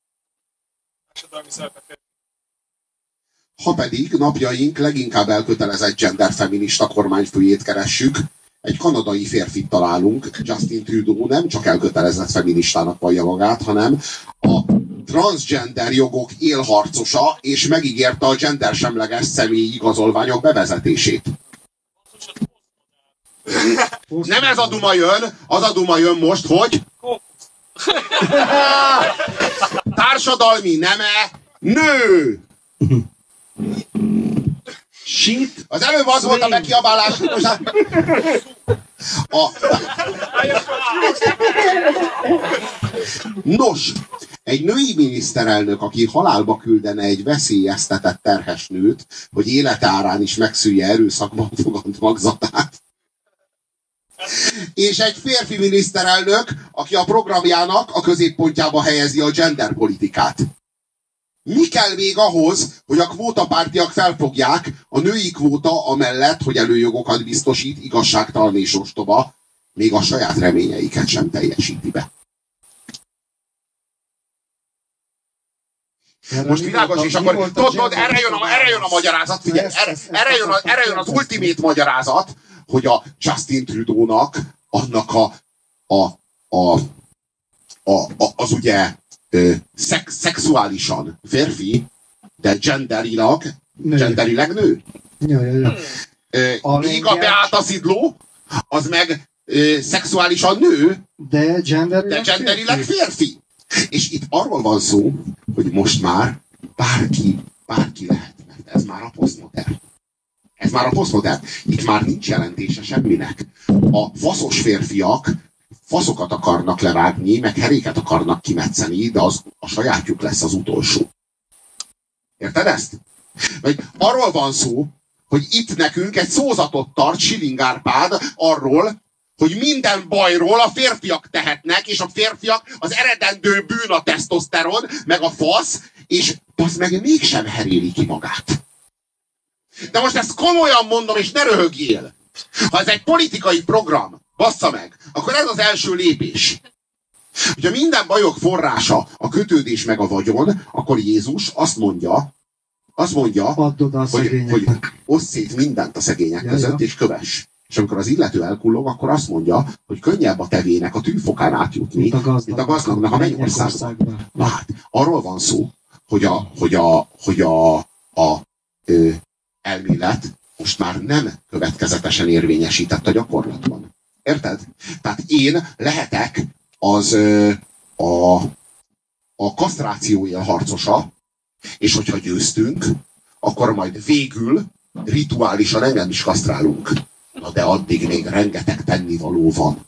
Ha pedig napjaink leginkább elkötelezett genderfeminista kormányfőjét keressük, egy kanadai férfit találunk. Justin Trudeau nem csak elkötelezett feministának vallja magát, hanem a transgender jogok élharcosa, és megígérte a gendersemleges személyi igazolványok bevezetését. Nem ez a duma jön, az a duma jön most, hogy társadalmi neme nő! Shit. Az előbb az volt a bekiabálás. Nos, egy női miniszterelnök, aki halálba küldene egy veszélyeztetett terhes nőt, hogy élete árán is megszülje erőszakban fogant magzatát. És egy férfi miniszterelnök, aki a programjának a középpontjába helyezi a genderpolitikát. Mi kell még ahhoz, hogy a kvótapártiak felfogják a női kvóta amellett, hogy előjogokat biztosít, igazságtalan és ostoba, még a saját reményeiket sem teljesíti be. Most világos, és akkor tudod, erre jön a magyarázat, figyelj, erre jön az ultimate magyarázat, hogy a Justin Trudeau-nak annak az ugye szexuálisan férfi, de genderileg nő. Ja. Míg a Beáta Szidló, az meg szexuálisan nő, de genderileg férfi. És itt arról van szó, hogy most már bárki lehet, mert ez már a posztmodern. Ez már a posztmodern. Itt már nincs jelentése semminek. A faszos férfiak faszokat akarnak levágni, meg heréket akarnak kimetszeni, de az a sajátjuk lesz az utolsó. Érted ezt? Vagy arról van szó, hogy itt nekünk egy szózatot tart Schilling Árpád arról, hogy minden bajról a férfiak tehetnek, és a férfiak az eredendő bűn a tesztoszteron, meg a fasz, és az meg mégsem heréli ki magát. De most ezt komolyan mondom, és ne röhögjél. Ha ez egy politikai program, bassza meg, akkor ez az első lépés. Hogyha minden bajok forrása a kötődés meg a vagyon, akkor Jézus azt mondja, hogy oszd szét mindent a szegények között, és kövess. És amikor az illető elkullog, akkor azt mondja, hogy könnyebb a tevének a tűfokán átjutni, mint a gazdagnak a mennyországban. Na hát, arról van szó, hogy a elmélet most már nem következetesen érvényesített a gyakorlatban. Érted? Tehát én lehetek a kasztráció élharcosa, és hogyha győztünk, akkor majd végül rituálisan engem is kasztrálunk. Na de addig még rengeteg tennivaló van.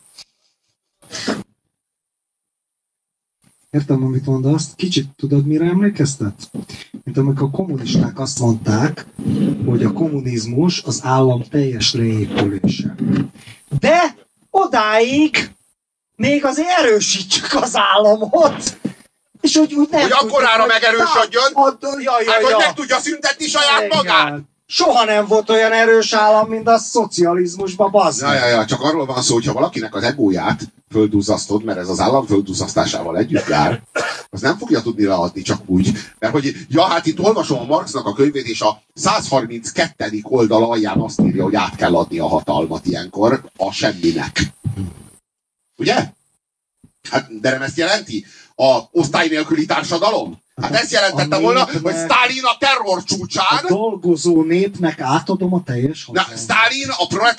Értem, amit mondasz. Kicsit tudod, mire emlékeztet? Mint amikor a kommunisták azt mondták, hogy a kommunizmus az állam teljes leépülése. De odáig még azért erősítsük az államot. És hogy nem hogy akkorára megerősödjön, hogy meg tudja szüntetni saját magát. Soha nem volt olyan erős állam, mint a szocializmusban, bazd. Ja, csak arról van szó, hogyha valakinek az egóját földduzzasztod, mert ez az állam földduzzasztásával együtt jár, az nem fogja tudni leadni csak úgy. Mert hogy, hát itt olvasom a Marxnak a könyvét, és a 132. oldal alján azt írja, hogy át kell adni a hatalmat ilyenkor a semminek. Ugye? Hát, de nem ezt jelenti? A osztály nélküli társadalom? Hát ezt jelentette volna, hogy Sztálin a terror csúcsán... A dolgozó népnek átadom a teljes hatalmat. Sztálin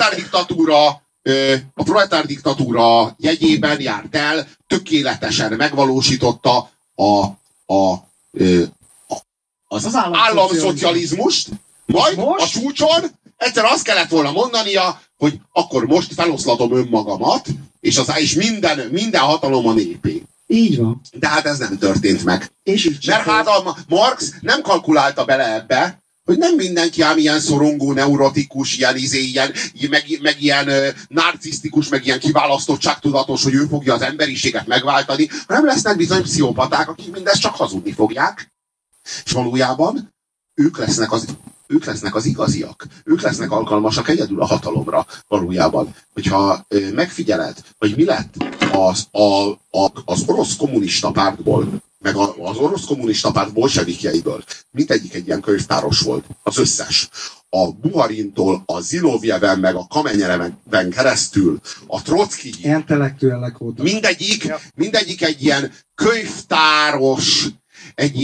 a proletár diktatúra jegyében járt el, tökéletesen megvalósította az államszocializmust, majd a csúcson egyszer azt kellett volna mondania, hogy akkor most feloszlatom önmagamat, és minden hatalom a népé. Így van. De hát ez nem történt meg. Mert hát a Marx nem kalkulálta bele ebbe, hogy nem mindenki ám ilyen szorongó, neurotikus, meg ilyen narcisztikus, meg ilyen kiválasztottságtudatos, hogy ő fogja az emberiséget megváltani, hanem lesznek bizony pszichopaták, akik mindezt csak hazudni fogják. És valójában ők lesznek az igaziak. Ők lesznek alkalmasak egyedül a hatalomra valójában. Hogyha megfigyeled, hogy mi lett az orosz kommunista pártból, meg az orosz kommunista párt bolsevikjeiből, mindegyik egy ilyen könyvtáros volt, az összes. A Buharintól, a Zinovjeven, meg a Kamenyereven keresztül, a Trockijig. Intellektuellek voltak. Mindegyik egy ilyen könyvtáros, egy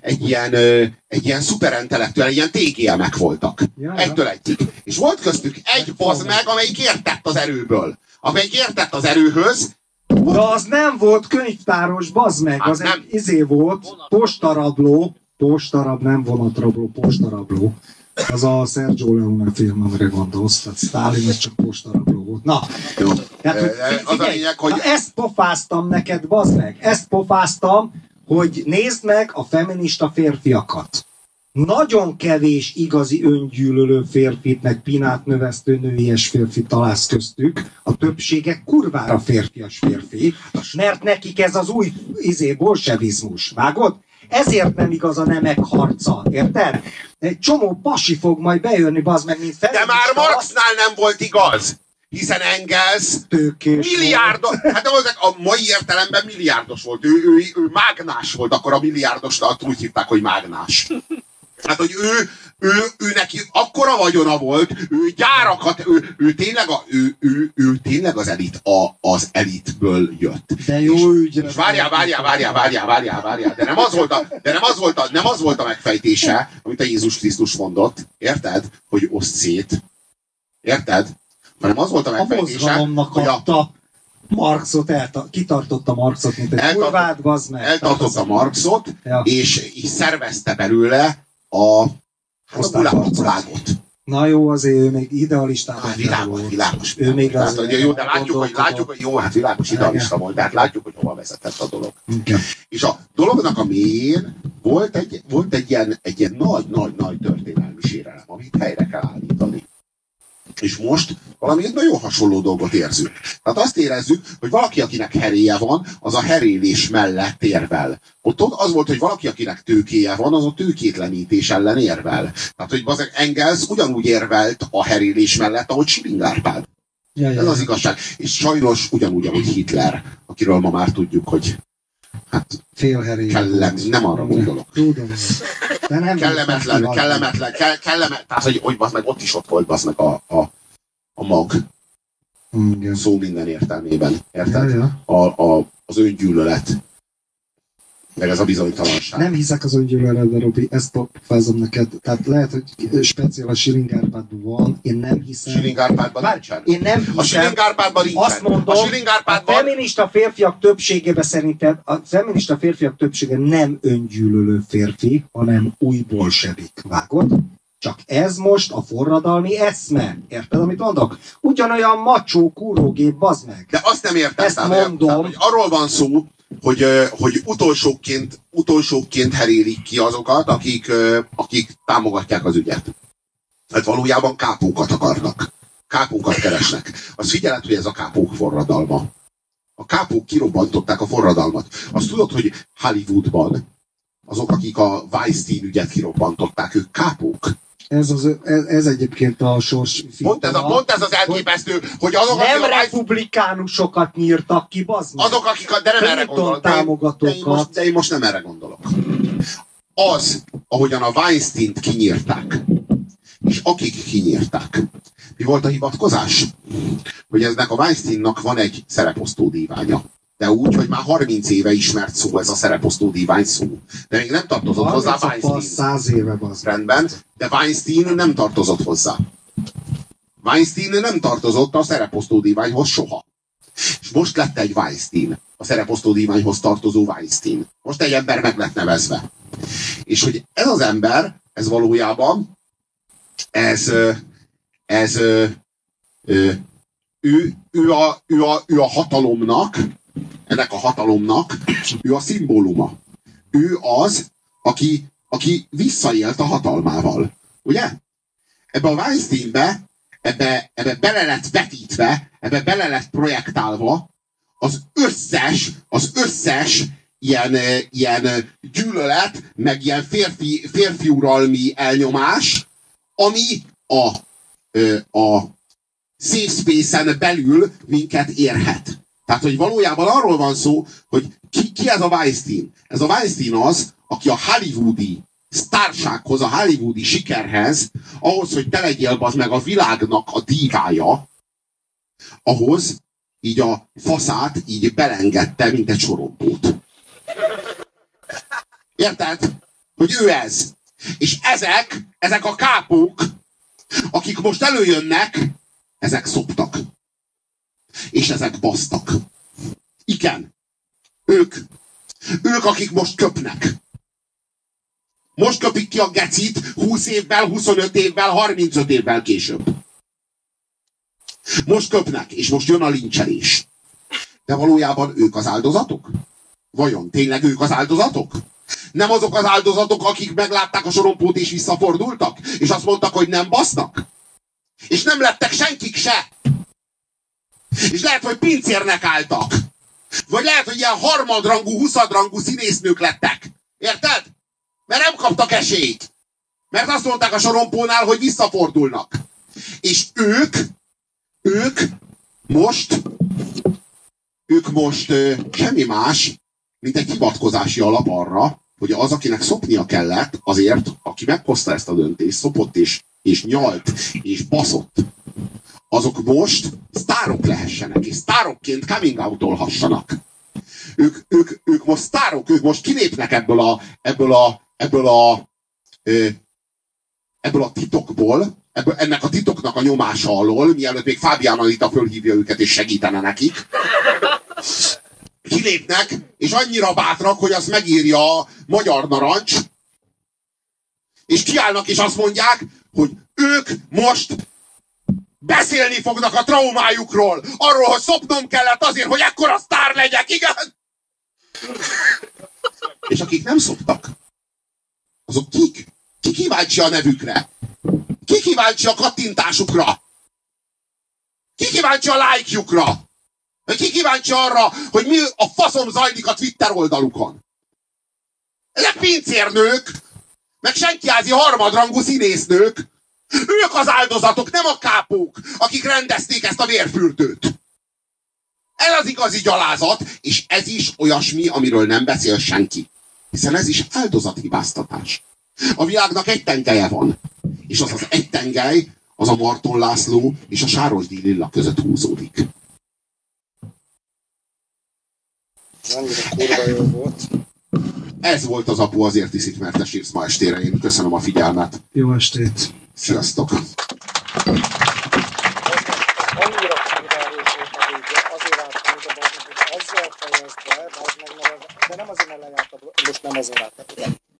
ilyen szuperintellektuál, egy ilyen TGM-ek voltak. Egytől egyig. És volt köztük egy bazd meg, amelyik értett az erőből. Amelyik értett az erőhöz. De az nem volt könyvtáros, bazd meg. Az nem. Egy volt, postarabló, nem vonatrabló, postarabló. Az a Sergio Leone film, amire gondolsz, tehát Sztálin, ez csak postarabló volt. Na, jó. Tehát, az a lényeg, hogy... ezt pofáztam neked, bazd meg. Ezt pofáztam, hogy nézd meg a feminista férfiakat. Nagyon kevés igazi öngyűlölő férfit, meg pinát növesztő nőies férfit találsz köztük. A többsége kurvára férfias férfi, mert nekik ez az új bolsevizmus. Vágod? Ezért nem igaz a nemek harca, érted? Egy csomó pasi fog majd bejönni, bazd meg, mint feminista. De már Marxnál nem volt igaz. Hiszen Engels milliárdos, hát a mai értelemben milliárdos volt. Ő mágnás volt, akkor a milliárdosnak úgy hívták, hogy mágnás. Hát, hogy ő neki akkora vagyona volt, ő gyárakat, ő tényleg az elit, az elitből jött. De jó ügyre. És várjál, de nem az volt a megfejtése, amit a Jézus Krisztus mondott, érted? Hogy oszd szét. Érted? Hanem az volt a megfejtése, hogy Marxot kitartotta Marxot, mint egy kurvát, bazd meg. Eltartotta Marxot, ja. és szervezte belőle a gulágot. Na jó, azért ő még idealistában világos. Ő még az... Jó, de látjuk, hogy jó, hát világos idealista volt, de hát látjuk, hogy hova vezetett a dolog. Okay. És a dolognak a mélyén volt egy ilyen nagy történelmi sérelem, amit helyre kell állítani. És most valami nagyon hasonló dolgot érzünk. Tehát azt érezzük, hogy valaki, akinek heréje van, az a herélés mellett érvel. Ott az volt, hogy valaki, akinek tőkéje van, az a tőkétlenítés ellen érvel. Tehát, hogy Engels ugyanúgy érvelt a herélés mellett, ahogy Schilling Árpád. Ez az igazság. És sajnos ugyanúgy, ahogy Hitler, akiről ma már tudjuk, hogy hát nem arra gondolok. Kellemetlen. Tehát, hogy meg ott is ott volt meg a mag. Igen. Szó minden értelmében. Érted? Az öngyűlölet. Meg ez a bizonytalanság. Nem hiszek az öngyűlöletben, Robi, ezt pofázom neked. Tehát lehet, hogy speciál a Schilling Árpádban van, én nem hiszem. Schilling Árpádban nincsen. Én nem hiszem. A Schilling Árpádban nincsen. Azt mondom, a feminista férfiak többségében szerintem a feminista férfiak többsége nem öngyűlölő férfi, hanem új bolsevik. Vágod? Csak ez most a forradalmi eszme. Érted, amit mondok? Ugyanolyan macsó kúrógép, bazd meg. De azt nem értem. Ezt mondom. Hogy arról van szó, hogy utolsóként herélik ki azokat, akik támogatják az ügyet. Hát valójában kápókat akarnak. Kápókat keresnek. Azt figyeled, hogy ez a kápók forradalma. A kápók kirobbantották a forradalmat. Azt tudod, hogy Hollywoodban azok, akik a Weinstein ügyet kirobbantották, ők kápók. Ez egyébként a sors... Pont ez az elképesztő, hogy azok, nem republikánusokat nyírtak ki, bazd meg. Azok, akik... De nem erre gondolok. De én most nem erre gondolok. Az, ahogyan a Weinsteint kinyírták, és akik kinyírták. Mi volt a hivatkozás? Hogy eznek a Weinsteinnak van egy szereposztó díványa. De úgy, hogy már 30 éve ismert szó ez a szereposztó dívány szó. De még nem tartozott hozzá Weinstein. 100 éve az. Rendben, de Weinstein nem tartozott hozzá. Weinstein nem tartozott a szereposztó díványhoz soha. És most lett egy Weinstein. A szereposztó díványhoz tartozó Weinstein. Most egy ember meg lett nevezve. És hogy ez az ember, ez valójában, ő a hatalomnak, ennek a hatalomnak, ő a szimbóluma. Ő az, aki visszaélt a hatalmával. Ugye? Ebbe a Weinsteinbe, ebbe bele lett vetítve, ebbe bele lett projektálva az összes ilyen gyűlölet, meg ilyen férfiuralmi elnyomás, ami a safe space-en belül minket érhet. Tehát, hogy valójában arról van szó, hogy ki ez a Weinstein? Ez a Weinstein az, aki a hollywoodi sztársághoz, a hollywoodi sikerhez, ahhoz, hogy te legyél az meg a világnak a dívája, ahhoz így a faszát így belengedte, mint egy sorompót. Érted? Hogy ő ez. És ezek a kápók, akik most előjönnek, ezek szoptak. És ezek basztak. Igen. Ők, akik most köpnek. Most köpik ki a gecit 20 évvel, 25 évvel, 35 évvel később. Most köpnek, és most jön a lincselés. De valójában ők az áldozatok? Vajon tényleg ők az áldozatok? Nem azok az áldozatok, akik meglátták a sorompót és visszafordultak? És azt mondtak, hogy nem basznak? És nem lettek senkik se? És lehet, hogy pincérnek álltak. Vagy lehet, hogy ilyen harmadrangú, huszadrangú színésznők lettek. Érted? Mert nem kaptak esélyt. Mert azt mondták a sorompónál, hogy visszafordulnak. És ők most semmi más, mint egy hivatkozási alap arra, hogy az, akinek szopnia kellett, azért, aki meghozta ezt a döntést, szopott és nyalt és baszott, azok most sztárok lehessenek, és sztárokként coming out-olhassanak. Ők most sztárok, ők most kilépnek ebből a titokból, ennek a titoknak a nyomása alól, mielőtt még Fábián Anita fölhívja őket és segítene nekik. Kilépnek, és annyira bátrak, hogy azt megírja a Magyar Narancs, és kiállnak és azt mondják, hogy ők most beszélni fognak a traumájukról, arról, hogy szopnom kellett azért, hogy ekkora sztár legyek, igen? És akik nem szoptak, azok kik? Ki kíváncsi a nevükre? Ki kíváncsi a kattintásukra? Ki kíváncsi a lájkjukra? Ki kíváncsi arra, hogy mi a faszom zajlik a Twitter oldalukon? Ezek pincérnők, meg senkiázi harmadrangú színésznők. Ők az áldozatok, nem a kápók, akik rendezték ezt a vérfürdőt. Ez az igazi gyalázat, és ez is olyasmi, amiről nem beszél senki. Hiszen ez is áldozathibáztatás. A világnak egy tengelye van. És az egy tengely, az a Marton László és a Sárosdíj Lilla között húzódik. Annyira kurva jó volt. Ez volt az Apu azért iszik, mert te sírsz ma estére. Én köszönöm a figyelmet. Jó estét. Sziasztok. Annyira kurva erős volt a vége, azért láttam, hogy azzal fejezd be, de nem azért, mert lejárt, most nem azért láttam.